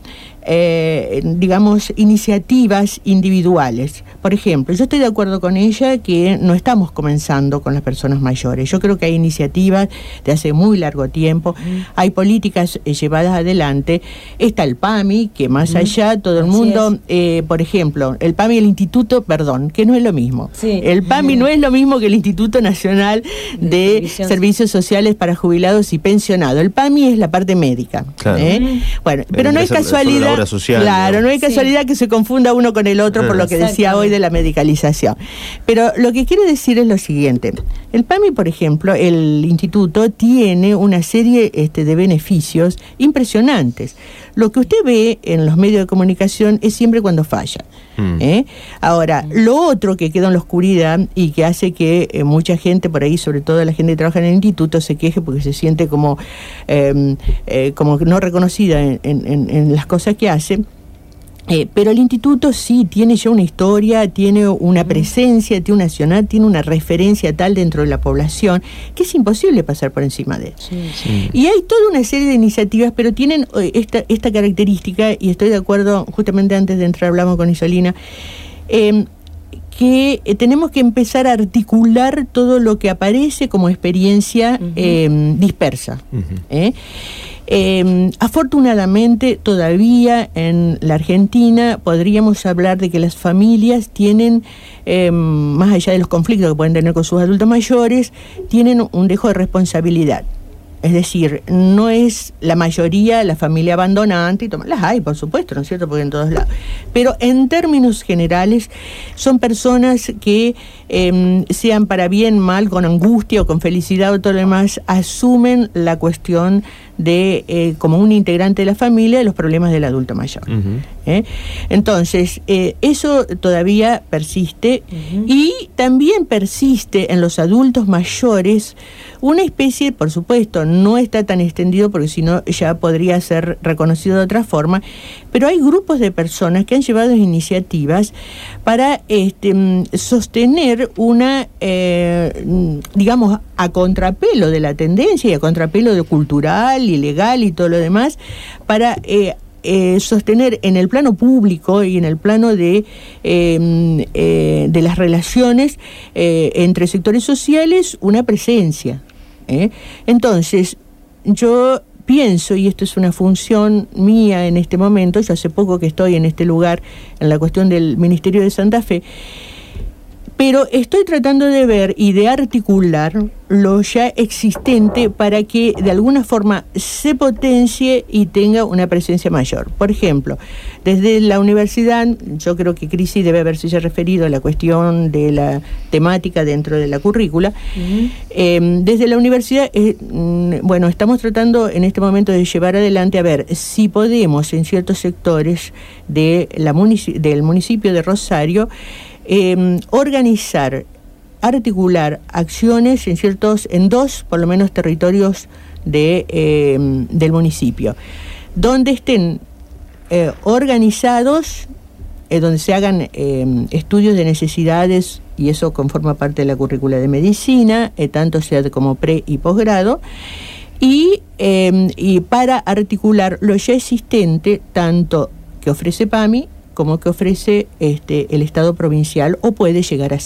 eh, digamos, iniciativas individuales. Por ejemplo, yo estoy de acuerdo con ella que no estamos comenzando con las personas mayores. Yo creo que hay iniciativas de hace muy largo tiempo, mm. hay políticas eh, llevadas adelante. Está el PAMI, que más mm. allá todo el mundo, eh, por ejemplo, el PAMI y el Instituto, perdón, que no es lo mismo. Sí. El PAMI no es lo mismo que el Instituto Nacional de, de Servicios Sociales para Jubilados y Pensionados. El PAMI es la parte médica. Claro. ¿eh? Mm. Bueno, pero no es casualidad, social, claro, ¿no? no es casualidad sí. que se confunda uno con el otro ah, por lo que decía hoy de la medicalización. Pero lo que quiero decir es lo siguiente. El PAMI, por ejemplo, el Instituto tiene una serie este, de beneficios impresionantes. Lo que usted ve en los medios de comunicación es siempre cuando falla. Mm. ¿eh? Ahora, mm. lo otro que queda en la oscuridad y que hace que eh, mucha gente por ahí, sobre todo la gente que trabaja en el instituto, se queje porque se siente como, eh, eh, como no reconocida en, en, en las cosas que hace. Eh, pero el instituto sí tiene ya una historia, tiene una presencia, tiene una nacional, tiene una referencia tal dentro de la población que es imposible pasar por encima de él. Sí, sí. Y hay toda una serie de iniciativas, pero tienen eh, esta, esta característica, y estoy de acuerdo, justamente antes de entrar hablamos con Isolina, eh, que eh, tenemos que empezar a articular todo lo que aparece como experiencia uh-huh. eh, dispersa. Uh-huh. ¿eh? Eh, afortunadamente todavía en la Argentina podríamos hablar de que las familias tienen, eh, más allá de los conflictos que pueden tener con sus adultos mayores, tienen un dejo de responsabilidad. Es decir, no es la mayoría la familia abandonante, y toma, las hay, por supuesto, ¿no es cierto?, porque en todos lados. Pero en términos generales, son personas que, eh, sean para bien, mal, con angustia o con felicidad o todo lo demás, asumen la cuestión de, eh, como un integrante de la familia, de los problemas del adulto mayor. Uh-huh. ¿eh? Entonces, eh, eso todavía persiste, uh-huh. y también persiste en los adultos mayores una especie, por supuesto, no está tan extendido porque si no ya podría ser reconocido de otra forma, pero hay grupos de personas que han llevado iniciativas para este, sostener una, eh, digamos, a contrapelo de la tendencia y a contrapelo de cultural y legal y todo lo demás, para eh, eh, sostener en el plano público y en el plano de, eh, eh, de las relaciones eh, entre sectores sociales una presencia. ¿eh? Entonces, yo pienso, y esto es una función mía en este momento, yo hace poco que estoy en este lugar, en la cuestión del Ministerio de Santa Fe, pero estoy tratando de ver y de articular lo ya existente para que de alguna forma se potencie y tenga una presencia mayor. Por ejemplo, desde la universidad, yo creo que Crisi debe haberse ya referido a la cuestión de la temática dentro de la currícula. Uh-huh. Eh, desde la universidad, eh, bueno, estamos tratando en este momento de llevar adelante a ver si podemos en ciertos sectores de la munici- del municipio de Rosario Eh, organizar, articular acciones en ciertos, en dos, por lo menos, territorios de, eh, del municipio, donde estén eh, organizados, eh, donde se hagan eh, estudios de necesidades, y eso conforma parte de la currícula de medicina, eh, tanto sea como pre y posgrado, y, eh, y para articular lo ya existente, tanto que ofrece PAMI como que ofrece este, el Estado provincial, o puede llegar a hacerlo.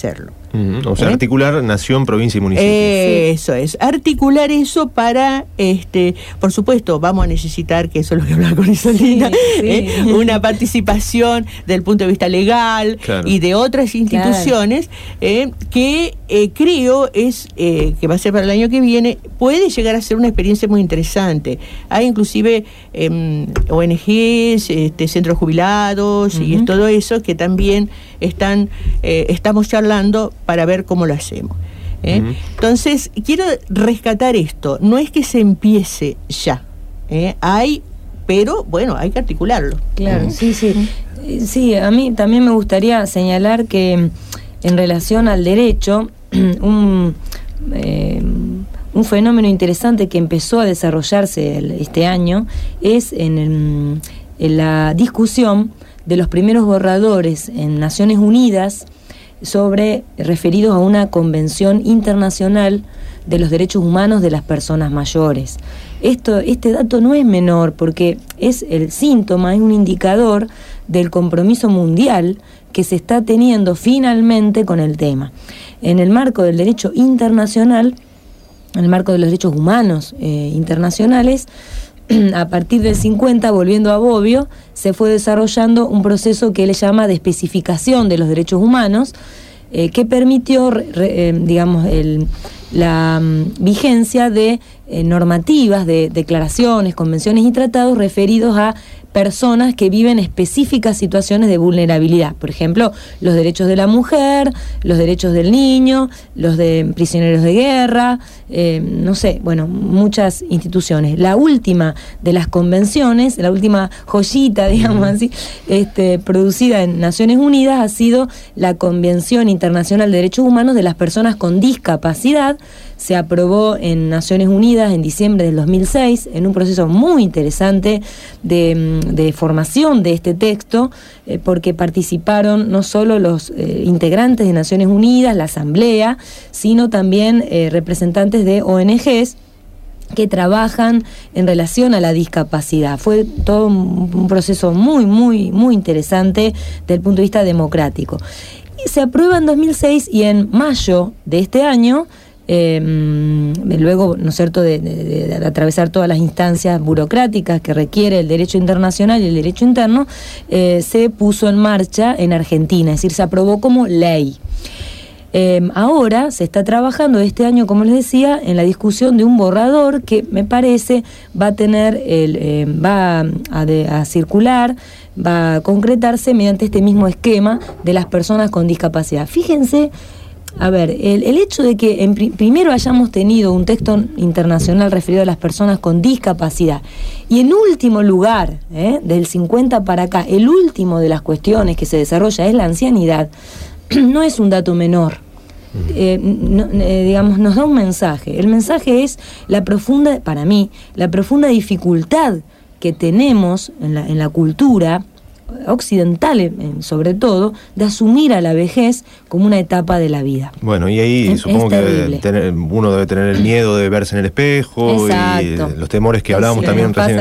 Uh-huh. O sea, ¿Eh? articular nación, provincia y municipio.
Eh, eso es, articular eso para, este, por supuesto, vamos a necesitar, que eso es lo que hablaba con Isolina, sí, sí. ¿eh? una participación del punto de vista legal, claro. y de otras instituciones, claro. eh, que eh, creo es eh, que va a ser para el año que viene, puede llegar a ser una experiencia muy interesante. Hay inclusive eh, O N Ges, este, centros jubilados, uh-huh. y todo eso que también están, eh, estamos charlando para ver cómo lo hacemos. ¿eh? Uh-huh. Entonces, quiero rescatar esto. No es que se empiece ya. ¿eh? Hay, pero bueno, hay que articularlo.
Claro, uh-huh. sí, sí. Sí, a mí también me gustaría señalar que en relación al derecho, un, eh, un fenómeno interesante que empezó a desarrollarse el, este año es en, el, en la discusión de los primeros borradores en Naciones Unidas sobre referidos a una convención internacional de los derechos humanos de las personas mayores. Esto, este dato no es menor porque es el síntoma, es un indicador del compromiso mundial que se está teniendo finalmente con el tema. En el marco del derecho internacional, en el marco de los derechos humanos eh, internacionales, a partir del cincuenta, volviendo a Bobbio, se fue desarrollando un proceso que él llama de especificación de los derechos humanos, eh, que permitió, re, eh, digamos, el, la um, vigencia de eh, normativas, de declaraciones, convenciones y tratados referidos a personas que viven específicas situaciones de vulnerabilidad. Por ejemplo, los derechos de la mujer, los derechos del niño, los de prisioneros de guerra, eh, no sé, bueno, muchas instituciones. La última de las convenciones, la última joyita, digamos así, este, producida en Naciones Unidas ha sido la Convención Internacional de Derechos Humanos de las Personas con Discapacidad. Se aprobó en Naciones Unidas en diciembre del dos mil seis, en un proceso muy interesante de, de formación de este texto, eh, porque participaron no solo los eh, integrantes de Naciones Unidas, la Asamblea, sino también eh, representantes de O N Ges que trabajan en relación a la discapacidad. Fue todo un, un proceso muy, muy, muy interesante desde el punto de vista democrático. Y se aprueba en dos mil seis y en mayo de este año, Eh, luego, ¿no es cierto?, de, de, de atravesar todas las instancias burocráticas que requiere el derecho internacional y el derecho interno, eh, se puso en marcha en Argentina, es decir, se aprobó como ley. Eh, ahora se está trabajando este año, como les decía, en la discusión de un borrador que me parece va a tener, el, eh, va a, de, a circular, va a concretarse mediante este mismo esquema de las personas con discapacidad. Fíjense. A ver, el, el hecho de que en pri- primero hayamos tenido un texto internacional referido a las personas con discapacidad y en último lugar, ¿eh? del cincuenta para acá, el último de las cuestiones que se desarrolla es la ancianidad, no es un dato menor. Eh, no, eh, digamos, nos da un mensaje. El mensaje es la profunda, para mí, la profunda dificultad que tenemos en la, en la cultura occidental, sobre todo, de asumir a la vejez como una etapa de la vida.
Bueno, y ahí es, supongo es que debe tener, uno debe tener el miedo de verse en el espejo. Exacto. Y los temores que hablábamos sí, también recién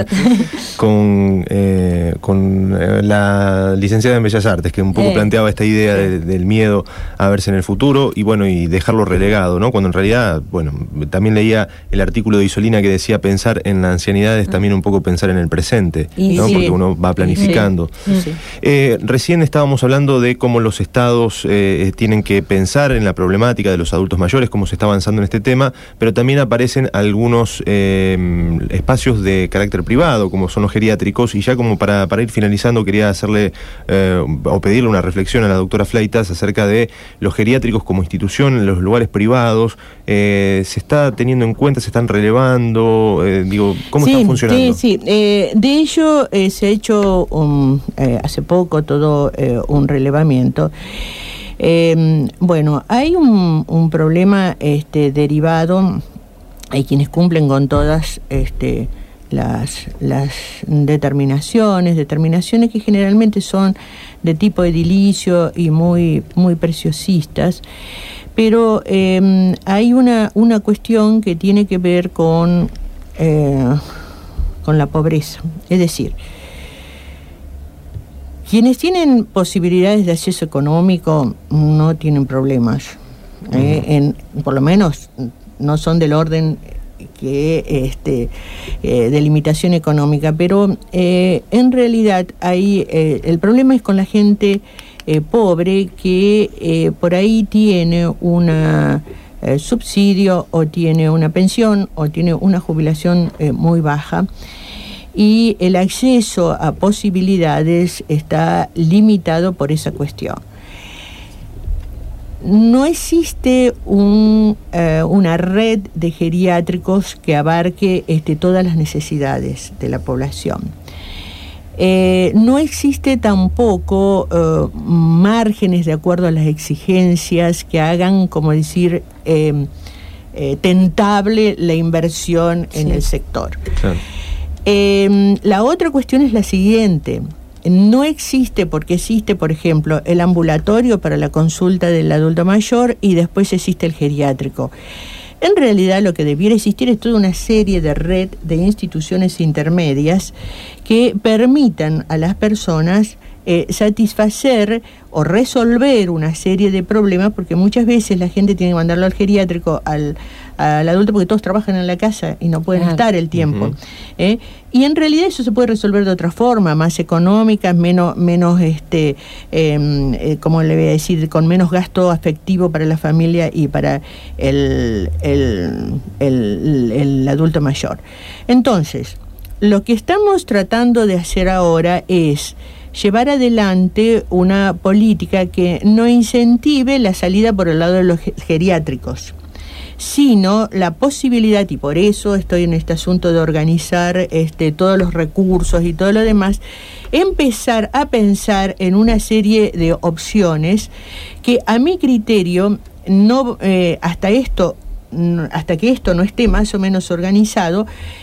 con, eh, con eh, la licenciada en Bellas Artes, que un poco eh, planteaba esta idea eh. de, del miedo a verse en el futuro y bueno, y dejarlo relegado, ¿no? Cuando en realidad, bueno, también leía el artículo de Isolina que decía pensar en la ancianidad es también un poco pensar en el presente, y ¿no? Sí. Porque uno va planificando. Sí. Sí. Eh, recién estábamos hablando de cómo los estados eh, tienen que pensar en la problemática de los adultos mayores, cómo se está avanzando en este tema, pero también aparecen algunos eh, espacios de carácter privado, como son los geriátricos, y ya como para, para ir finalizando quería hacerle eh, o pedirle una reflexión a la doctora Fleitas acerca de los geriátricos como institución en los lugares privados. Eh, ¿se está teniendo en cuenta, se están relevando? Eh, digo, ¿cómo sí, están funcionando?
Sí, sí. Eh, de ello eh, se ha hecho un... Eh, hace poco todo eh, un relevamiento. Eh, bueno, hay un, un problema este, derivado, hay quienes cumplen con todas este, las, las determinaciones, determinaciones que generalmente son de tipo edilicio y muy, muy preciosistas, pero eh, hay una, una cuestión que tiene que ver con, eh, con la pobreza, es decir, quienes tienen posibilidades de acceso económico no tienen problemas. eh, en, por lo menos no son del orden que este eh, de limitación económica, pero eh, en realidad ahí eh, el problema es con la gente eh, pobre que eh, por ahí tiene una eh, subsidio o tiene una pensión o tiene una jubilación eh, muy baja, y el acceso a posibilidades está limitado por esa cuestión. No existe un, eh, una red de geriátricos que abarque este, todas las necesidades de la población. Eh, no existe tampoco eh, márgenes de acuerdo a las exigencias que hagan, como decir, eh, eh, tentable la inversión en sí. el sector. Claro. Eh, la otra cuestión es la siguiente. No existe, porque existe, por ejemplo, el ambulatorio para la consulta del adulto mayor y después existe el geriátrico. En realidad lo que debiera existir es toda una serie de red de instituciones intermedias que permitan a las personas eh, satisfacer o resolver una serie de problemas, porque muchas veces la gente tiene que mandarlo al geriátrico, al, al adulto, porque todos trabajan en la casa y no pueden claro. estar el tiempo. Uh-huh. ¿eh? Y en realidad eso se puede resolver de otra forma, más económica, menos, menos este, eh, eh, como le voy a decir, con menos gasto afectivo para la familia y para el, el, el, el adulto mayor. Entonces, lo que estamos tratando de hacer ahora es llevar adelante una política que no incentive la salida por el lado de los geriátricos, sino la posibilidad, y por eso estoy en este asunto de organizar este, todos los recursos y todo lo demás, empezar a pensar en una serie de opciones que a mi criterio, no eh, hasta esto, hasta que esto no esté más o menos organizado,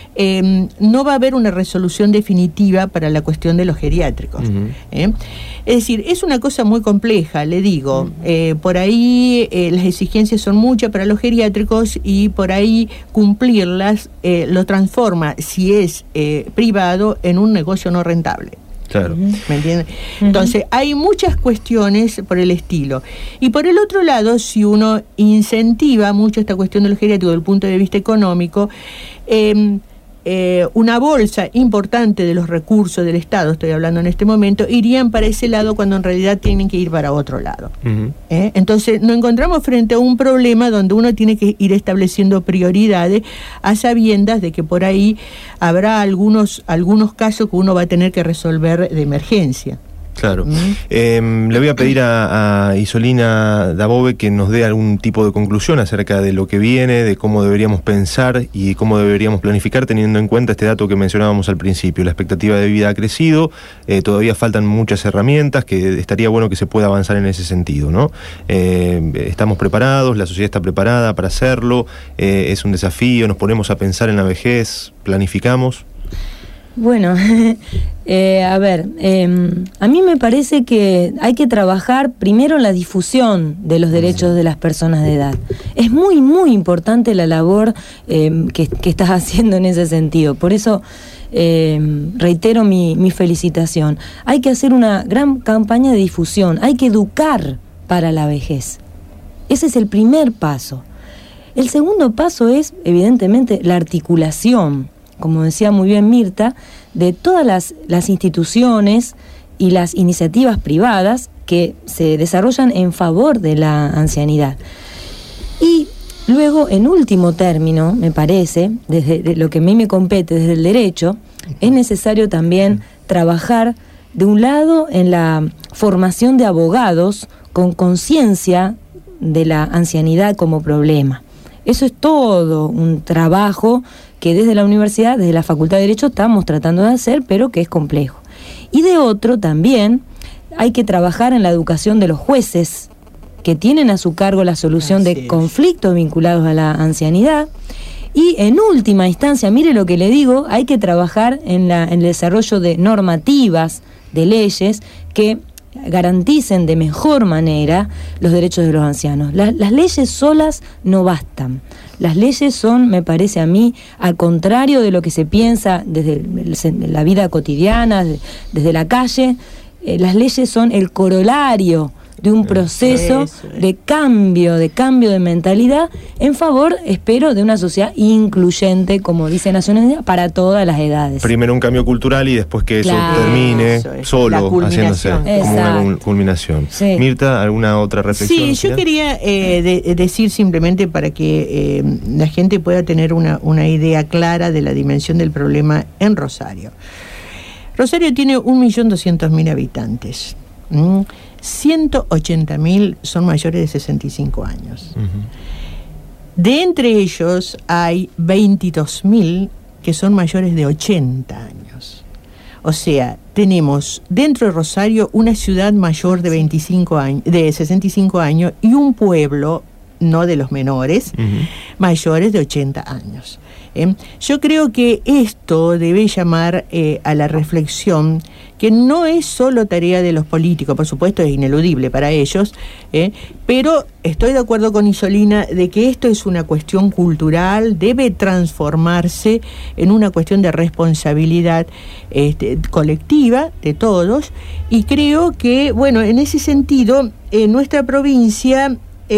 Eh, no va a haber una resolución definitiva para la cuestión de los geriátricos. Uh-huh. ¿eh? Es decir, es una cosa muy compleja, le digo. Uh-huh. eh, por ahí eh, las exigencias son muchas para los geriátricos y por ahí cumplirlas eh, lo transforma, si es eh, privado, en un negocio no rentable.
Claro.
¿Me entiendes? Uh-huh. Entonces, hay muchas cuestiones por el estilo. Y por el otro lado, si uno incentiva mucho esta cuestión de los geriátricos desde el punto de vista económico, eh, Eh, una bolsa importante de los recursos del Estado, estoy hablando en este momento, irían para ese lado cuando en realidad tienen que ir para otro lado. Uh-huh. ¿Eh? Entonces nos encontramos frente a un problema donde uno tiene que ir estableciendo prioridades a sabiendas de que por ahí habrá algunos, algunos casos que uno va a tener que resolver de emergencia.
Claro. Mm. Eh, le voy a pedir a, a Isolina Dabove que nos dé algún tipo de conclusión acerca de lo que viene, de cómo deberíamos pensar y cómo deberíamos planificar, teniendo en cuenta este dato que mencionábamos al principio. La expectativa de vida ha crecido, eh, todavía faltan muchas herramientas, que estaría bueno que se pueda avanzar en ese sentido, ¿no? Eh, estamos preparados, la sociedad está preparada para hacerlo, eh, es un desafío, nos ponemos a pensar en la vejez, planificamos.
Bueno, eh, a ver, eh, a mí me parece que hay que trabajar primero en la difusión de los derechos de las personas de edad. Es muy, muy importante la labor eh, que, que estás haciendo en ese sentido. Por eso eh, reitero mi, mi felicitación. Hay que hacer una gran campaña de difusión, hay que educar para la vejez. Ese es el primer paso. El segundo paso es, evidentemente, la articulación, como decía muy bien Mirta, de todas las, las instituciones y las iniciativas privadas que se desarrollan en favor de la ancianidad. Y luego, en último término, me parece, desde de lo que a mí me compete desde el derecho, es necesario también trabajar, de un lado, en la formación de abogados con conciencia de la ancianidad como problema. Eso es todo un trabajo que desde la universidad, desde la Facultad de Derecho, estamos tratando de hacer, pero que es complejo. Y de otro, también hay que trabajar en la educación de los jueces, que tienen a su cargo la solución Así de es. conflictos vinculados a la ancianidad. Y en última instancia, mire lo que le digo, hay que trabajar en, la, en el desarrollo de normativas, de leyes, que garanticen de mejor manera los derechos de los ancianos. La, las leyes solas no bastan. Las leyes son, me parece a mí, al contrario de lo que se piensa desde el, la vida cotidiana, desde la calle, eh, las leyes son el corolario de un proceso de cambio, de cambio de mentalidad en favor, espero, de una sociedad incluyente, como dice Naciones Unidas, para todas las edades.
Primero un cambio cultural y después que eso
Claro.
termine
Eso es.
solo,
La
haciéndose
culminación.
como una
Exacto.
cul- culminación.
Sí.
Mirta, ¿alguna otra reflexión?
Sí, yo
final?
quería eh, de- decir simplemente para que eh, la gente pueda tener una, una idea clara de la dimensión del problema en Rosario. Rosario tiene un millón doscientos mil habitantes. ¿Mm? ciento ochenta mil son mayores de sesenta y cinco años. De entre ellos hay veintidós mil que son mayores de ochenta años. O sea, tenemos dentro de Rosario una ciudad mayor de veinticinco años, de sesenta y cinco años, y un pueblo, no de los menores, uh-huh. mayores de ochenta años. ¿Eh? Yo creo que esto debe llamar eh, a la reflexión, que no es solo tarea de los políticos, por supuesto es ineludible para ellos, ¿eh? pero estoy de acuerdo con Isolina de que esto es una cuestión cultural, debe transformarse en una cuestión de responsabilidad este, colectiva de todos, y creo que, bueno, en ese sentido, en nuestra provincia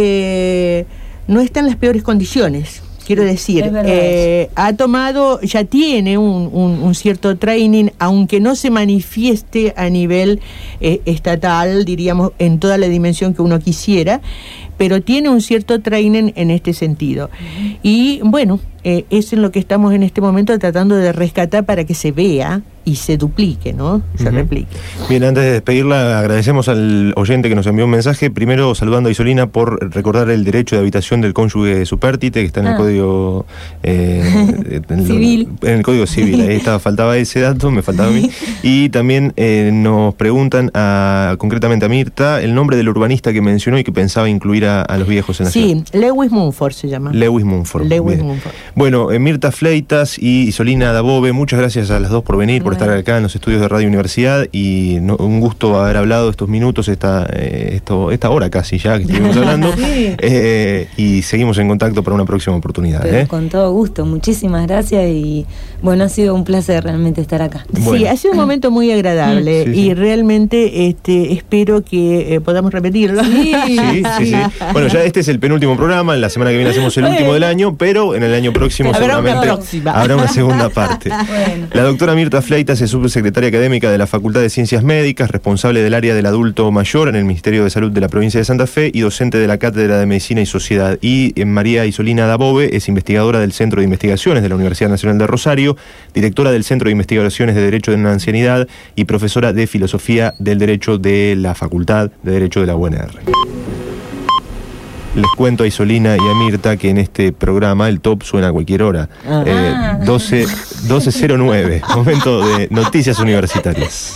eh, no está en las peores condiciones. Quiero decir, eh, ha tomado, ya tiene un, un, un cierto training, aunque no se manifieste a nivel eh, estatal, diríamos, en toda la dimensión que uno quisiera, pero tiene un cierto training en este sentido. Uh-huh. Y bueno, eh, es en lo que estamos en este momento tratando de rescatar para que se vea y se duplique, ¿no? Se uh-huh. replique.
Bien, antes de despedirla, agradecemos al oyente que nos envió un mensaje, primero saludando a Isolina por recordar el derecho de habitación del cónyuge supérstite, que está en ah. el código eh,
civil.
En el código civil, ahí estaba, faltaba ese dato, me faltaba a mí. Y también eh, nos preguntan a, concretamente a Mirta el nombre del urbanista que mencionó y que pensaba incluir a, a los viejos en la
sí,
ciudad.
Sí, Lewis Mumford se llama.
Lewis Mumford.
Lewis Mumford.
Bueno, eh, Mirta Fleitas y Isolina Dabove, muchas gracias a las dos por venir, por estar acá en los estudios de Radio Universidad, y no, un gusto haber hablado estos minutos, esta, eh, esto, esta hora casi ya que estuvimos hablando, sí. eh, y seguimos en contacto para una próxima oportunidad.
Pero
¿eh?
Con todo gusto, muchísimas gracias, y bueno, ha sido un placer realmente estar acá.
Bueno. Sí, ha sido un momento muy agradable sí, sí. y realmente este, espero que eh, podamos repetirlo.
Sí.
Sí, sí, sí. Bueno, ya este es el penúltimo programa, la semana que viene hacemos el último del año, pero en el año próximo
habrá
seguramente
una
habrá una segunda parte.
Bueno.
La doctora Mirta Fleitas es subsecretaria académica de la Facultad de Ciencias Médicas, responsable del área del adulto mayor en el Ministerio de Salud de la provincia de Santa Fe y docente de la Cátedra de Medicina y Sociedad. Y eh, María Isolina Dabove es investigadora del Centro de Investigaciones de la Universidad Nacional de Rosario, directora del Centro de Investigaciones de Derecho de la Ancianidad y profesora de Filosofía del Derecho de la Facultad de Derecho de la U N R. Les cuento a Isolina y a Mirta que en este programa el top suena a cualquier hora.
Ah.
Eh, doce cero nueve, momento de noticias universitarias.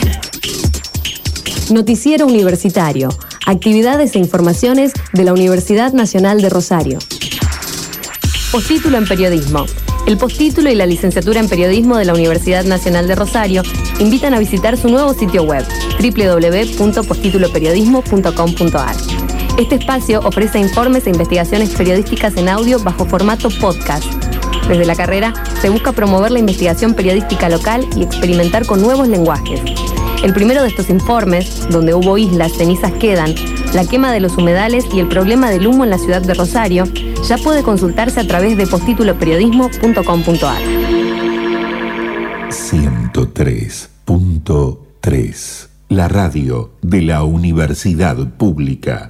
Noticiero Universitario. Actividades e informaciones de la Universidad Nacional de Rosario. Postítulo en Periodismo. El postítulo y la licenciatura en Periodismo de la Universidad Nacional de Rosario invitan a visitar su nuevo sitio web, doble u doble u doble u punto postítulo periodismo punto com punto a r. Este espacio ofrece informes e investigaciones periodísticas en audio bajo formato podcast. Desde la carrera se busca promover la investigación periodística local y experimentar con nuevos lenguajes. El primero de estos informes, donde hubo islas, cenizas quedan, la quema de los humedales y el problema del humo en la ciudad de Rosario, ya puede consultarse a través de postítulo periodismo punto com punto a r.
ciento tres punto tres, la radio de la Universidad Pública.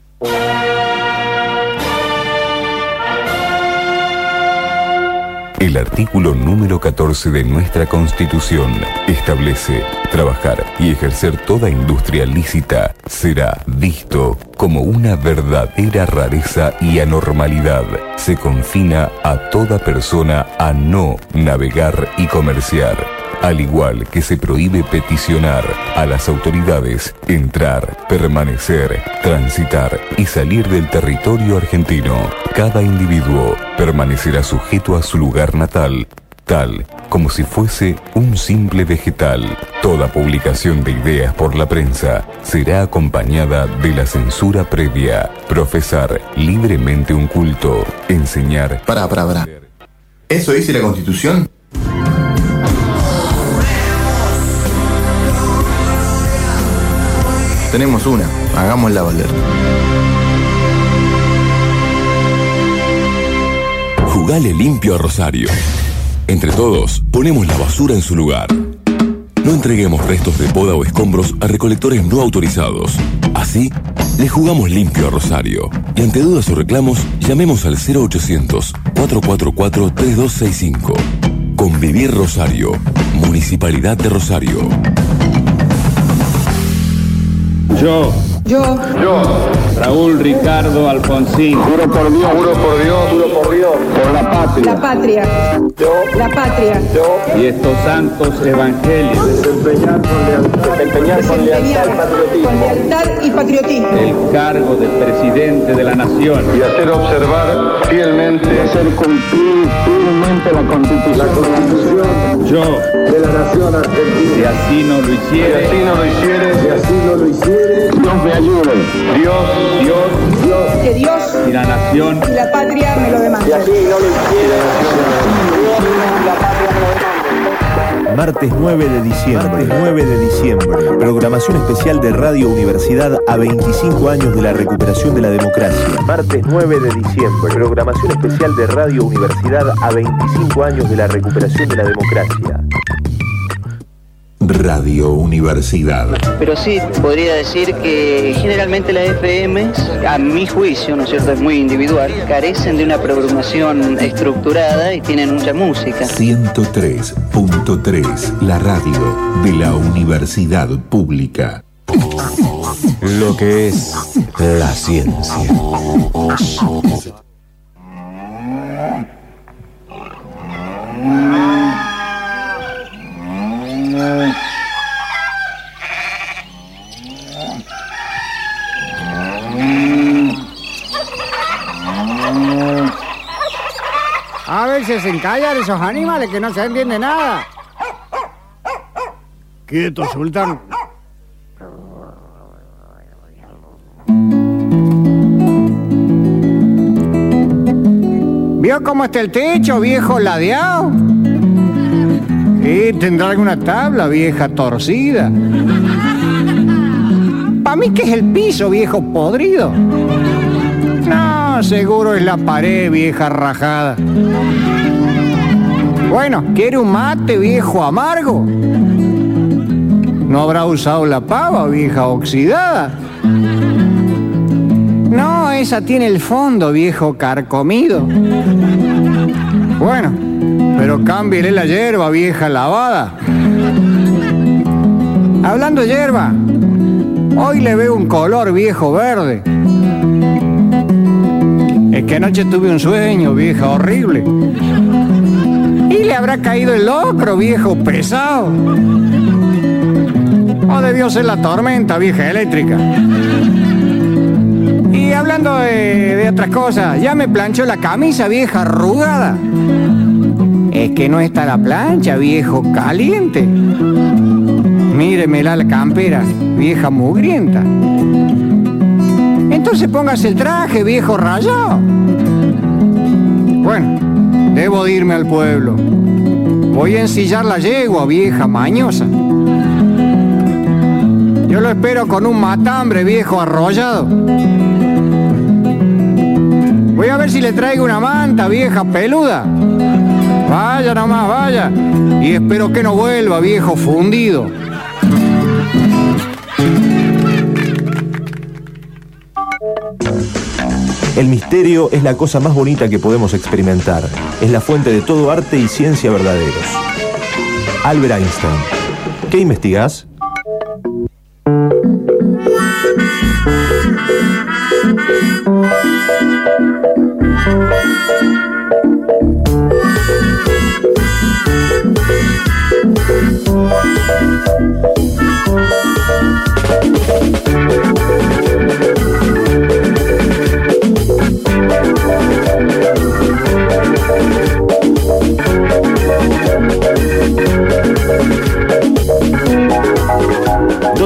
El artículo número catorce de nuestra Constitución establece: trabajar y ejercer toda industria lícita será visto como una verdadera rareza y anormalidad. Se confina a toda persona a no navegar y comerciar, al igual que se prohíbe peticionar a las autoridades, entrar, permanecer, transitar y salir del territorio argentino. Cada individuo permanecerá sujeto a su lugar natal, tal como si fuese un simple vegetal. Toda publicación de ideas por la prensa será acompañada de la censura previa. Profesar libremente un culto, enseñar...
Pará, pará, pará. ¿Eso dice la Constitución? tenemos una, hagámosla valer.
Jugale limpio a Rosario. Entre todos, ponemos la basura en su lugar. No entreguemos restos de poda o escombros a recolectores no autorizados. Así, le jugamos limpio a Rosario. Y ante dudas o reclamos, llamemos al cero ochocientos, cuatro cuatro cuatro, tres dos seis cinco. Convivir Rosario. Municipalidad de Rosario.
Yo.
Yo.
Yo. Raúl Ricardo Alfonsín. Juro por Dios. Juro por Dios. Juro por Dios. Por la patria.
La patria.
Yo.
La patria.
Yo. Y estos santos evangelios. Desempeñar con lealtad. Desempeñar con lealtad y patriotismo.
Con lealtad y patriotismo.
El cargo de presidente de la nación. Y hacer observar fielmente. Y hacer cumplir firmemente la Constitución. La Constitución. Yo. De la nación argentina. Si así no lo hiciere. Si así no lo hiciere. Si así no lo hiciere. Dios me ayude. Dios, Dios, Dios.
Que Dios.
Y la nación.
Y la patria me lo demandan.
Si así no lo hiciere. Dios y la patria me lo demandan.
Martes nueve de diciembre. Martes nueve de diciembre. Programación especial de Radio Universidad a veinticinco años de la recuperación de la democracia. Martes nueve de diciembre. Programación especial de Radio Universidad a veinticinco años de la recuperación de la democracia.
Radio Universidad.
Pero sí, podría decir que generalmente las F Ms, a mi juicio, ¿no es cierto?, es muy individual, carecen de una programación estructurada y tienen mucha música.
ciento tres punto tres, la radio de la Universidad Pública.
Lo que es la ciencia.
A ver si se encallan esos animales que no se entiende nada. Quieto, Sultán. ¿Vio cómo está el techo, viejo ladeado? Sí, tendrá alguna tabla, vieja torcida. Pa' mí que es el piso, viejo podrido. No, seguro es la pared, vieja rajada. Bueno, ¿quiere un mate, viejo amargo? ¿No habrá usado la pava, vieja oxidada? No, esa tiene el fondo, viejo carcomido. Bueno, pero cámbiele la hierba, vieja lavada. Hablando de hierba, hoy le veo un color, viejo verde. Es que anoche tuve un sueño, vieja, horrible. Y le habrá caído el locro, viejo, pesado. O debió ser la tormenta, vieja eléctrica. Y hablando de, de otras cosas, ya me planchó la camisa, vieja, arrugada. Es que no está la plancha, viejo, caliente. Míremela la campera, vieja mugrienta. Entonces póngase el traje, viejo rayado. Bueno, debo de irme al pueblo. Voy a ensillar la yegua, vieja mañosa. Yo lo espero con un matambre, viejo arrollado. Voy a ver si le traigo una manta, vieja peluda. Vaya nomás, vaya. Y espero que no vuelva, viejo fundido.
El misterio es la cosa más bonita que podemos experimentar. Es la fuente de todo arte y ciencia verdaderos. Albert Einstein. ¿Qué investigás?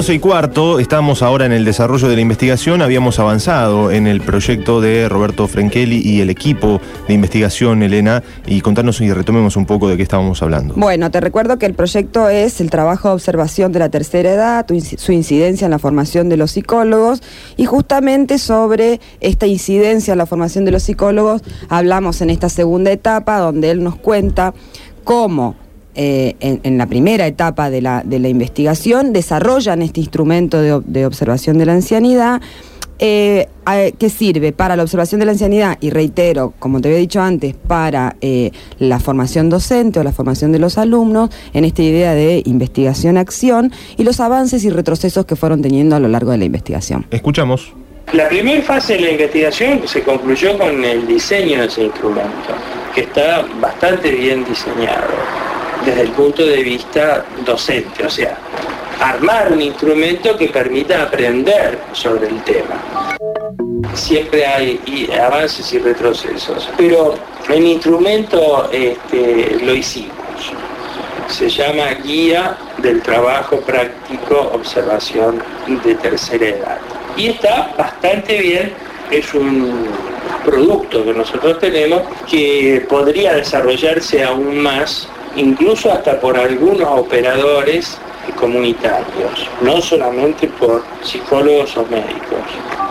doce y cuarto, estamos ahora en el desarrollo de la investigación. Habíamos avanzado en el proyecto de Roberto Franchelli y el equipo de investigación, Elena, y contarnos y retomemos un poco de qué estábamos hablando.
Bueno, te recuerdo que el proyecto es el trabajo de observación de la tercera edad, su incidencia en la formación de los psicólogos, y justamente sobre esta incidencia en la formación de los psicólogos hablamos en esta segunda etapa, donde él nos cuenta cómo Eh, en, en la primera etapa de la, de la investigación desarrollan este instrumento de, de observación de la ancianidad, eh, eh, que sirve para la observación de la ancianidad y, reitero, como te había dicho antes, para eh, la formación docente o la formación de los alumnos en esta idea de investigación-acción y los avances y retrocesos que fueron teniendo a lo largo de la investigación.
Escuchamos.
La primera fase de la investigación se concluyó con el diseño de ese instrumento, que está bastante bien diseñado desde el punto de vista docente, o sea, armar un instrumento que permita aprender sobre el tema. Siempre hay avances y retrocesos, pero el instrumento este, lo hicimos. Se llama Guía del Trabajo Práctico Observación de Tercera Edad. Y está bastante bien, es un producto que nosotros tenemos que podría desarrollarse aún más, incluso hasta por algunos operadores comunitarios, no solamente por psicólogos o médicos.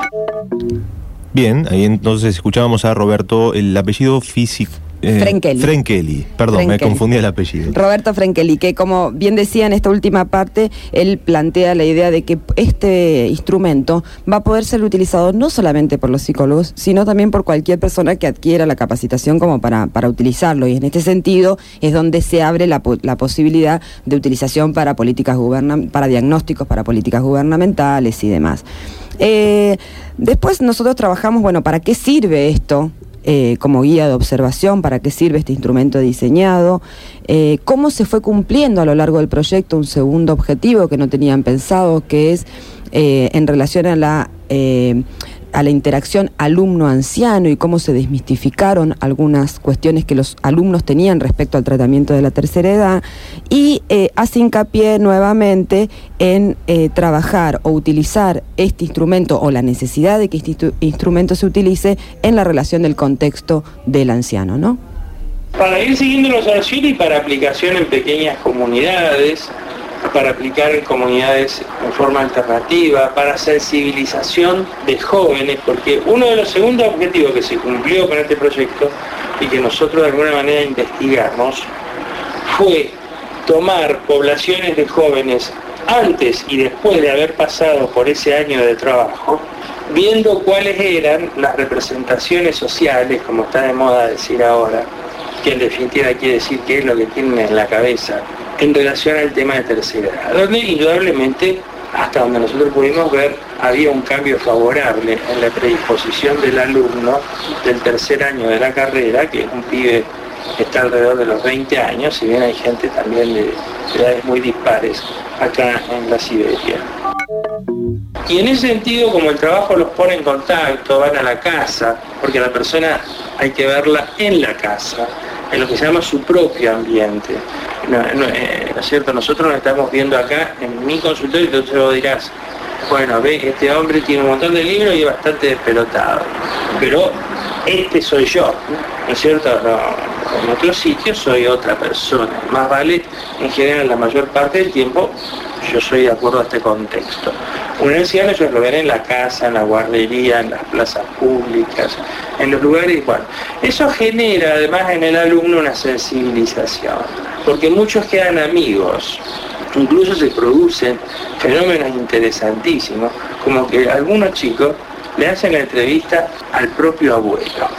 Bien, ahí entonces escuchábamos a Roberto, el apellido físico. Eh,
Franchelli.
Franchelli, perdón,
Franchelli.
me confundí el apellido.
Roberto Franchelli, que como bien decía en esta última parte, él plantea la idea de que este instrumento va a poder ser utilizado no solamente por los psicólogos, sino también por cualquier persona que adquiera la capacitación como para, para utilizarlo, y en este sentido es donde se abre la, la posibilidad de utilización para políticas gubernam- para diagnósticos, para políticas gubernamentales y demás. Eh, después nosotros trabajamos, bueno, ¿para qué sirve esto? Eh, como guía de observación, para qué sirve este instrumento diseñado, eh, cómo se fue cumpliendo a lo largo del proyecto un segundo objetivo que no tenían pensado, que es eh, en relación a la, eh, a la interacción alumno-anciano y cómo se desmistificaron algunas cuestiones que los alumnos tenían respecto al tratamiento de la tercera edad, y eh, hace hincapié nuevamente en eh, trabajar o utilizar este instrumento o la necesidad de que este instru- instrumento se utilice en la relación del contexto del anciano, ¿no?
Para ir siguiendo los archivos y para aplicación en pequeñas comunidades, para aplicar en comunidades en forma alternativa, para sensibilización de jóvenes, porque uno de los segundos objetivos que se cumplió con este proyecto y que nosotros de alguna manera investigamos fue tomar poblaciones de jóvenes antes y después de haber pasado por ese año de trabajo, viendo cuáles eran las representaciones sociales, como está de moda decir ahora, que en definitiva quiere decir qué es lo que tienen en la cabeza en relación al tema de tercera edad, donde indudablemente, hasta donde nosotros pudimos ver, había un cambio favorable en la predisposición del alumno del tercer año de la carrera, que es un pibe que está alrededor de los veinte años, si bien hay gente también de edades muy dispares acá en la Siberia. Y en ese sentido, como el trabajo los pone en contacto, van a la casa, porque la persona hay que verla en la casa, en lo que se llama su propio ambiente. No, no, eh, ¿no es cierto? Nosotros nos estamos viendo acá en mi consultorio, y entonces vos dirás, bueno, ve, este hombre tiene un montón de libros y es bastante despelotado, pero este soy yo, ¿no es cierto? No, en otros sitios soy otra persona, más vale, en general, la mayor parte del tiempo, yo soy de acuerdo a este contexto. Un anciano ellos lo ven en la casa, en la guardería, en las plazas públicas, en los lugares, bueno, eso genera además en el alumno una sensibilización, porque muchos quedan amigos, incluso se producen fenómenos interesantísimos, como que algunos chicos le hacen la entrevista al propio abuelo.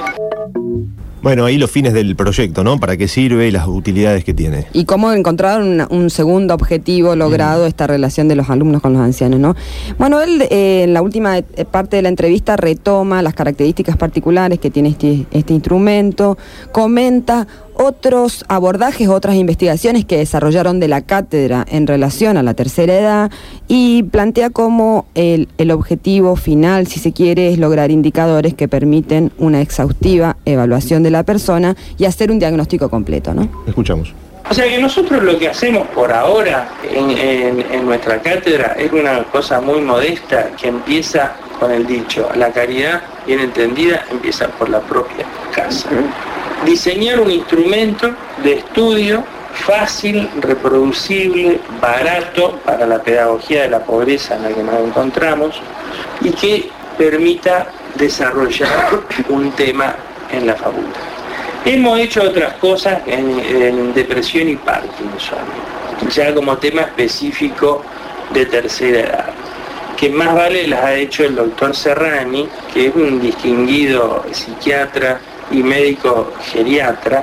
Bueno, ahí los fines del proyecto, ¿no? ¿Para qué sirve y las utilidades que tiene?
Y cómo encontraron una, un segundo objetivo logrado, mm. esta relación de los alumnos con los ancianos, ¿no? Bueno, él eh, en la última parte de la entrevista retoma las características particulares que tiene este, este instrumento, comenta otros abordajes, otras investigaciones que desarrollaron de la cátedra en relación a la tercera edad, y plantea cómo el, el objetivo final, si se quiere, es lograr indicadores que permiten una exhaustiva evaluación de la persona y hacer un diagnóstico completo, ¿no?
Escuchamos.
O sea que nosotros lo que hacemos por ahora en, en, en nuestra cátedra es una cosa muy modesta que empieza con el dicho, la caridad bien entendida empieza por la propia casa. Diseñar un instrumento de estudio fácil, reproducible, barato para la pedagogía de la pobreza en la que nos encontramos y que permita desarrollar un tema en la facultad. Hemos hecho otras cosas en, en depresión y Parkinson, ya como tema específico de tercera edad, que más vale las ha hecho el doctor Serrani, que es un distinguido psiquiatra y médico geriatra.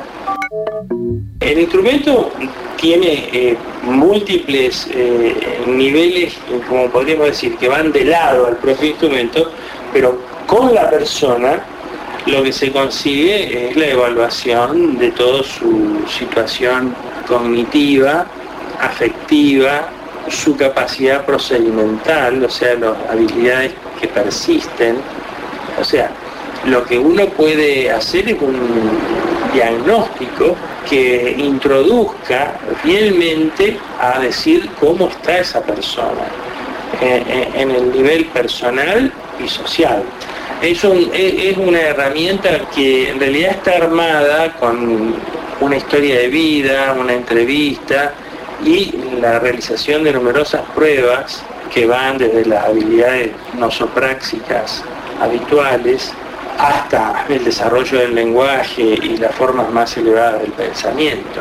El instrumento tiene eh, múltiples eh, niveles, como podríamos decir, que van de lado al propio instrumento, pero con la persona lo que se consigue es la evaluación de toda su situación cognitiva, afectiva, su capacidad procedimental, o sea, las habilidades que persisten. O sea, lo que uno puede hacer es un diagnóstico que introduzca fielmente a decir cómo está esa persona en, en el nivel personal y social. Es, un, es una herramienta que en realidad está armada con una historia de vida, una entrevista y la realización de numerosas pruebas que van desde las habilidades nosoprácticas habituales hasta el desarrollo del lenguaje y las formas más elevadas del pensamiento.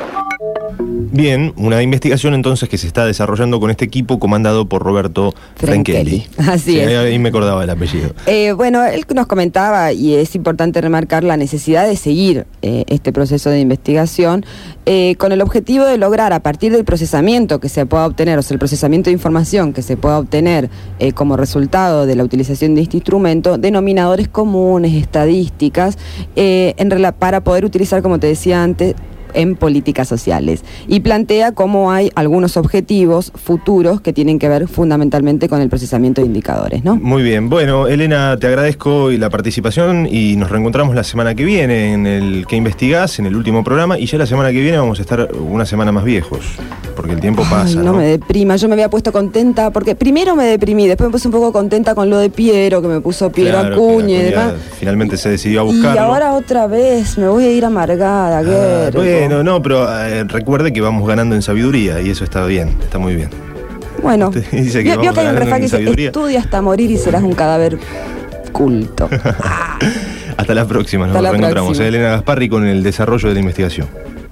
Bien, una investigación entonces que se está desarrollando con este equipo comandado por Roberto Franchelli.
Así
sí,
es.
Ahí me acordaba del apellido.
Eh, bueno, él nos comentaba, y es importante remarcar la necesidad de seguir eh, este proceso de investigación eh, con el objetivo de lograr a partir del procesamiento que se pueda obtener, o sea, el procesamiento de información que se pueda obtener eh, como resultado de la utilización de este instrumento, denominadores comunes, estadísticas, eh, en rela- para poder utilizar, como te decía antes, en políticas sociales, y plantea cómo hay algunos objetivos futuros que tienen que ver fundamentalmente con el procesamiento de indicadores, ¿no?
Muy bien, bueno, Elena, te agradezco la participación y nos reencontramos la semana que viene en el que investigás, en el último programa, y ya la semana que viene vamos a estar una semana más viejos, porque el tiempo pasa.
Ay, no,
¿no?
me deprima, yo me había puesto contenta, porque primero me deprimí, después me puse un poco contenta con lo de Piero, que me puso Piero
Claro,
Acuña y
Acuña
demás.
finalmente se decidió a
Y
buscarlo.
ahora otra vez me voy a ir amargada,
Ah,
Guerrero.
bueno, no, pero eh, recuerde que vamos ganando en sabiduría y eso está bien, está muy bien.
Bueno,
Dice que
vio, vio
vamos
que hay un
ganando
refrán
en
que dice,
sabiduría.
estudia hasta morir y serás un cadáver culto.
Hasta la próxima, nos
Hasta la
reencontramos.
próxima.
Elena Gasparri con el desarrollo de la investigación.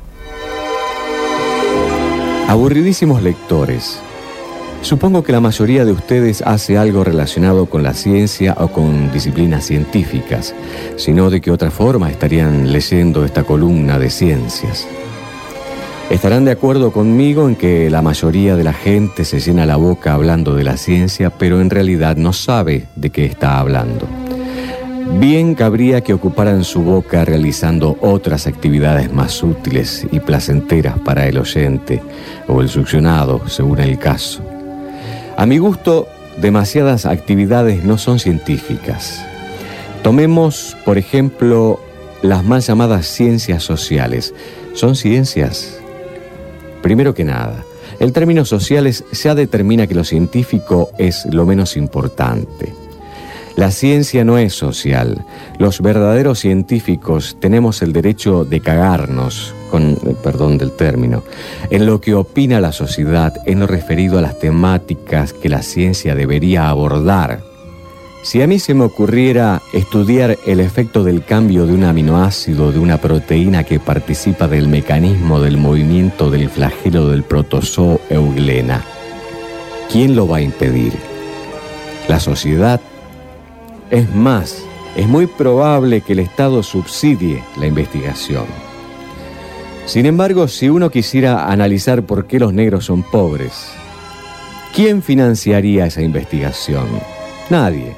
Aburridísimos lectores. Supongo que la mayoría de ustedes hace algo relacionado con la ciencia o con disciplinas científicas, sino de qué otra forma estarían leyendo esta columna de ciencias. Estarán de acuerdo conmigo en que la mayoría de la gente se llena la boca hablando de la ciencia, pero en realidad no sabe de qué está hablando. Bien cabría que ocuparan su boca realizando otras actividades más útiles y placenteras para el oyente o el succionado, según el caso. A mi gusto, demasiadas actividades no son científicas. Tomemos, por ejemplo, las mal llamadas ciencias sociales. ¿Son ciencias? Primero que nada, el término sociales ya determina que lo científico es lo menos importante. La ciencia no es social. Los verdaderos científicos tenemos el derecho de cagarnos, con perdón del término, en lo que opina la sociedad en lo referido a las temáticas que la ciencia debería abordar. Si a mí se me ocurriera estudiar el efecto del cambio de un aminoácido de una proteína que participa del mecanismo del movimiento del flagelo del protozoo euglena, ¿quién lo va a impedir? ¿La sociedad? Es más, es muy probable que el Estado subsidie la investigación. Sin embargo, si uno quisiera analizar por qué los negros son pobres, ¿quién financiaría esa investigación? Nadie.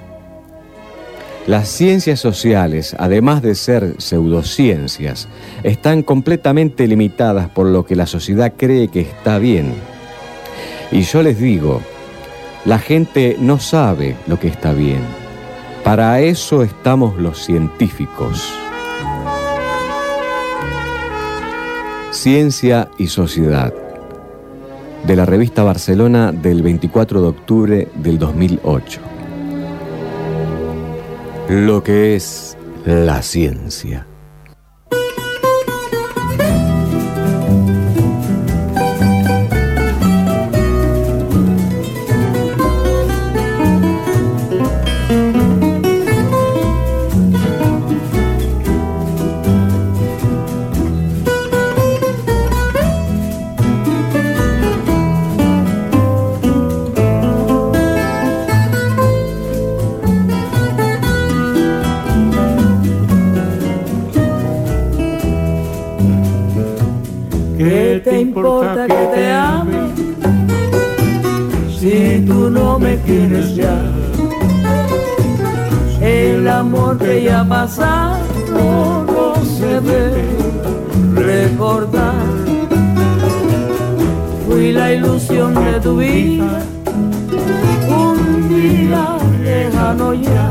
Las ciencias sociales, además de ser pseudociencias, están completamente limitadas por lo que la sociedad cree que está bien. Y yo les digo, la gente no sabe lo que está bien. Para eso estamos los científicos. Ciencia y Sociedad, de la revista Barcelona del veinticuatro de octubre del dos mil ocho. Lo que es la ciencia.
¿Qué te importa que te ame si tú no me quieres ya? El amor que ya ha pasado no se debe recordar. Fui la ilusión de tu vida, un día lejano ya.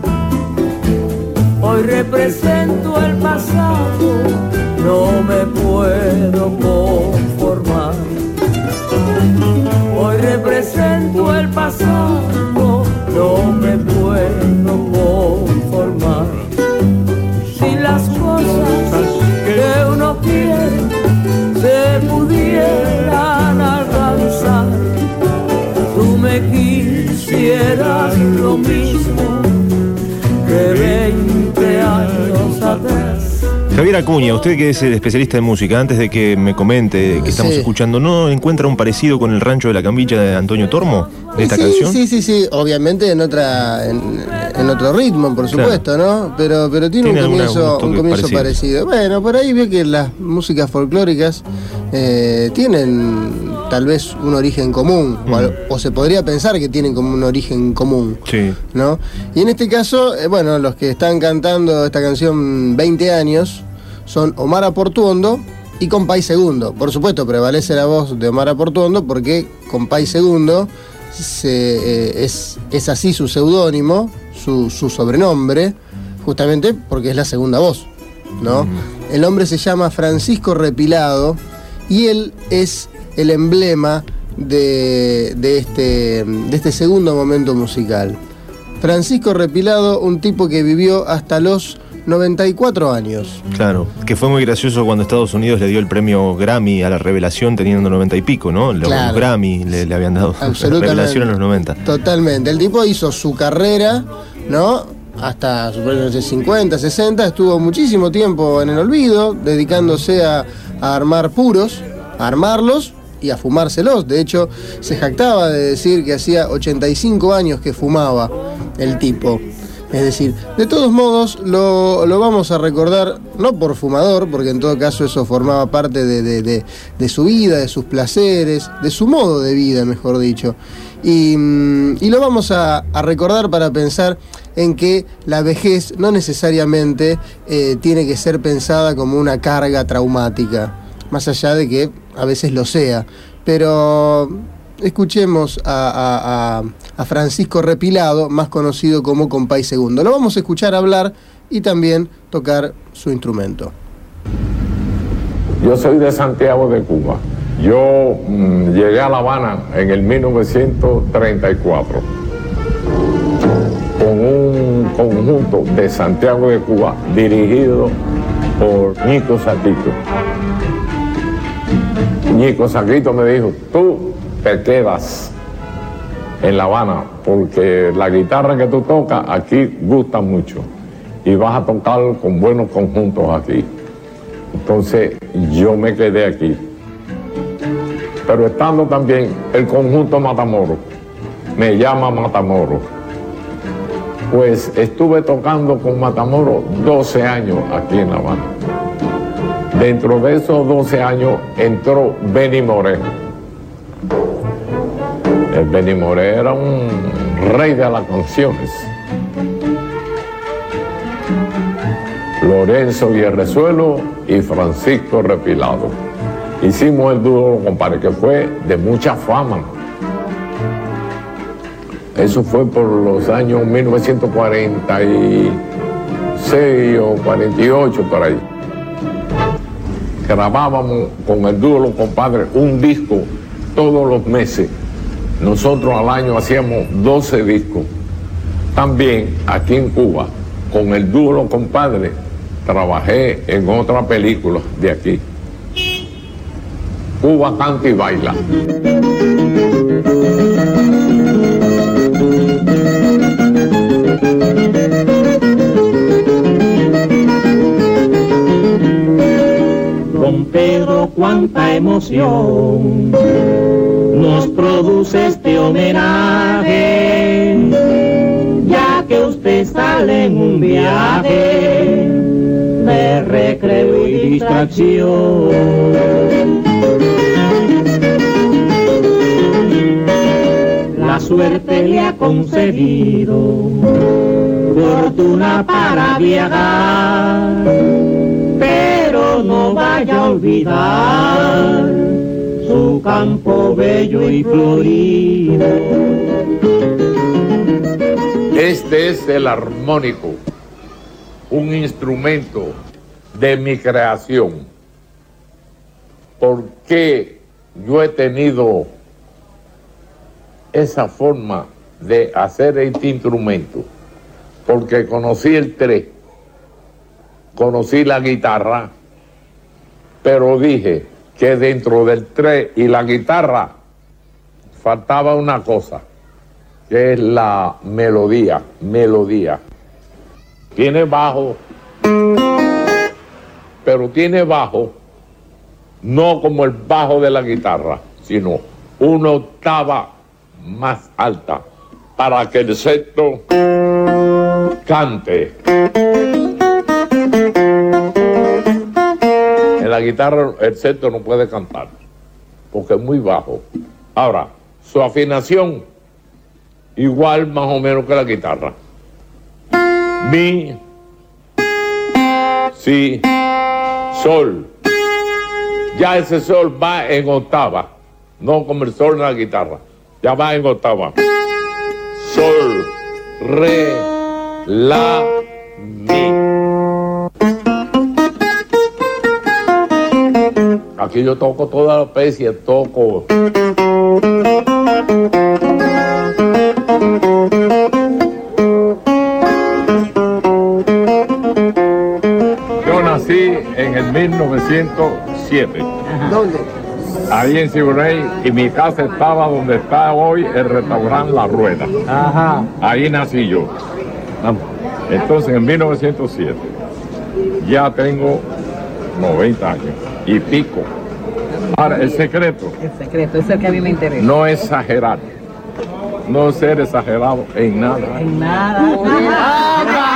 Hoy represento el pasado, no me puedo conformar. Hoy represento el pasado, no me puedo conformar. Si las cosas que uno quiere se pudieran alcanzar, tú me quisieras lo mismo que veinte años atrás.
Javier Acuña, usted que es el especialista de música, antes de que me comente que estamos
Sí.
escuchando, ¿no encuentra un parecido con el Rancho de la Cambicha de Antonio Tormo, de esta
sí,
canción?
Sí, sí, sí, obviamente en otra en, en otro ritmo, por supuesto, ¿no? Pero pero tiene,
Tiene
un
alguna-
comienzo,
un toque
un comienzo
parecido.
parecido. Bueno, por ahí veo que las músicas folclóricas eh, tienen tal vez un origen común, o, al- o se podría pensar que tienen como un origen común,
Sí.
¿no? Y en este caso, eh, bueno, los que están cantando esta canción veinte años son Omar Aportuondo y Compay Segundo. Por supuesto, prevalece la voz de Omar Aportuondo porque Compay Segundo se, eh, es, es así su seudónimo, su, su sobrenombre, justamente porque es la segunda voz, ¿no? El hombre se llama Francisco Repilado y él es el emblema de, de, este, de este segundo momento musical. Francisco Repilado, un tipo que vivió hasta los noventa y cuatro años.
Claro, que fue muy gracioso cuando Estados Unidos le dio el premio Grammy a la revelación teniendo noventa y pico, ¿no? Los,
Claro.
los Grammy le, le habían dado la
Absolutamente.
revelación en los noventa.
Totalmente. El tipo hizo su carrera, ¿no? Hasta supongo, no sé, cincuenta, sesenta, estuvo muchísimo tiempo en el olvido, dedicándose a, a armar puros, a armarlos y a fumárselos. De hecho, se jactaba de decir que hacía ochenta y cinco años que fumaba el tipo. Es decir, de todos modos lo, lo vamos a recordar no por fumador, porque en todo caso eso formaba parte de, de, de, de su vida, de sus placeres, de su modo de vida, mejor dicho. Y, mm, y lo vamos a, a recordar para pensar en que la vejez no necesariamente eh, tiene que ser pensada como una carga traumática, más allá de que a veces lo sea. Pero escuchemos a, a, a, a Francisco Repilado, más conocido como Compay Segundo. Lo vamos a escuchar hablar y también tocar su instrumento.
Yo soy de Santiago de Cuba. Yo mm, llegué a La Habana en el mil novecientos treinta y cuatro con un conjunto de Santiago de Cuba dirigido por Ñico Saquito. Ñico Saquito me dijo, tú te quedas en La Habana porque la guitarra que tú tocas aquí gusta mucho y vas a tocar con buenos conjuntos aquí. Entonces yo me quedé aquí. Pero estando también el conjunto Matamoros, me llama Matamoros. Pues estuve tocando con Matamoros doce años aquí en La Habana. Dentro de esos doce años entró Benny Moré. El Benny Moré era un rey de las canciones. Lorenzo Guerrezuelo y Francisco Repilado. Hicimos el dúo, compadre, que fue de mucha fama. Eso fue por los años mil novecientos cuarenta y seis o cuarenta y ocho, por ahí. grabábamos con el dúo Los Compadres un disco todos los meses. Nosotros al año hacíamos doce discos. También aquí en Cuba, con el dúo Los Compadres, trabajé en otra película de aquí. Cuba canta y baila.
Don Pedro, cuánta emoción nos produce este homenaje, ya que usted sale en un viaje de recreo y distracción. La suerte le ha concedido fortuna para viajar, pero no vaya a olvidar su campo bello y florido.
Este es el armónico, un instrumento de mi creación. ¿Por qué yo he tenido esa forma de hacer este instrumento? Porque conocí el tres, conocí la guitarra, pero dije que dentro del tres y la guitarra faltaba una cosa, que es la melodía, melodía. Tiene bajo, pero tiene bajo no como el bajo de la guitarra, sino una octava más alta para que el sexto cante. En la guitarra el sexto no puede cantar porque es muy bajo. Ahora, su afinación igual más o menos que la guitarra. Mi, si, sol. Ya ese sol va en octava, no como el sol en la guitarra. Ya va en octava. Sol, re, la, mi. Aquí yo toco toda la especie, toco. Yo nací en el mil novecientos siete.
¿Dónde?
Ahí en Siboney, y mi casa estaba donde está hoy el restaurante La Rueda.
Ajá.
Ahí nací yo. Entonces, en mil novecientos siete, ya tengo noventa años y pico. Ahora, el secreto.
El secreto, es el que a mí me interesa.
No exagerar. No ser exagerado en nada.
En nada.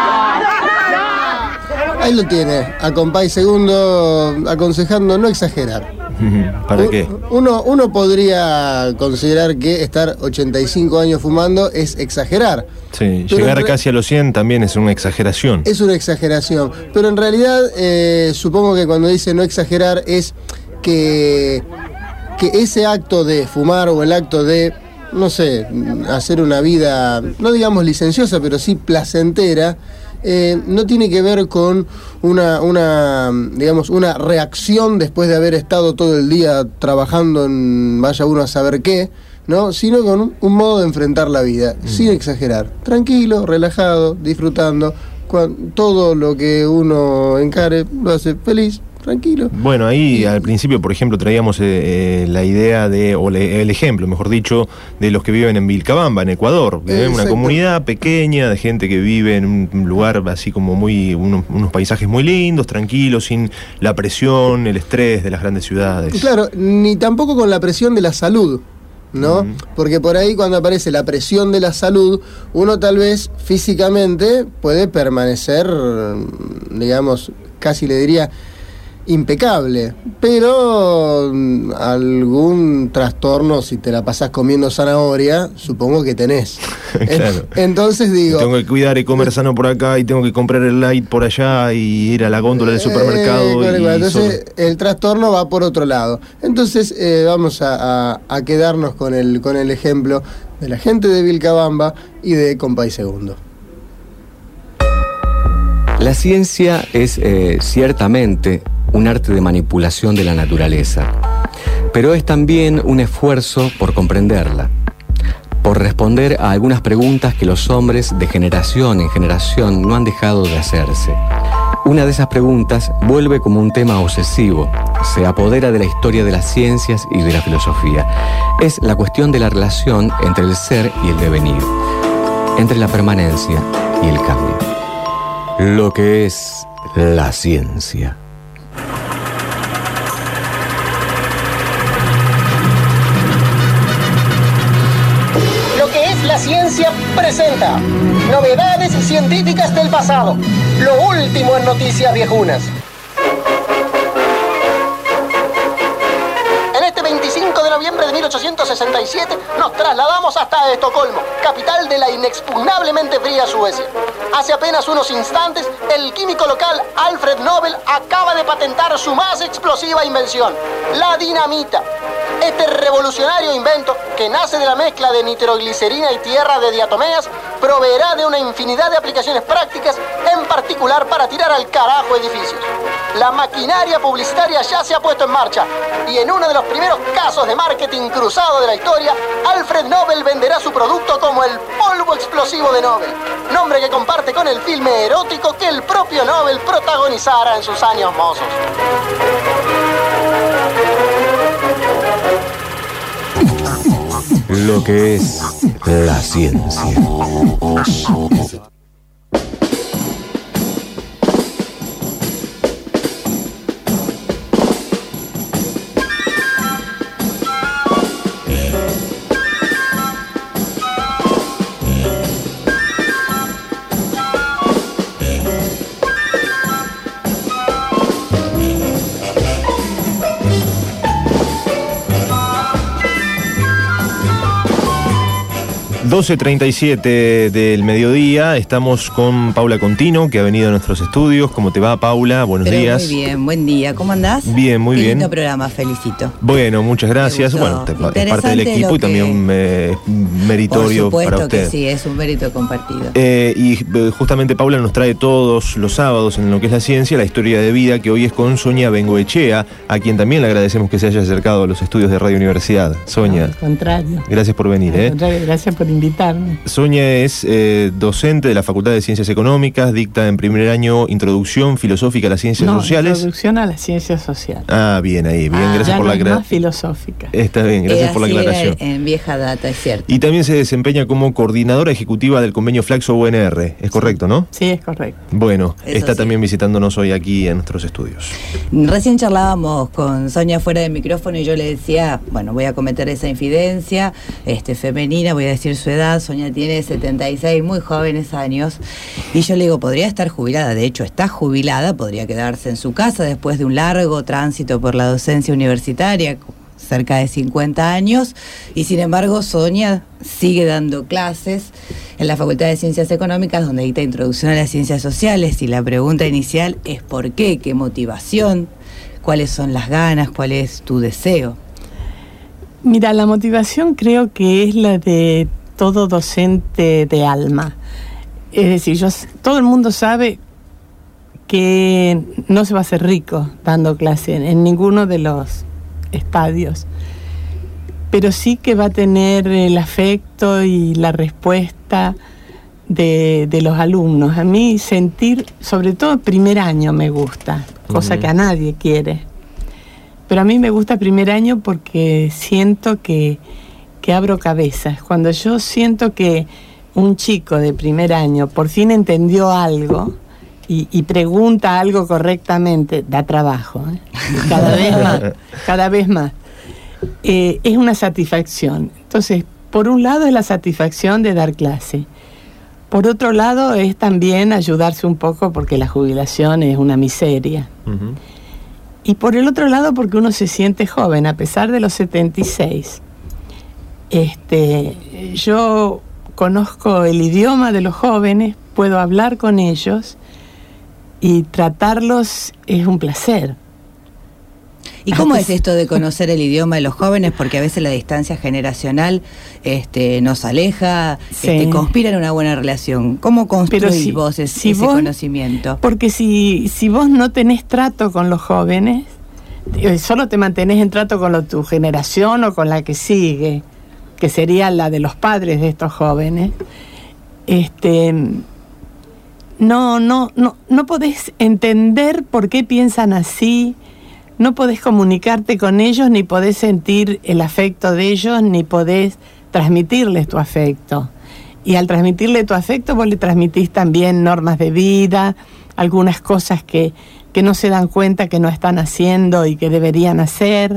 Ahí lo tiene, a Compay Segundo aconsejando no exagerar.
¿Para qué?
Uno, uno podría considerar que estar ochenta y cinco años fumando es exagerar.
Sí,
Pero
llegar
en re-
casi a los cien también es una exageración.
Es una exageración, pero en realidad eh, supongo que cuando dice no exagerar es que, que ese acto de fumar o el acto de, no sé, hacer una vida, no digamos licenciosa, pero sí placentera, eh, no tiene que ver con una, una, digamos, una reacción después de haber estado todo el día trabajando en vaya uno a saber qué, ¿no? Sino con un, un modo de enfrentar la vida, mm. sin exagerar, tranquilo, relajado, disfrutando, cuan, todo lo que uno encare lo hace feliz, tranquilo.
Bueno, ahí al principio, por ejemplo, traíamos eh, la idea de, o le, el ejemplo, mejor dicho, de los que viven en Vilcabamba, en Ecuador, que viven en una comunidad pequeña de gente que vive en un lugar así como muy, unos, unos paisajes muy lindos, tranquilos, sin la presión, el estrés de las grandes ciudades.
Claro, ni tampoco con la presión de la salud, ¿no? Uh-huh. Porque por ahí cuando aparece la presión de la salud, uno tal vez físicamente puede permanecer, digamos, casi le diría impecable, pero algún trastorno, si te la pasás comiendo zanahoria, supongo que tenés.
Claro.
Entonces digo,
tengo que cuidar y comer sano por acá y tengo que comprar el light por allá y ir a la góndola del supermercado.
Eh,
y
entonces
solo...
el trastorno va por otro lado. Entonces eh, vamos a, a, a quedarnos con el, con el ejemplo de la gente de Vilcabamba y de Compay Segundo.
La ciencia es eh, ciertamente un arte de manipulación de la naturaleza, pero es también un esfuerzo por comprenderla, por responder a algunas preguntas que los hombres de generación en generación no han dejado de hacerse. Una de esas preguntas vuelve como un tema obsesivo, se apodera de la historia de las ciencias y de la filosofía. Es la cuestión de la relación entre el ser y el devenir, entre la permanencia y el cambio. Lo que es la ciencia.
Lo que es la ciencia presenta novedades científicas del pasado, lo último en noticias viejunas. En este veinticinco de noviembre de mil ochocientos sesenta y siete nos trasladamos hasta Estocolmo, capital de la inexpugnablemente fría Suecia. Hace apenas unos instantes, el químico local Alfred Nobel acaba de patentar su más explosiva invención, la dinamita. Este revolucionario invento, que nace de la mezcla de nitroglicerina y tierra de diatomeas, proveerá de una infinidad de aplicaciones prácticas, en particular para tirar al carajo edificios. La maquinaria publicitaria ya se ha puesto en marcha, y en uno de los primeros casos de marketing cruzado de la historia, Alfred Nobel venderá su producto como el polvo explosivo de Nobel, nombre que comparte con el filme erótico que el propio Nobel protagonizara en sus años mozos.
Lo que es la ciencia.
doce treinta y siete del mediodía, estamos con Paula Contino, que ha venido a nuestros estudios. ¿Cómo te va, Paula? Buenos
Pero
días.
Muy bien, buen día. ¿Cómo andás?
Bien, muy
Qué
bien.
lindo programa, felicito.
Bueno, muchas gracias. Bueno, te, es parte del equipo y
que...
también eh, meritorio
Por
para
supuesto
usted.
que sí, es un mérito compartido.
Eh, y eh, justamente Paula nos trae todos los sábados en lo que es la ciencia, la historia de vida, que hoy es con Sonia Bengoechea, a quien también le agradecemos que se haya acercado a los estudios de Radio Universidad. Sonia.
No, al contrario.
Gracias por venir.
Al
¿eh?
contrario, gracias por invitarme.
Sonia es eh, docente de la Facultad de Ciencias Económicas, dicta en primer año Introducción Filosófica a las Ciencias
no,
Sociales.
Introducción a las Ciencias Sociales.
Ah, bien ahí, bien,
Ah,
gracias
ya
por
no
la
es
aclaración.
más filosófica.
Está bien, gracias
Eh,
por la
así era
aclaración.
en vieja data, es cierto.
Y también se desempeña como coordinadora ejecutiva del convenio Flaxo U N R, ¿es correcto, no?
Sí, es correcto.
Bueno,
Eso
está
sí.
también visitándonos hoy aquí en nuestros estudios.
Recién charlábamos con Sonia fuera del micrófono y yo le decía, bueno, voy a cometer esa infidencia este, femenina, voy a decir su edad. Sonia tiene setenta y seis, muy jóvenes años. Y yo le digo, podría estar jubilada, de hecho está jubilada, podría quedarse en su casa después de un largo tránsito por la docencia universitaria, cerca de cincuenta años, y sin embargo Sonia sigue dando clases en la Facultad de Ciencias Económicas, donde dicta Introducción a las Ciencias Sociales, y la pregunta inicial es ¿por qué? ¿Qué motivación? ¿Cuáles son las ganas? ¿Cuál es tu deseo?
Mira, la motivación creo que es la de todo docente de alma. Es decir, yo, todo el mundo sabe que no se va a hacer rico dando clase en, en ninguno de los estadios, pero sí que va a tener el afecto y la respuesta de, de los alumnos. A mí sentir, sobre todo primer año me gusta, cosa uh-huh. que a nadie quiere, pero a mí me gusta primer año porque siento que, que abro cabezas. Cuando yo siento que un chico de primer año por fin entendió algo y, y pregunta algo correctamente, da trabajo, ¿eh? cada vez más, cada vez más. Eh, es una satisfacción. Entonces, por un lado es la satisfacción de dar clase. Por otro lado es también ayudarse un poco porque la jubilación es una miseria. Uh-huh. Y por el otro lado porque uno se siente joven, a pesar de los setenta y seis. Este, yo conozco el idioma de los jóvenes, puedo hablar con ellos y tratarlos es un placer.
¿Y cómo es esto de conocer el idioma de los jóvenes? Porque a veces la distancia generacional este, nos aleja,
Sí.
este, conspira en una buena relación. ¿Cómo construís
Pero si-
vos ese,
si
ese
vos-
conocimiento?
Porque si, si vos no tenés trato con los jóvenes, eh, solo te mantenés en trato con lo, tu generación o con la que sigue, que sería la de los padres de estos jóvenes, este, no, no, no, no podés entender por qué piensan así, no podés comunicarte con ellos, ni podés sentir el afecto de ellos, ni podés transmitirles tu afecto. Y al transmitirle tu afecto, vos le transmitís también normas de vida, algunas cosas que, que no se dan cuenta que no están haciendo y que deberían hacer.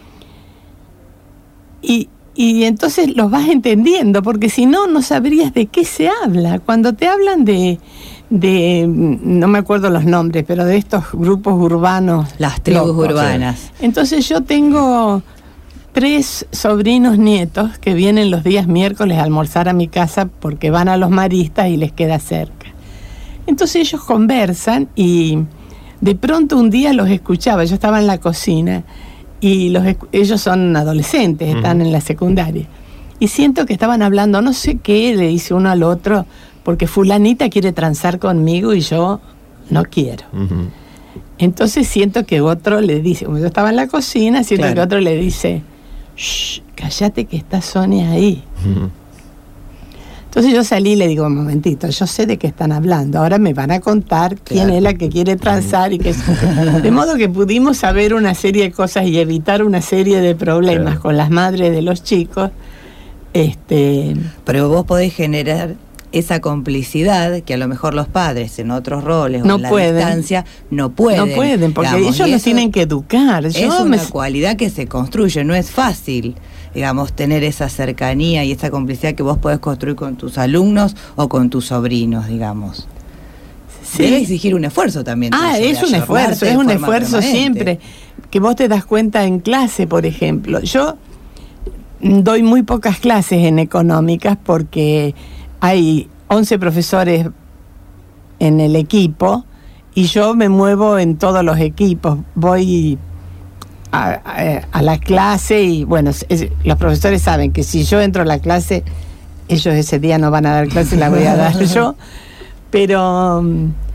Y, y entonces los vas entendiendo, porque si no, no sabrías de qué se habla. Cuando te hablan de, de no me acuerdo los nombres, pero de estos grupos urbanos.
Las tribus
locos.
urbanas.
Entonces yo tengo tres sobrinos nietos que vienen los días miércoles a almorzar a mi casa porque van a los maristas y les queda cerca. Entonces ellos conversan y de pronto un día los escuchaba, yo estaba en la cocina y los, escu- ellos son adolescentes, están
Ujú.
en la secundaria, y siento que estaban hablando no sé qué, le dice uno al otro, porque fulanita quiere transar conmigo y yo no quiero.
Ujú.
Entonces siento que otro le dice, como yo estaba en la cocina, siento
Claro.
que otro le dice, shh, cállate que está Sonia ahí.
Ujú.
Entonces yo salí y le digo, un momentito, yo sé de qué están hablando, ahora me van a contar quién
Claro.
es la que quiere transar y qué es. De modo que pudimos saber una serie de cosas y evitar una serie de problemas
Claro.
con las madres de los chicos. Este,
Pero vos podés generar esa complicidad que a lo mejor los padres en otros roles o
No
en la
pueden.
distancia no pueden.
no pueden, porque
digamos,
ellos
y
los
eso
tienen que educar.
Es
Yo
una
me-
cualidad que se construye, no es fácil, digamos, tener esa cercanía y esa complicidad que vos podés construir con tus alumnos o con tus sobrinos, digamos.
Sí.
Debe exigir un esfuerzo también.
Ah,
tuyo, de
es un
ayornarte
esfuerzo,
de
es un
forma
esfuerzo
permanente.
siempre. Que vos te das cuenta en clase, por ejemplo. Yo doy muy pocas clases en económicas porque hay once profesores en el equipo y yo me muevo en todos los equipos. Voy a, a- a la clase y, bueno, es- los profesores saben que si yo entro a la clase, ellos ese día no van a dar clase, la voy a dar yo. Pero...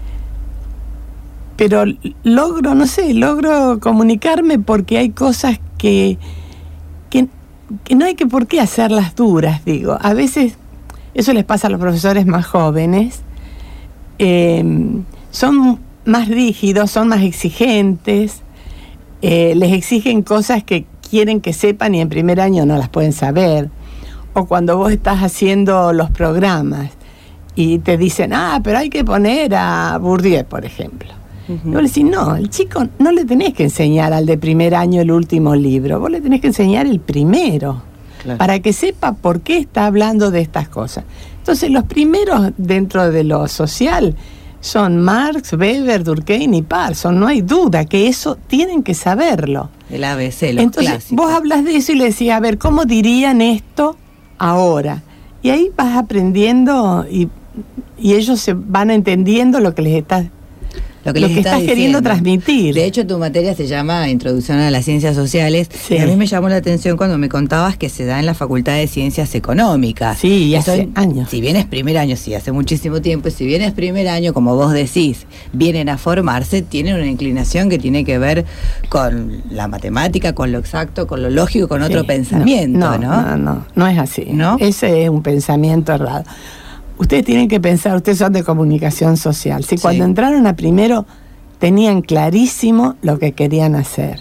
pero logro, no sé, logro comunicarme porque hay cosas que, que, que no hay que por qué hacerlas duras, digo. A veces eso les pasa a los profesores más jóvenes, eh, son más rígidos, son más exigentes, eh, les exigen cosas que quieren que sepan y en primer año no las pueden saber. O cuando vos estás haciendo los programas y te dicen, ah, pero hay que poner a Bourdieu, por ejemplo. Y vos le decís, no, el chico no le tenés que enseñar al de primer año el último libro, vos le tenés que enseñar el primero,
Claro.
para que sepa por qué está hablando de estas cosas. Entonces, los primeros dentro de lo social son Marx, Weber, Durkheim y Parson, no hay duda que eso tienen que saberlo.
El A B C, los
Entonces,
clásicos.
vos hablas de eso y le decís, a ver, ¿cómo dirían esto ahora? Y ahí vas aprendiendo y, y ellos se van entendiendo lo que les estás
Lo que,
lo
les
que
estás
estás queriendo
diciendo.
transmitir.
De hecho, tu materia se llama Introducción a las Ciencias Sociales.
Sí.
Y a mí me llamó la atención cuando me contabas que se da en la Facultad de Ciencias Económicas.
Sí, y
Que
hace
son-
años.
Si bien es primer año, sí, hace muchísimo tiempo, y si bien es primer año, como vos decís, vienen a formarse, tienen una inclinación que tiene que ver con la matemática, con lo exacto, con lo lógico, con otro
Sí,
pensamiento, ¿no?
No, no, no, no es así.
¿No?
Ese es un pensamiento errado. Ustedes tienen que pensar, ustedes son de comunicación social. Si
Sí.
cuando entraron a primero tenían clarísimo lo que querían hacer.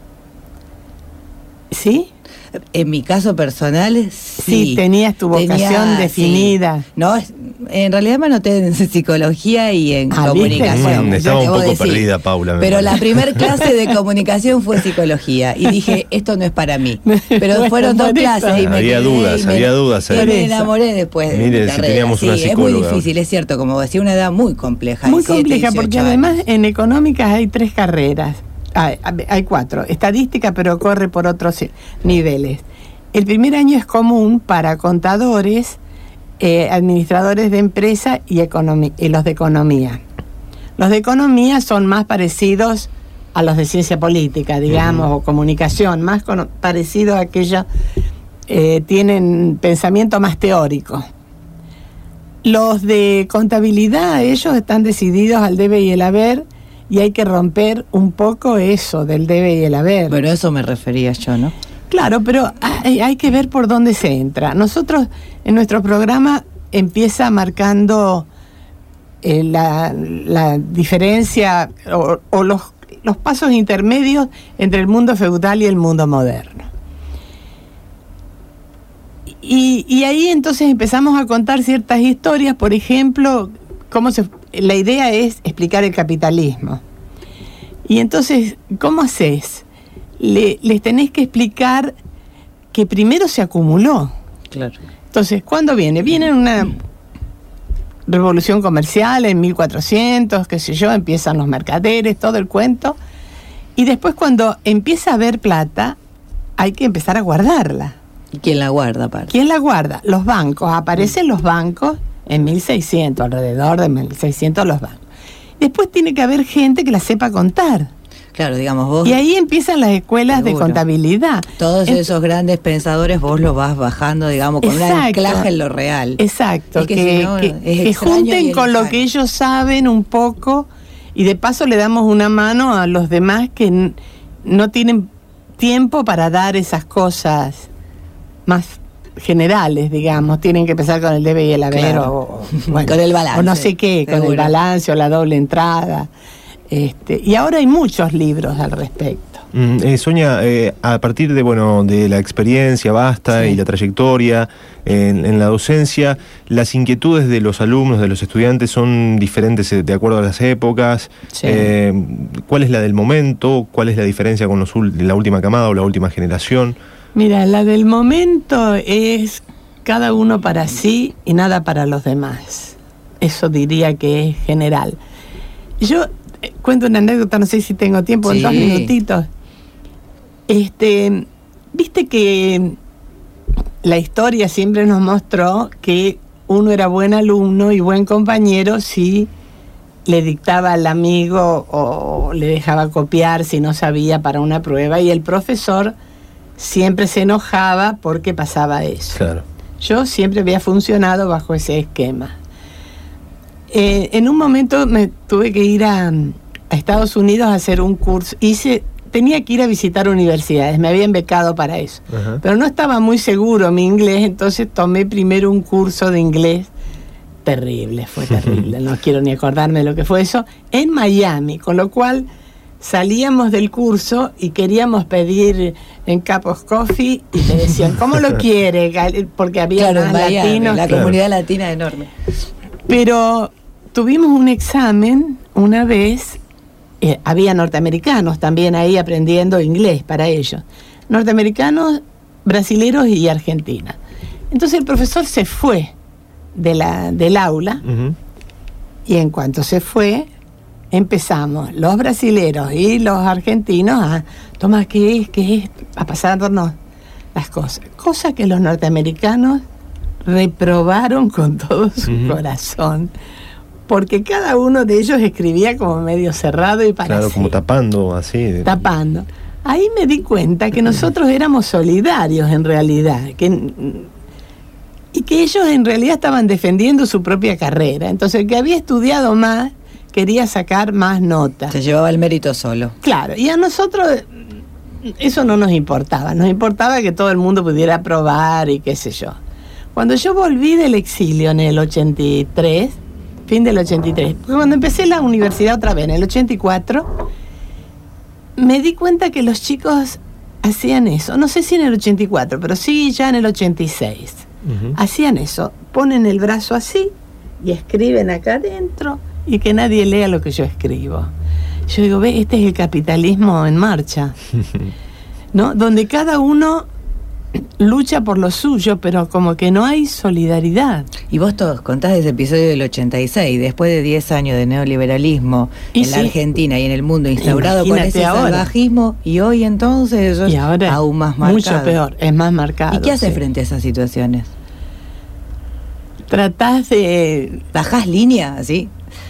¿Sí?
En mi caso personal, sí.
Sí, tenías tu vocación definida.
sí. No, es- en realidad me anoté en psicología y en
Ah, ¿viste?
comunicación.
Mm,
yo
estaba un
debo
poco
decir.
perdida, Paula. me
Pero
parece.
la primer clase de comunicación fue psicología y dije, esto no es para mí. Pero
Bueno,
fueron dos
por eso.
clases y me
Había
quedé
dudas,
y me-
había dudas
y
ahí.
me enamoré después de
Mire,
mi
si
carrera.
teníamos
Sí,
una
es muy
psicóloga.
difícil, es cierto, como decía, una edad muy compleja.
Muy
diecisiete,
compleja, porque
dieciocho
además
años.
en económicas hay tres carreras. Hay, hay cuatro. Estadística, pero corre por otros niveles. El primer año es común para contadores, eh, administradores de empresa y, economi- y los de economía. Los de economía son más parecidos a los de ciencia política, digamos, uh-huh. o comunicación, más con, parecido a aquellos, eh, tienen pensamiento más teórico. Los de contabilidad, ellos están decididos al debe y el haber, y hay que romper un poco eso del debe y el haber.
Bueno, eso me refería yo, ¿no?
Claro, pero hay, hay que ver por dónde se entra. Nosotros, en nuestro programa, empieza marcando eh, la, la diferencia o, o los, los pasos intermedios entre el mundo feudal y el mundo moderno. Y, y ahí entonces empezamos a contar ciertas historias, por ejemplo, cómo se, la idea es explicar el capitalismo. Y entonces, ¿cómo haces? Le, les tenés que explicar que primero se acumuló.
Claro.
Entonces, ¿cuándo viene? Viene una revolución comercial en mil cuatrocientos, qué sé yo, empiezan los mercaderes, todo el cuento. Y después, cuando empieza a haber plata, hay que empezar a guardarla.
¿Y quién la guarda, aparte?
¿Quién la guarda? Los bancos. Aparecen los bancos en mil seiscientos, alrededor de mil seiscientos los bancos. Después tiene que haber gente que la sepa contar.
Claro, digamos vos.
Y ahí empiezan las escuelas seguro. de contabilidad.
Todos en... esos grandes pensadores vos los vas bajando, digamos, con un anclaje en lo real.
Exacto.
Es que,
que,
si no,
que,
es
que junten con lo que ellos saben un poco, y de paso le damos una mano a los demás que n- no tienen tiempo para dar esas cosas más generales, digamos. Tienen que empezar con el debe y el haber,
claro.
o, bueno,
con el balance.
O no sé qué, seguro. Con el balance o la doble entrada. Este, y ahora hay muchos libros al respecto.
Mm, eh, Sonia, eh, a partir de bueno de la experiencia vasta sí. y la trayectoria en, en la docencia, las inquietudes de los alumnos, de los estudiantes son diferentes de acuerdo a las épocas. Sí. Eh, ¿Cuál es la del momento? ¿Cuál es la diferencia con los, la última camada o la última generación?
Mira, la del momento es cada uno para sí y nada para los demás. Eso diría que es general. Yo eh, cuento una anécdota, no sé si tengo tiempo, sí. en dos minutitos. Este, viste que la historia siempre nos mostró que uno era buen alumno y buen compañero si le dictaba al amigo o le dejaba copiar si no sabía para una prueba, y el profesor siempre se enojaba porque pasaba eso.
Claro.
Yo siempre había funcionado bajo ese esquema. Eh, en un momento me tuve que ir a, a Estados Unidos a hacer un curso. Hice, tenía que ir a visitar universidades, me habían becado para eso. Uh-huh. Pero no estaba muy seguro mi inglés, entonces tomé primero un curso de inglés. Terrible, fue terrible, no quiero ni acordarme de lo que fue eso, en Miami, con lo cual salíamos del curso y queríamos pedir en Cup of Coffee y te decían, ¿cómo lo quiere? Porque había
claro,
más
Miami,
latinos.
La
que...
comunidad latina es enorme.
Pero tuvimos un examen una vez, eh, había norteamericanos también ahí aprendiendo inglés para ellos. Norteamericanos, brasileros y argentinos. Entonces el profesor se fue de la, del aula uh-huh. y en cuanto se fue, empezamos los brasileros y los argentinos a tomar qué es, qué es, a pasarnos las cosas. Cosa que los norteamericanos reprobaron con todo su uh-huh. corazón, porque cada uno de ellos escribía como medio cerrado y para
claro,
así,
como tapando, así. De...
Tapando. Ahí me di cuenta que nosotros éramos solidarios en realidad, que... y que ellos en realidad estaban defendiendo su propia carrera. Entonces el que había estudiado más quería sacar más notas.
Se llevaba el mérito solo.
Claro, y a nosotros eso no nos importaba, nos importaba que todo el mundo pudiera aprobar y qué sé yo. Cuando yo volví del exilio en el ochenta y tres, fin del ochenta y tres, porque cuando empecé la universidad otra vez, en el ochenta y cuatro, me di cuenta que los chicos hacían eso, no sé si en el ochenta y cuatro, pero sí ya en el ochenta y seis. Uh-huh. Hacían eso, ponen el brazo así y escriben acá adentro y que nadie lea lo que yo escribo. Yo digo, ve, este es el capitalismo en marcha, ¿no? Donde cada uno lucha por lo suyo, pero como que no hay solidaridad.
Y vos todos contás ese episodio del ochenta y seis, después de diez años de neoliberalismo y en sí, la Argentina y en el mundo instaurado con ese ahora. salvajismo, y hoy entonces eso
y ahora
es aún más marcado.
Mucho peor, es más marcado.
¿Y qué haces
sí.
frente a esas situaciones?
Tratás de...
¿Bajás línea así?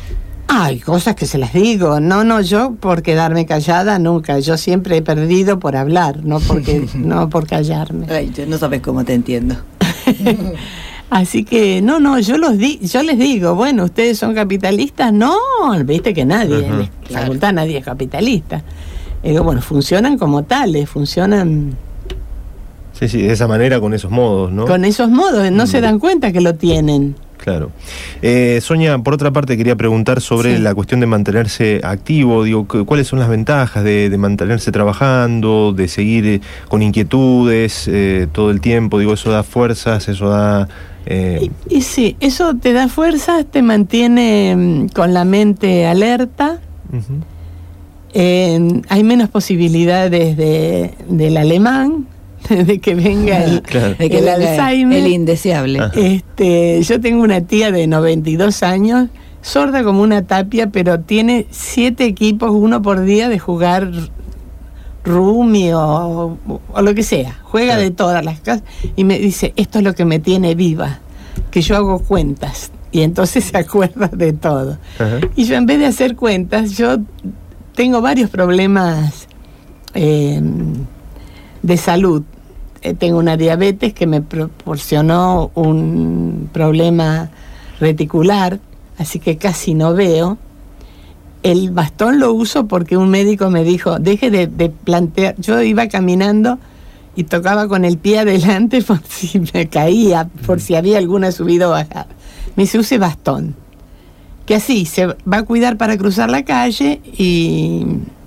Hay cosas que se las digo. No, no, yo por quedarme callada nunca. Yo siempre he perdido por hablar, no porque no por callarme.
Ay, yo no sabes cómo te entiendo.
Así que, no, no, yo los di, yo les digo, bueno, ¿ustedes son capitalistas? No, viste que nadie, uh-huh, en la claro. facultad nadie es capitalista. Y digo, bueno, funcionan como tales, funcionan...
Sí, sí, de esa manera, con esos modos, ¿no?
Con esos modos, no mm. se dan cuenta que lo tienen.
Claro. Eh, Sonia, por otra parte, quería preguntar sobre sí. la cuestión de mantenerse activo. Digo, ¿cuáles son las ventajas de, de mantenerse trabajando, de seguir eh, con inquietudes eh, todo el tiempo? Digo, eso da fuerzas, eso da...
Eh... Y, y sí, eso te da fuerzas, te mantiene mm, con la mente alerta. Uh-huh. eh, hay menos posibilidades de, del alemán. De que venga el,
claro. de que
el
venga
Alzheimer.
El indeseable.
Este, yo tengo una tía de noventa y dos años, sorda como una tapia, pero tiene siete equipos, uno por día, de jugar rummy o, o lo que sea. Juega claro. de todas las casas y me dice, esto es lo que me tiene viva, que yo hago cuentas. Y entonces se acuerda de todo. Uh-huh. Y yo, en vez de hacer cuentas, yo tengo varios problemas eh, de salud. Eh, tengo una diabetes que me proporcionó un problema reticular, así que casi no veo. El bastón lo uso porque un médico me dijo, deje de, de plantear. Yo iba caminando y tocaba con el pie adelante por si me caía, por si había alguna subida o bajada. Me dice, use bastón, que así se va a cuidar para cruzar la calle y...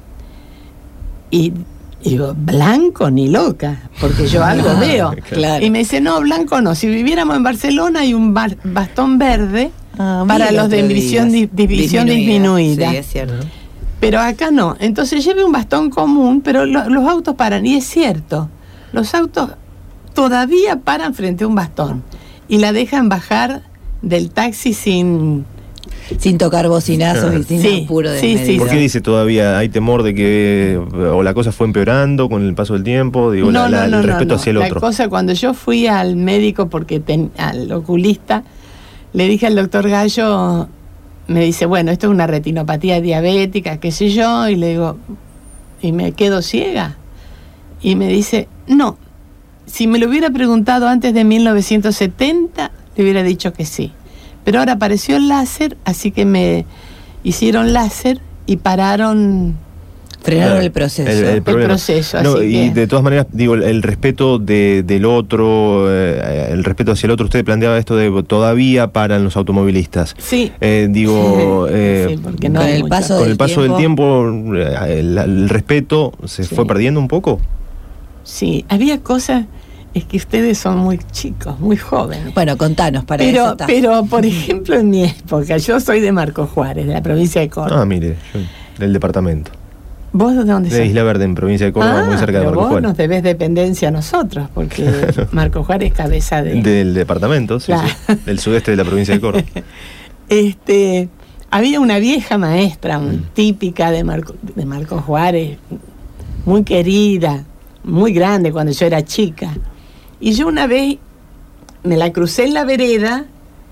y Y digo, blanco ni loca, porque yo algo ah, veo. Claro. Y me dice, no, blanco no. Si viviéramos en Barcelona hay un bar, bastón verde ah, para los de división, di, división disminuida. disminuida.
Sí, es cierto.
Pero acá no. Entonces lleve un bastón común, pero lo, los autos paran. Y es cierto, los autos todavía paran frente a un bastón y la dejan bajar del taxi sin...
Sin tocar bocinazos claro. y sin
sí,
apuro de
sí, sí,
¿Por qué dice todavía hay temor de que o la cosa fue empeorando con el paso del tiempo? Digo,
no,
la, la,
no, no,
el respeto
no,
hacia el
la
otro.
La cosa, cuando yo fui al médico, porque ten, al oculista, le dije al doctor Gallo, me dice, bueno, esto es una retinopatía diabética, qué sé yo, y le digo, ¿y me quedo ciega? Y me dice, no, si me lo hubiera preguntado antes de mil novecientos setenta, le hubiera dicho que sí. Pero ahora apareció el láser, así que me hicieron láser y pararon...
Frenaron el proceso.
El, el,
el proceso,
no,
así
y
que...
de todas maneras, digo, el, el respeto de, del otro, eh, el respeto hacia el otro, usted planteaba esto de todavía paran los automovilistas.
Sí.
Eh, digo, eh,
sí, porque no
con el paso,
con
del,
el paso
tiempo...
del tiempo, el, el respeto se sí. fue perdiendo un poco.
Sí, había cosas... Es que ustedes son muy chicos, muy jóvenes.
Bueno, contanos para
pero,
eso está.
Pero, por ejemplo, en mi época, yo soy de Marcos Juárez, de la provincia de Córdoba.
Ah, mire, del departamento.
¿Vos de dónde sos?
De Isla Verde, en provincia de Córdoba,
ah,
muy cerca de Marcos
vos
Juárez.
Nos debés dependencia a nosotros, porque Marcos Juárez es cabeza de...
Del departamento, sí, claro. sí, del sudeste de la provincia de Córdoba.
este, había una vieja maestra, mm. típica de, Marco, de Marcos Juárez, muy querida, muy grande cuando yo era chica. Y yo una vez me la crucé en la vereda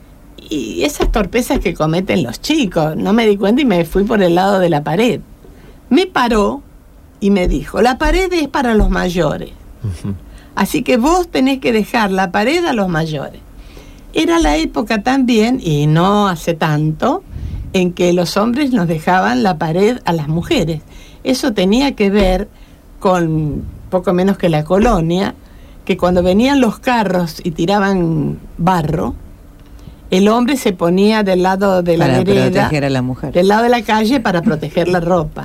y esas torpezas que cometen los chicos, no me di cuenta y me fui por el lado de la pared. Me paró y me dijo, la pared es para los mayores. Uh-huh. Así que vos tenés que dejar la pared a los mayores. Era la época también, y no hace tanto, en que los hombres nos dejaban la pared a las mujeres. Eso tenía que ver con poco menos que la colonia, que cuando venían los carros y tiraban barro, el hombre se ponía del lado de la
para
vereda,
proteger a la mujer,
del lado de la calle para proteger la ropa.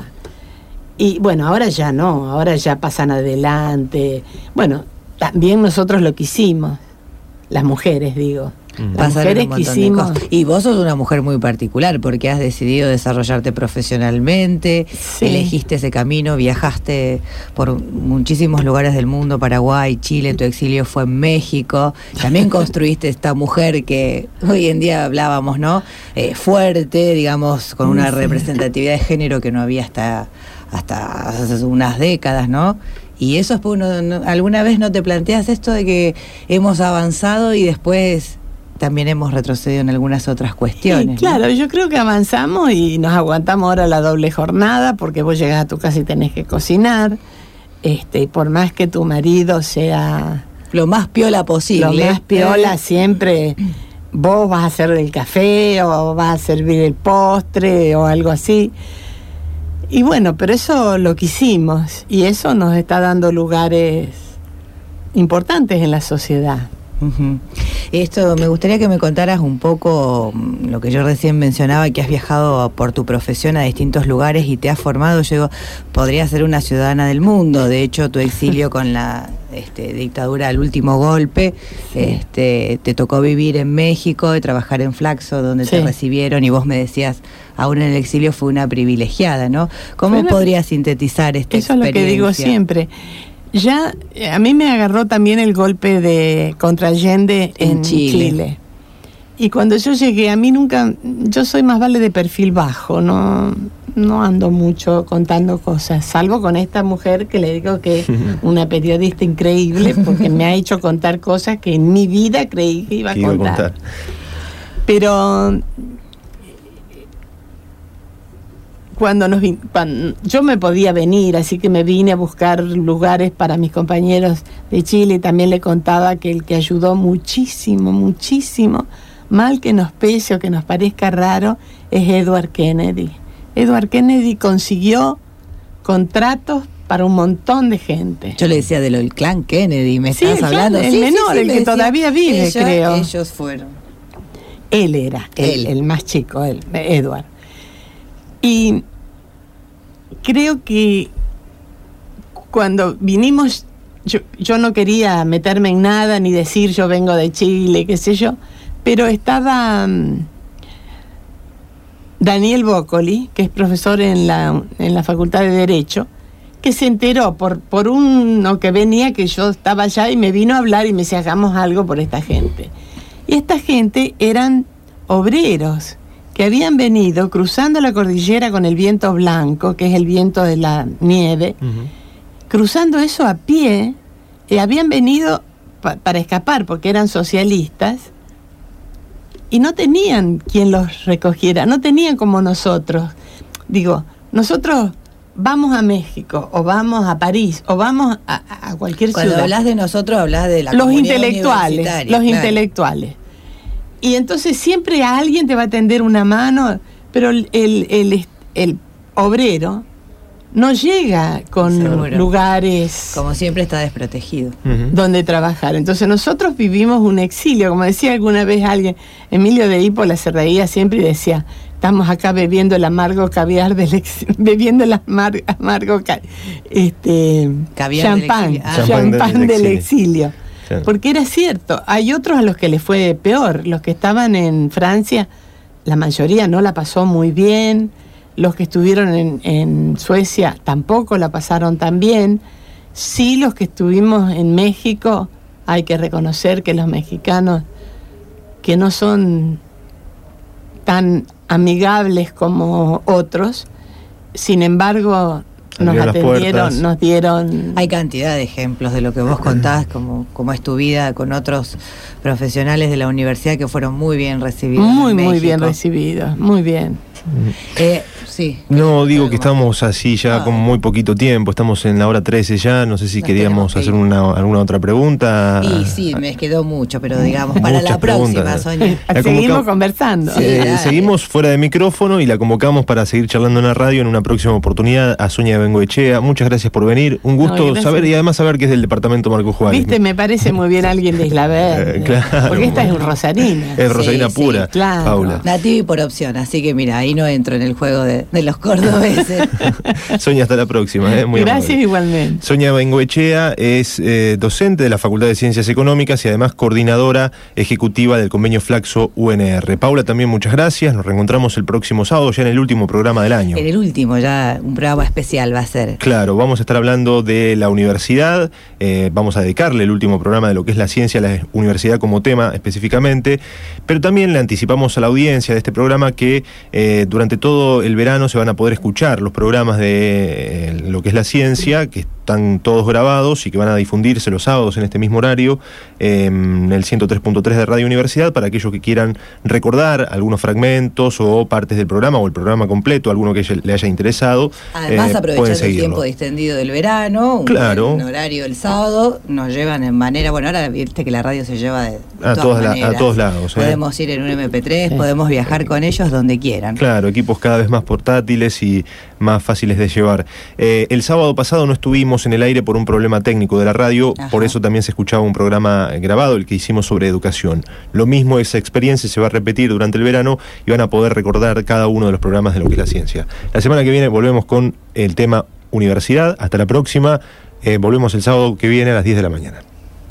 Y bueno, ahora ya no, ahora ya pasan adelante. Bueno, también nosotros lo quisimos, las mujeres, digo. Las mujeres quisimos.
Y vos sos una mujer muy particular porque has decidido desarrollarte profesionalmente, sí. elegiste ese camino, viajaste por muchísimos lugares del mundo, Paraguay, Chile, tu exilio fue en México, también construiste esta mujer que hoy en día hablábamos, ¿no? Eh, fuerte, digamos, con una representatividad de género que no había hasta, hasta hace unas décadas, ¿no? Y eso es porque no, no, alguna vez no te planteas esto de que hemos avanzado y después también hemos retrocedido en algunas otras cuestiones.
Sí, claro,
¿no?
yo creo que avanzamos y nos aguantamos ahora la doble jornada, porque vos llegás a tu casa y tenés que cocinar, este, y por más que tu marido sea
lo más piola posible,
lo más piola siempre, vos vas a hacer el café o vas a servir el postre o algo así. Y bueno, pero eso lo quisimos y eso nos está dando lugares importantes en la sociedad.
Uh-huh. Esto, me gustaría que me contaras un poco lo que yo recién mencionaba, que has viajado por tu profesión a distintos lugares y te has formado. Yo digo, podrías ser una ciudadana del mundo. De hecho, tu exilio con la este, dictadura al último golpe, sí. este, te tocó vivir en México y trabajar en Flaxo, donde sí. te recibieron, y vos me decías, aún en el exilio fue una privilegiada, ¿no? ¿Cómo bueno, podrías sintetizar esta
eso
experiencia?
Eso es lo que digo siempre. Ya, a mí me agarró también el golpe de contra Allende en, en Chile. Chile. Y cuando yo llegué, a mí nunca, yo soy más vale de perfil bajo, no, no ando mucho contando cosas, salvo con esta mujer que le digo que es una periodista increíble, porque me ha hecho contar cosas que en mi vida creí que iba a, contar. Iba a contar. Pero Cuando nos vin- cuando yo me podía venir, así que me vine a buscar lugares para mis compañeros de Chile, y también le contaba que el que ayudó muchísimo, muchísimo, mal que nos pese o que nos parezca raro, es Edward Kennedy. Edward Kennedy consiguió contratos para un montón de gente.
Yo le decía de lo del clan Kennedy, me
sí,
estás hablando.
El
sí,
menor,
sí, sí,
el que
decía,
todavía vive,
ella,
creo.
Ellos fueron.
Él era, él. El, el más chico, él, Edward. Y creo que cuando vinimos, yo, yo no quería meterme en nada ni decir yo vengo de Chile, qué sé yo, pero estaba um, Daniel Boccoli, que es profesor en la, en la Facultad de Derecho, que se enteró por, por uno que venía que yo estaba allá y me vino a hablar y me decía, hagamos algo por esta gente. Y esta gente eran obreros que habían venido cruzando la cordillera con el viento blanco, que es el viento de la nieve, uh-huh. cruzando eso a pie, y habían venido pa- para escapar, porque eran socialistas, y no tenían quien los recogiera, no tenían como nosotros. Digo, nosotros vamos a México, o vamos a París, o vamos a, a cualquier
Cuando
ciudad.
Cuando hablas de nosotros, hablas de la
los
comunidad
intelectuales,
universitaria.
Los
claro.
intelectuales. Y entonces siempre alguien te va a tender una mano, pero el, el, el, el obrero no llega con Seguro. lugares...
Como siempre está desprotegido.
Uh-huh. Donde trabajar. Entonces nosotros vivimos un exilio, como decía alguna vez alguien, Emilio de Hípola se reía siempre y decía, estamos acá bebiendo el amargo caviar del exilio, bebiendo el amargo, amargo ca- este, champán,
ah.
champán del, del exilio. Claro. Porque era cierto, hay otros a los que les fue peor, los que estaban en Francia, la mayoría no la pasó muy bien, los que estuvieron en, en Suecia tampoco la pasaron tan bien, sí los que estuvimos en México, hay que reconocer que los mexicanos, que no son tan amigables como otros, sin embargo... Nos atendieron, nos dieron...
Hay cantidad de ejemplos de lo que vos contás, como, como es tu vida con otros profesionales de la universidad que fueron muy bien recibidos.
Muy, muy bien recibidos, muy bien.
Eh, sí.
No, digo que estamos así ya ah. con muy poquito tiempo, estamos en la hora trece ya, no sé si Nos queríamos hacer una, alguna otra pregunta.
Y sí, me quedó mucho, pero digamos, para la próxima, preguntas. Sonia.
La seguimos conversando.
Sí, eh, seguimos fuera de micrófono y la convocamos para seguir charlando en la radio en una próxima oportunidad a Sonia Bengoechea. Muchas gracias por venir, un gusto no, saber y además saber que es del departamento Marco Juárez.
Viste, me parece muy bien alguien de Isla Verde, eh, claro, porque esta es rosarina.
Es rosarina sí, pura, sí, claro. Paula.
Nativo y por opción, así que mira, ahí no entro en el juego de, de los cordobeses.
Sonia, hasta la próxima. ¿eh? Muy
Gracias
amable.
Igualmente.
Sonia Bengoechea es eh, docente de la Facultad de Ciencias Económicas y además coordinadora ejecutiva del convenio Flaxo U N R. Paula, también muchas gracias. Nos reencontramos el próximo sábado, ya en el último programa del año.
En el último, ya un programa especial va a ser.
Claro, vamos a estar hablando de la universidad. Eh, vamos a dedicarle el último programa de lo que es la ciencia a la universidad como tema específicamente. Pero también le anticipamos a la audiencia de este programa que eh, durante todo el verano se van a poder escuchar los programas de eh, lo que es la ciencia, que están todos grabados y que van a difundirse los sábados en este mismo horario eh, en el ciento tres punto tres de Radio Universidad, para aquellos que quieran recordar algunos fragmentos o partes del programa o el programa completo, alguno que le haya interesado.
Además,
eh,
aprovechando el tiempo distendido del verano, un
claro.
buen horario el sábado, nos llevan en manera, bueno, ahora viste que la radio se lleva de, de
a,
todas
todas la, a todos lados. Eh.
Podemos ir en un eme pe tres, sí. podemos viajar con ellos donde quieran.
Claro, equipos cada vez más portátiles y más fáciles de llevar. Eh, el sábado pasado no estuvimos en el aire por un problema técnico de la radio, Ajá. por eso también se escuchaba un programa grabado, el que hicimos sobre educación. Lo mismo, esa experiencia se va a repetir durante el verano y van a poder recordar cada uno de los programas de lo que es la ciencia. La semana que viene volvemos con el tema universidad. Hasta la próxima. Eh, volvemos el sábado que viene a las diez de la mañana.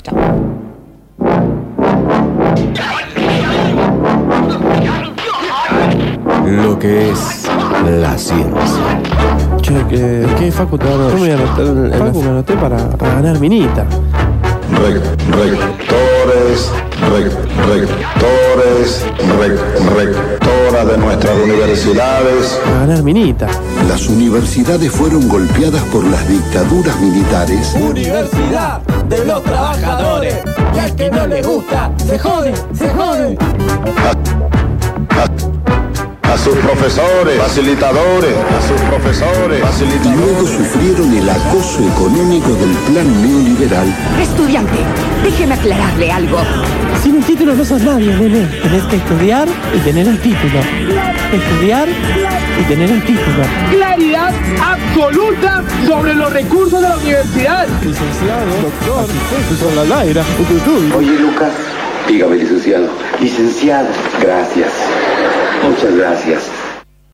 Lo que es la ciencia.
Che, ¿qué, ¿qué Facu te van a... Yo me voy a anotar en la... Facu me anoté para, para ganar minita.
Rec, rectores, rec, rectores, rec, rectora de nuestras universidades.
Para ganar minita.
Las universidades fueron golpeadas por las dictaduras militares.
Universidad de los trabajadores. Y al que no le gusta, se jode, se jode.
A, a, a sus profesores, facilitadores, a sus profesores, facilitadores. Luego sufrieron el acoso económico del plan neoliberal.
Estudiante, déjeme aclararle algo.
Sin el título no sos nadie, nene. Tenés que estudiar y tener el título. Estudiar y tener el título.
Claridad absoluta sobre los recursos de la universidad.
Licenciado, doctor, profesor Lalaira.
Oye, Lucas. Dígame, licenciado. Licenciado. Gracias. Muchas gracias.